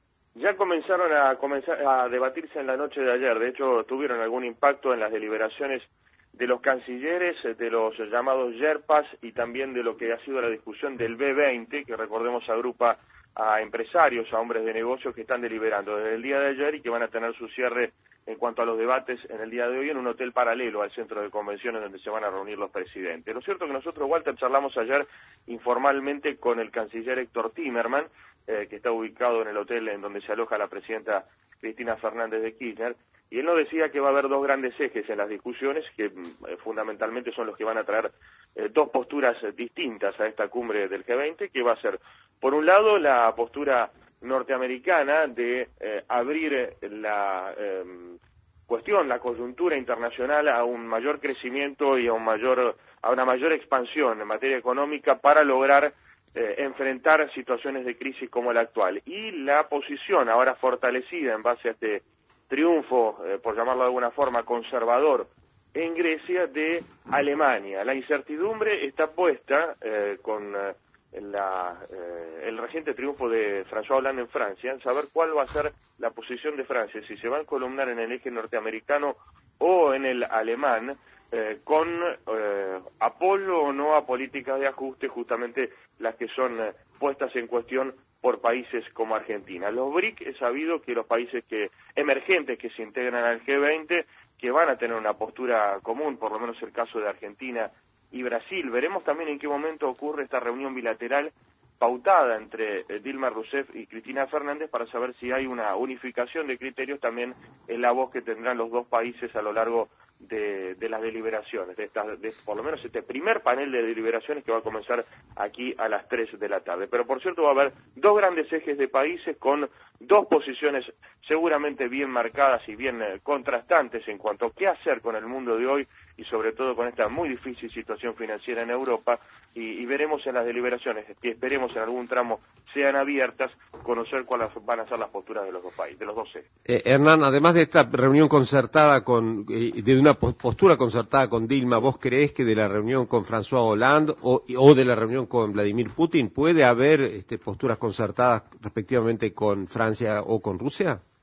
Ya comenzaron a comenzar a debatirse en la noche de ayer, de hecho tuvieron algún impacto en las deliberaciones de los cancilleres, de los llamados yerpas y también de lo que ha sido la discusión del B veinte, que recordemos agrupa a empresarios, a hombres de negocios que están deliberando desde el día de ayer y que van a tener su cierre en cuanto a los debates en el día de hoy en un hotel paralelo al centro de convenciones donde se van a reunir los presidentes. Lo cierto es que nosotros, Walter, charlamos ayer informalmente con el canciller Héctor Timerman, eh, que está ubicado en el hotel en donde se aloja la presidenta Cristina Fernández de Kirchner, y él nos decía que va a haber dos grandes ejes en las discusiones, que eh, fundamentalmente son los que van a traer eh, dos posturas eh, distintas a esta cumbre del G veinte, que va a ser, por un lado, la postura norteamericana de eh, abrir la eh, cuestión, la coyuntura internacional a un mayor crecimiento y a un mayor a una mayor expansión en materia económica para lograr eh, enfrentar situaciones de crisis como la actual. Y la posición ahora fortalecida en base a este triunfo, eh, por llamarlo de alguna forma, conservador en Grecia de Alemania. La incertidumbre está puesta eh, con eh, La, eh, el reciente triunfo de François Hollande en Francia, en saber cuál va a ser la posición de Francia, si se va a encolumnar en el eje norteamericano o en el alemán, eh, con eh, apoyo o no a políticas de ajuste, justamente las que son eh, puestas en cuestión por países como Argentina. Los B R I C, he sabido que los países que emergentes que se integran al G veinte, que van a tener una postura común, por lo menos el caso de Argentina y Brasil. Veremos también en qué momento ocurre esta reunión bilateral pautada entre eh, Dilma Rousseff y Cristina Fernández para saber si hay una unificación de criterios también en la voz que tendrán los dos países a lo largo de, de las deliberaciones, de, esta, de por lo menos este primer panel de deliberaciones que va a comenzar aquí a las tres de la tarde. Pero por cierto va a haber dos grandes ejes de países con dos posiciones seguramente bien marcadas y bien eh, contrastantes en cuanto a qué hacer con el mundo de hoy y sobre todo con esta muy difícil situación financiera en Europa, y, y veremos en las deliberaciones, que esperemos en algún tramo sean abiertas, conocer cuáles van a ser las posturas de los dos países, de los dos ejes. Eh, Hernán, además de esta reunión concertada con, eh, de una postura concertada con Dilma, ¿vos creés que de la reunión con François Hollande o, o de la reunión con Vladimir Putin puede haber este, posturas concertadas respectivamente con Francia o con Rusia?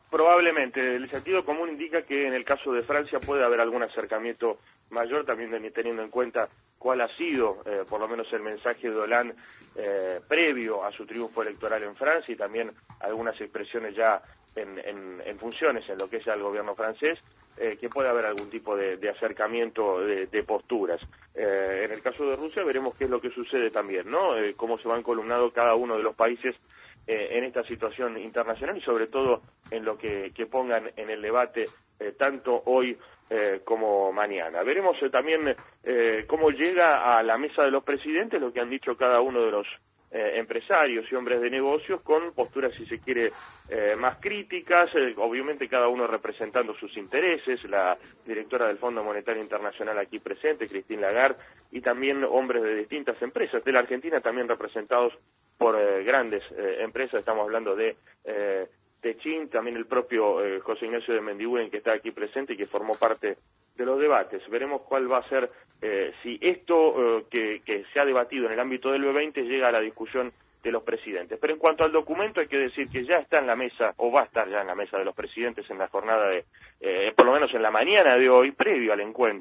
Probablemente. El sentido común indica que en el caso de Francia puede haber algún acercamiento mayor, también teniendo en cuenta cuál ha sido, eh, por lo menos el mensaje de Hollande eh, previo a su triunfo electoral en Francia, y también algunas expresiones ya en, en, en funciones en lo que es el gobierno francés, eh, que puede haber algún tipo de, de acercamiento de, de posturas. Eh, en el caso de Rusia veremos qué es lo que sucede también, ¿no? Eh, cómo se van columnado cada uno de los países Eh, en esta situación internacional, y sobre todo en lo que, que pongan en el debate eh, tanto hoy eh, como mañana. Veremos eh, también eh, cómo llega a la mesa de los presidentes lo que han dicho cada uno de los eh, empresarios y hombres de negocios, con posturas, si se quiere, eh, más críticas, eh, obviamente cada uno representando sus intereses, la directora del Fondo Monetario Internacional aquí presente, Christine Lagarde, y también hombres de distintas empresas, de la Argentina también representados por eh, grandes eh, empresas. Estamos hablando de eh, Techin, también el propio eh, José Ignacio de Mendiguren, que está aquí presente y que formó parte de los debates. Veremos cuál va a ser, eh, si esto eh, que, que se ha debatido en el ámbito del B veinte llega a la discusión de los presidentes. Pero en cuanto al documento, hay que decir que ya está en la mesa, o va a estar ya en la mesa de los presidentes en la jornada de, eh, por lo menos en la mañana de hoy, previo al encuentro